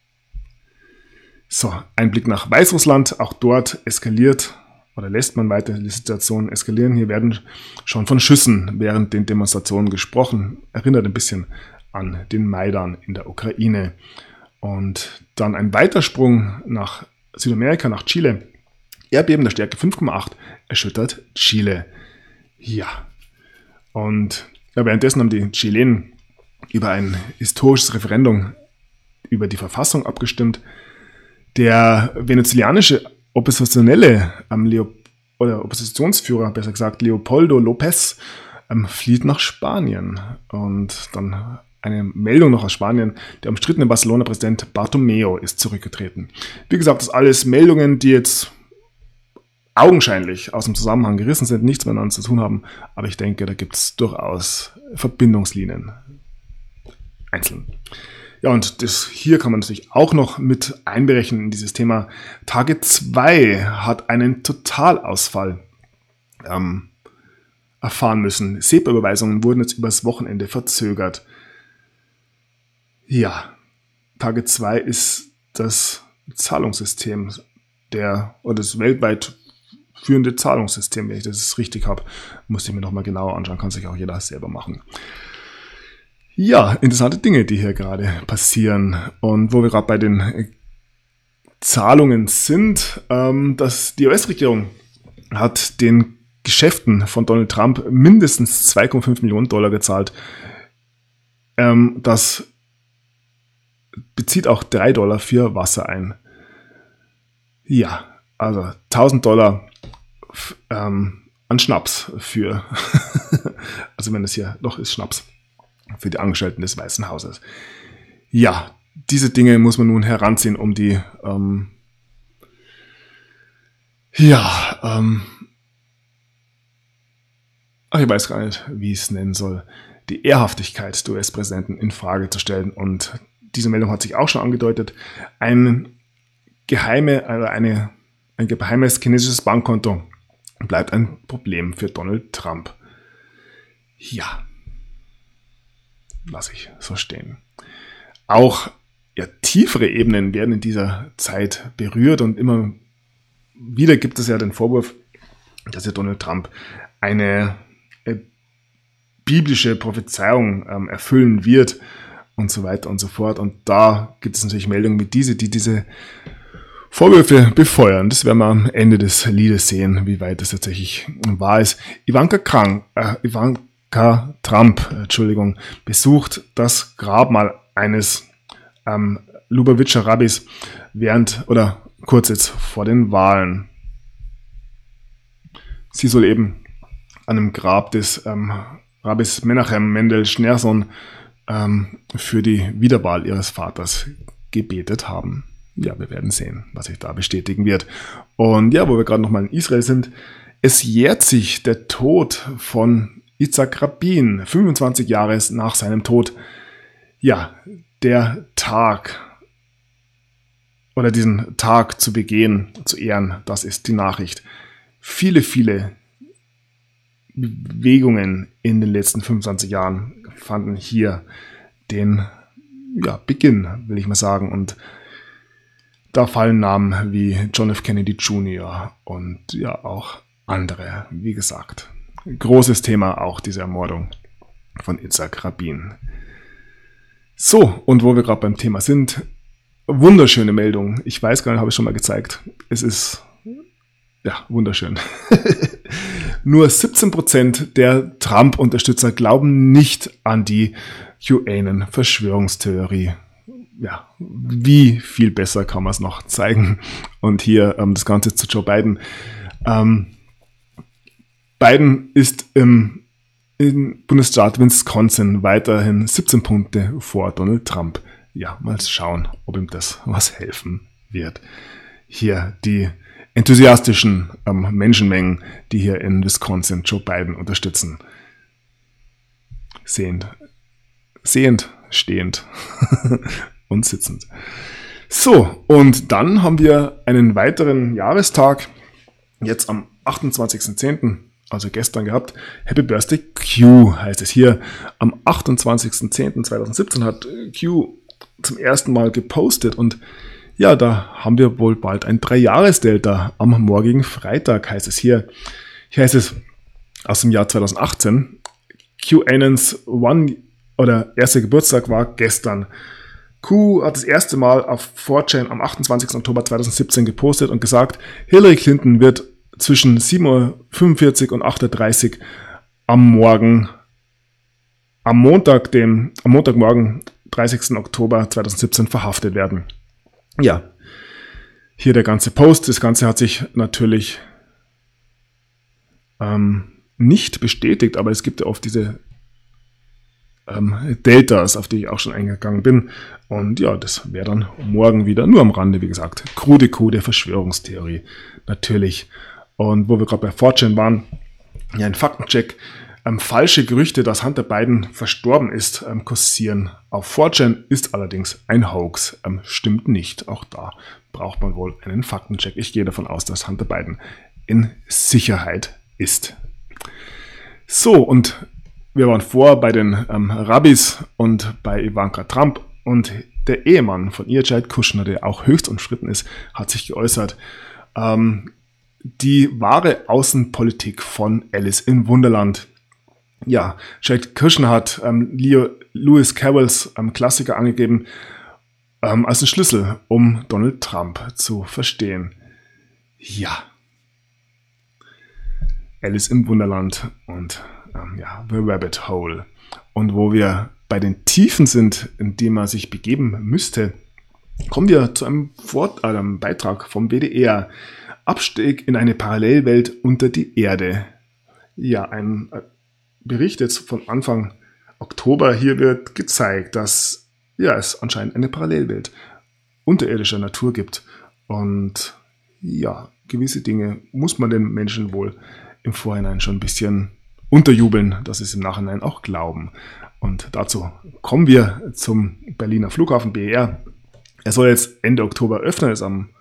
So, ein Blick nach Weißrussland. Auch dort eskaliert oder lässt man weiter die Situation eskalieren. Hier werden schon von Schüssen während den Demonstrationen gesprochen. Erinnert ein bisschen an den Maidan in der Ukraine. Und dann ein Weitersprung nach Südamerika, nach Chile. Erdbeben der Stärke 5,8 erschüttert Chile. Ja, und währenddessen haben die Chilenen über ein historisches Referendum über die Verfassung abgestimmt. Der venezuelanische Oppositionelle oder Oppositionsführer, besser gesagt Leopoldo López, flieht nach Spanien. Und dann eine Meldung noch aus Spanien. Der umstrittene Barcelona-Präsident Bartomeu ist zurückgetreten. Wie gesagt, das alles Meldungen, die jetzt augenscheinlich aus dem Zusammenhang gerissen sind, nichts miteinander zu tun haben. Aber ich denke, da gibt es durchaus Verbindungslinien. Einzeln. Ja, und das hier kann man natürlich auch noch mit einberechnen in dieses Thema. Tage 2 hat einen Totalausfall erfahren müssen. SEPA-Überweisungen wurden jetzt übers Wochenende verzögert. Ja, Tage 2 ist das Zahlungssystem oder das weltweit führende Zahlungssystem, wenn ich das richtig habe. Muss ich mir nochmal genauer anschauen, kann sich auch jeder selber machen. Ja, interessante Dinge, die hier gerade passieren. Und wo wir gerade bei den Zahlungen sind, dass die US-Regierung hat den Geschäften von Donald Trump mindestens 2,5 Millionen Dollar gezahlt. Das bezieht auch $3 für Wasser ein. Ja, also $1.000 an Schnaps für, also wenn es hier noch ist, Schnaps für die Angestellten des Weißen Hauses. Ja, diese Dinge muss man nun heranziehen, um die, ich weiß gar nicht, wie ich es nennen soll, die Ehrhaftigkeit des US-Präsidenten in Frage zu stellen. Und diese Meldung hat sich auch schon angedeutet. Ein geheimes chinesisches Bankkonto bleibt ein Problem für Donald Trump. Ja, lasse ich so stehen. Auch tiefere Ebenen werden in dieser Zeit berührt und immer wieder gibt es ja den Vorwurf, dass ja Donald Trump eine biblische Prophezeiung erfüllen wird und so weiter und so fort. Und da gibt es natürlich Meldungen wie diese, die diese Vorwürfe befeuern. Das werden wir am Ende des Liedes sehen, wie weit das tatsächlich wahr ist. Ivanka Trump, besucht das Grabmal eines Lubavitcher Rabbis kurz jetzt vor den Wahlen. Sie soll eben an dem Grab des Rabbis Menachem Mendel Schneerson für die Wiederwahl ihres Vaters gebetet haben. Ja, wir werden sehen, was sich da bestätigen wird. Und ja, wo wir gerade nochmal in Israel sind, es jährt sich der Tod von Yitzhak Rabin, 25 Jahre nach seinem Tod. Ja, der Tag oder diesen Tag zu begehen, zu ehren, das ist die Nachricht. Viele, viele Bewegungen in den letzten 25 Jahren fanden hier den Beginn, will ich mal sagen. Und da fallen Namen wie John F. Kennedy Jr. und ja auch andere. Wie gesagt, großes Thema auch diese Ermordung von Yitzhak Rabin. So, und wo wir gerade beim Thema sind, wunderschöne Meldung. Ich weiß gar nicht, habe ich schon mal gezeigt. Es ist wunderschön. Nur 17% der Trump-Unterstützer glauben nicht an die QAnon-Verschwörungstheorie. Ja, wie viel besser kann man es noch zeigen? Und hier das Ganze zu Joe Biden. Biden ist im Bundesstaat Wisconsin weiterhin 17 Punkte vor Donald Trump. Ja, mal schauen, ob ihm das was helfen wird. Hier die enthusiastischen Menschenmengen, die hier in Wisconsin Joe Biden unterstützen. Sehend, stehend und sitzend. So, und dann haben wir einen weiteren Jahrestag, jetzt am 28.10., also gestern gehabt. Happy Birthday Q heißt es hier. Am 28.10.2017 hat Q zum ersten Mal gepostet und ja, da haben wir wohl bald ein 3-Jahres-Delta am morgigen Freitag, heißt es hier. Hier heißt es aus dem Jahr 2018, QAnons erster Geburtstag war gestern. Q hat das erste Mal auf 4chan am 28. Oktober 2017 gepostet und gesagt, Hillary Clinton wird zwischen 7.45 Uhr und 8.30 Uhr am Montagmorgen, 30. Oktober 2017 verhaftet werden. Ja, hier der ganze Post. Das Ganze hat sich natürlich nicht bestätigt, aber es gibt ja oft diese Deltas, auf die ich auch schon eingegangen bin. Und ja, das wäre dann morgen wieder, nur am Rande, wie gesagt, krude Kuh der Verschwörungstheorie natürlich. Und wo wir gerade bei 4chan waren, ja, ein Faktencheck. Falsche Gerüchte, dass Hunter Biden verstorben ist, kursieren. Auf 4chan ist allerdings ein Hoax. Stimmt nicht. Auch da braucht man wohl einen Faktencheck. Ich gehe davon aus, dass Hunter Biden in Sicherheit ist. So, und wir waren bei den Rabbis und bei Ivanka Trump und der Ehemann von ihr, Jared Kushner, der auch höchst umstritten ist, hat sich geäußert. Die wahre Außenpolitik von Alice im Wunderland. Ja, Jared Kushner hat Lewis Carrolls Klassiker angegeben als einen Schlüssel, um Donald Trump zu verstehen. Ja, Alice im Wunderland und The Rabbit Hole. Und wo wir bei den Tiefen sind, in die man sich begeben müsste, kommen wir zu einem Beitrag vom WDR. Abstieg in eine Parallelwelt unter die Erde. Ja, ein Bericht jetzt von Anfang Oktober. Hier wird gezeigt, dass es anscheinend eine Parallelwelt unterirdischer Natur gibt. Und ja, gewisse Dinge muss man den Menschen wohl im Vorhinein schon ein bisschen unterjubeln, dass sie es im Nachhinein auch glauben. Und dazu kommen wir zum Berliner Flughafen BER. Er soll jetzt Ende Oktober öffnen, ist am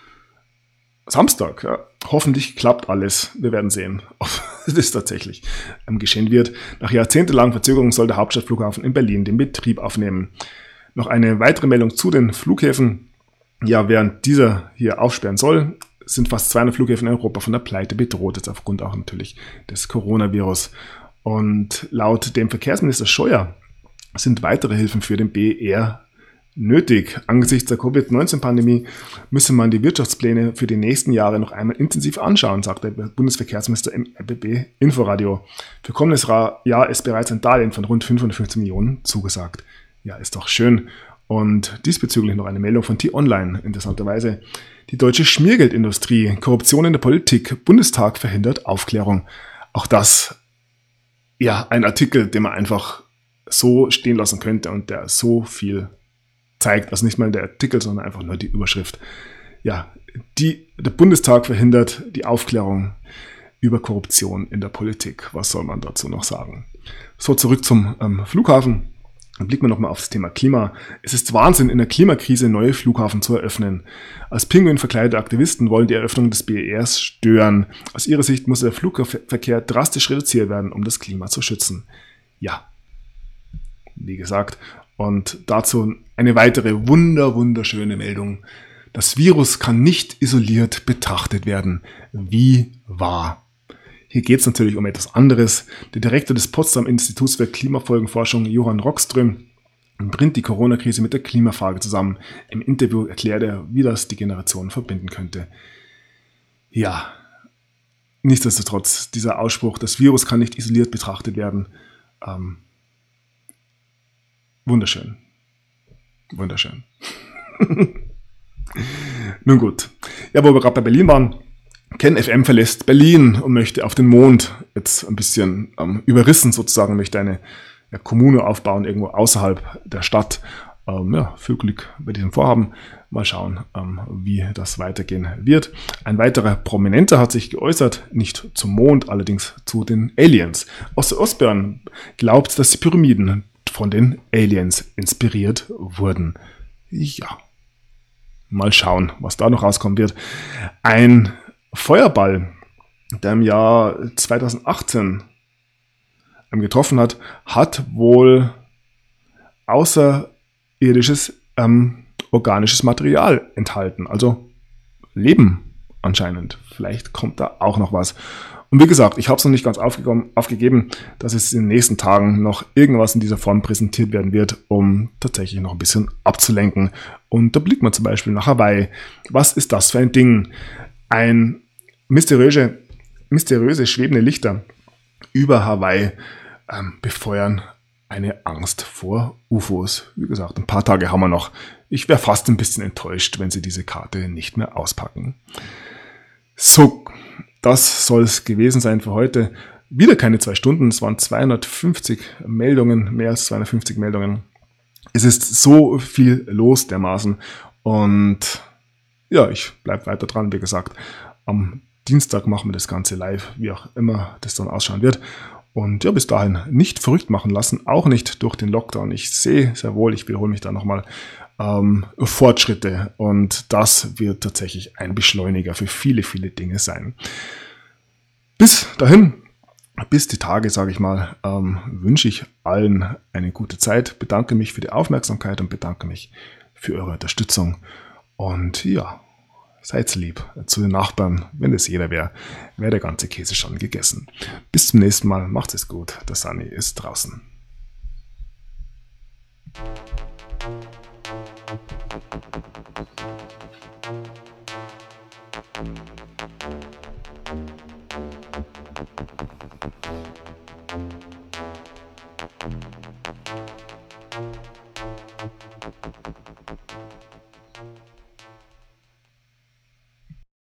Samstag. Ja. Hoffentlich klappt alles. Wir werden sehen, ob das tatsächlich geschehen wird. Nach jahrzehntelangen Verzögerungen soll der Hauptstadtflughafen in Berlin den Betrieb aufnehmen. Noch eine weitere Meldung zu den Flughäfen. Ja, während dieser hier aufsperren soll, sind fast 200 Flughäfen in Europa von der Pleite bedroht, jetzt aufgrund auch natürlich des Coronavirus. Und laut dem Verkehrsminister Scheuer sind weitere Hilfen für den BER nötig. Angesichts der Covid-19-Pandemie müsse man die Wirtschaftspläne für die nächsten Jahre noch einmal intensiv anschauen, sagt der Bundesverkehrsminister im RBB Inforadio. Für kommendes Jahr ist bereits ein Darlehen von rund 550 Millionen zugesagt. Ja, ist doch schön. Und diesbezüglich noch eine Meldung von T-Online, interessanterweise. Die deutsche Schmiergeldindustrie, Korruption in der Politik, Bundestag verhindert Aufklärung. Auch das, ja, ein Artikel, den man einfach so stehen lassen könnte und der so viel zeigt, also nicht mal der Artikel, sondern einfach nur die Überschrift. Ja, der Bundestag verhindert die Aufklärung über Korruption in der Politik. Was soll man dazu noch sagen? So, zurück zum Flughafen. Dann blicken wir nochmal auf das Thema Klima. Es ist Wahnsinn, in der Klimakrise neue Flughafen zu eröffnen. Als Pinguin verkleidete Aktivisten wollen die Eröffnung des BERs stören. Aus ihrer Sicht muss der Flugverkehr drastisch reduziert werden, um das Klima zu schützen. Ja, wie gesagt. Und dazu eine weitere wunderschöne Meldung. Das Virus kann nicht isoliert betrachtet werden. Wie wahr. Hier geht es natürlich um etwas anderes. Der Direktor des Potsdam Instituts für Klimafolgenforschung, Johann Rockström, bringt die Corona-Krise mit der Klimafrage zusammen. Im Interview erklärt er, wie das die Generationen verbinden könnte. Ja, nichtsdestotrotz, dieser Ausspruch, das Virus kann nicht isoliert betrachtet werden, wunderschön. Wunderschön. Nun gut. Ja, wo wir gerade bei Berlin waren. Ken FM verlässt Berlin und möchte auf den Mond. Jetzt ein bisschen überrissen sozusagen, möchte eine Kommune aufbauen, irgendwo außerhalb der Stadt. viel Glück bei diesem Vorhaben. Mal schauen, wie das weitergehen wird. Ein weiterer Prominenter hat sich geäußert, nicht zum Mond, allerdings zu den Aliens. Ozzy Osbourne glaubt, dass die Pyramiden von den Aliens inspiriert wurden. Ja, mal schauen, was da noch rauskommen wird. Ein Feuerball, der im Jahr 2018 getroffen hat, hat wohl außerirdisches organisches Material enthalten. Also Leben anscheinend. Vielleicht kommt da auch noch was. Und wie gesagt, ich habe es noch nicht ganz aufgegeben, dass es in den nächsten Tagen noch irgendwas in dieser Form präsentiert werden wird, um tatsächlich noch ein bisschen abzulenken. Und da blickt man zum Beispiel nach Hawaii. Was ist das für ein Ding? Ein mysteriöse schwebende Lichter über Hawaii befeuern eine Angst vor UFOs. Wie gesagt, ein paar Tage haben wir noch. Ich wäre fast ein bisschen enttäuscht, wenn sie diese Karte nicht mehr auspacken. So, das soll es gewesen sein für heute. Wieder keine 2 Stunden, es waren 250 Meldungen, mehr als 250 Meldungen. Es ist so viel los dermaßen und ja, ich bleibe weiter dran, wie gesagt. Am Dienstag machen wir das Ganze live, wie auch immer das dann ausschauen wird. Und ja, bis dahin nicht verrückt machen lassen, auch nicht durch den Lockdown. Ich sehe sehr wohl, ich wiederhole mich da nochmal, Fortschritte und das wird tatsächlich ein Beschleuniger für viele, viele Dinge sein. Bis dahin, bis die Tage, sage ich mal, wünsche ich allen eine gute Zeit, bedanke mich für die Aufmerksamkeit und bedanke mich für eure Unterstützung und ja, seid lieb zu den Nachbarn. Wenn das jeder wäre, wäre der ganze Käse schon gegessen. Bis zum nächsten Mal. Macht es gut. Der Sunny ist draußen.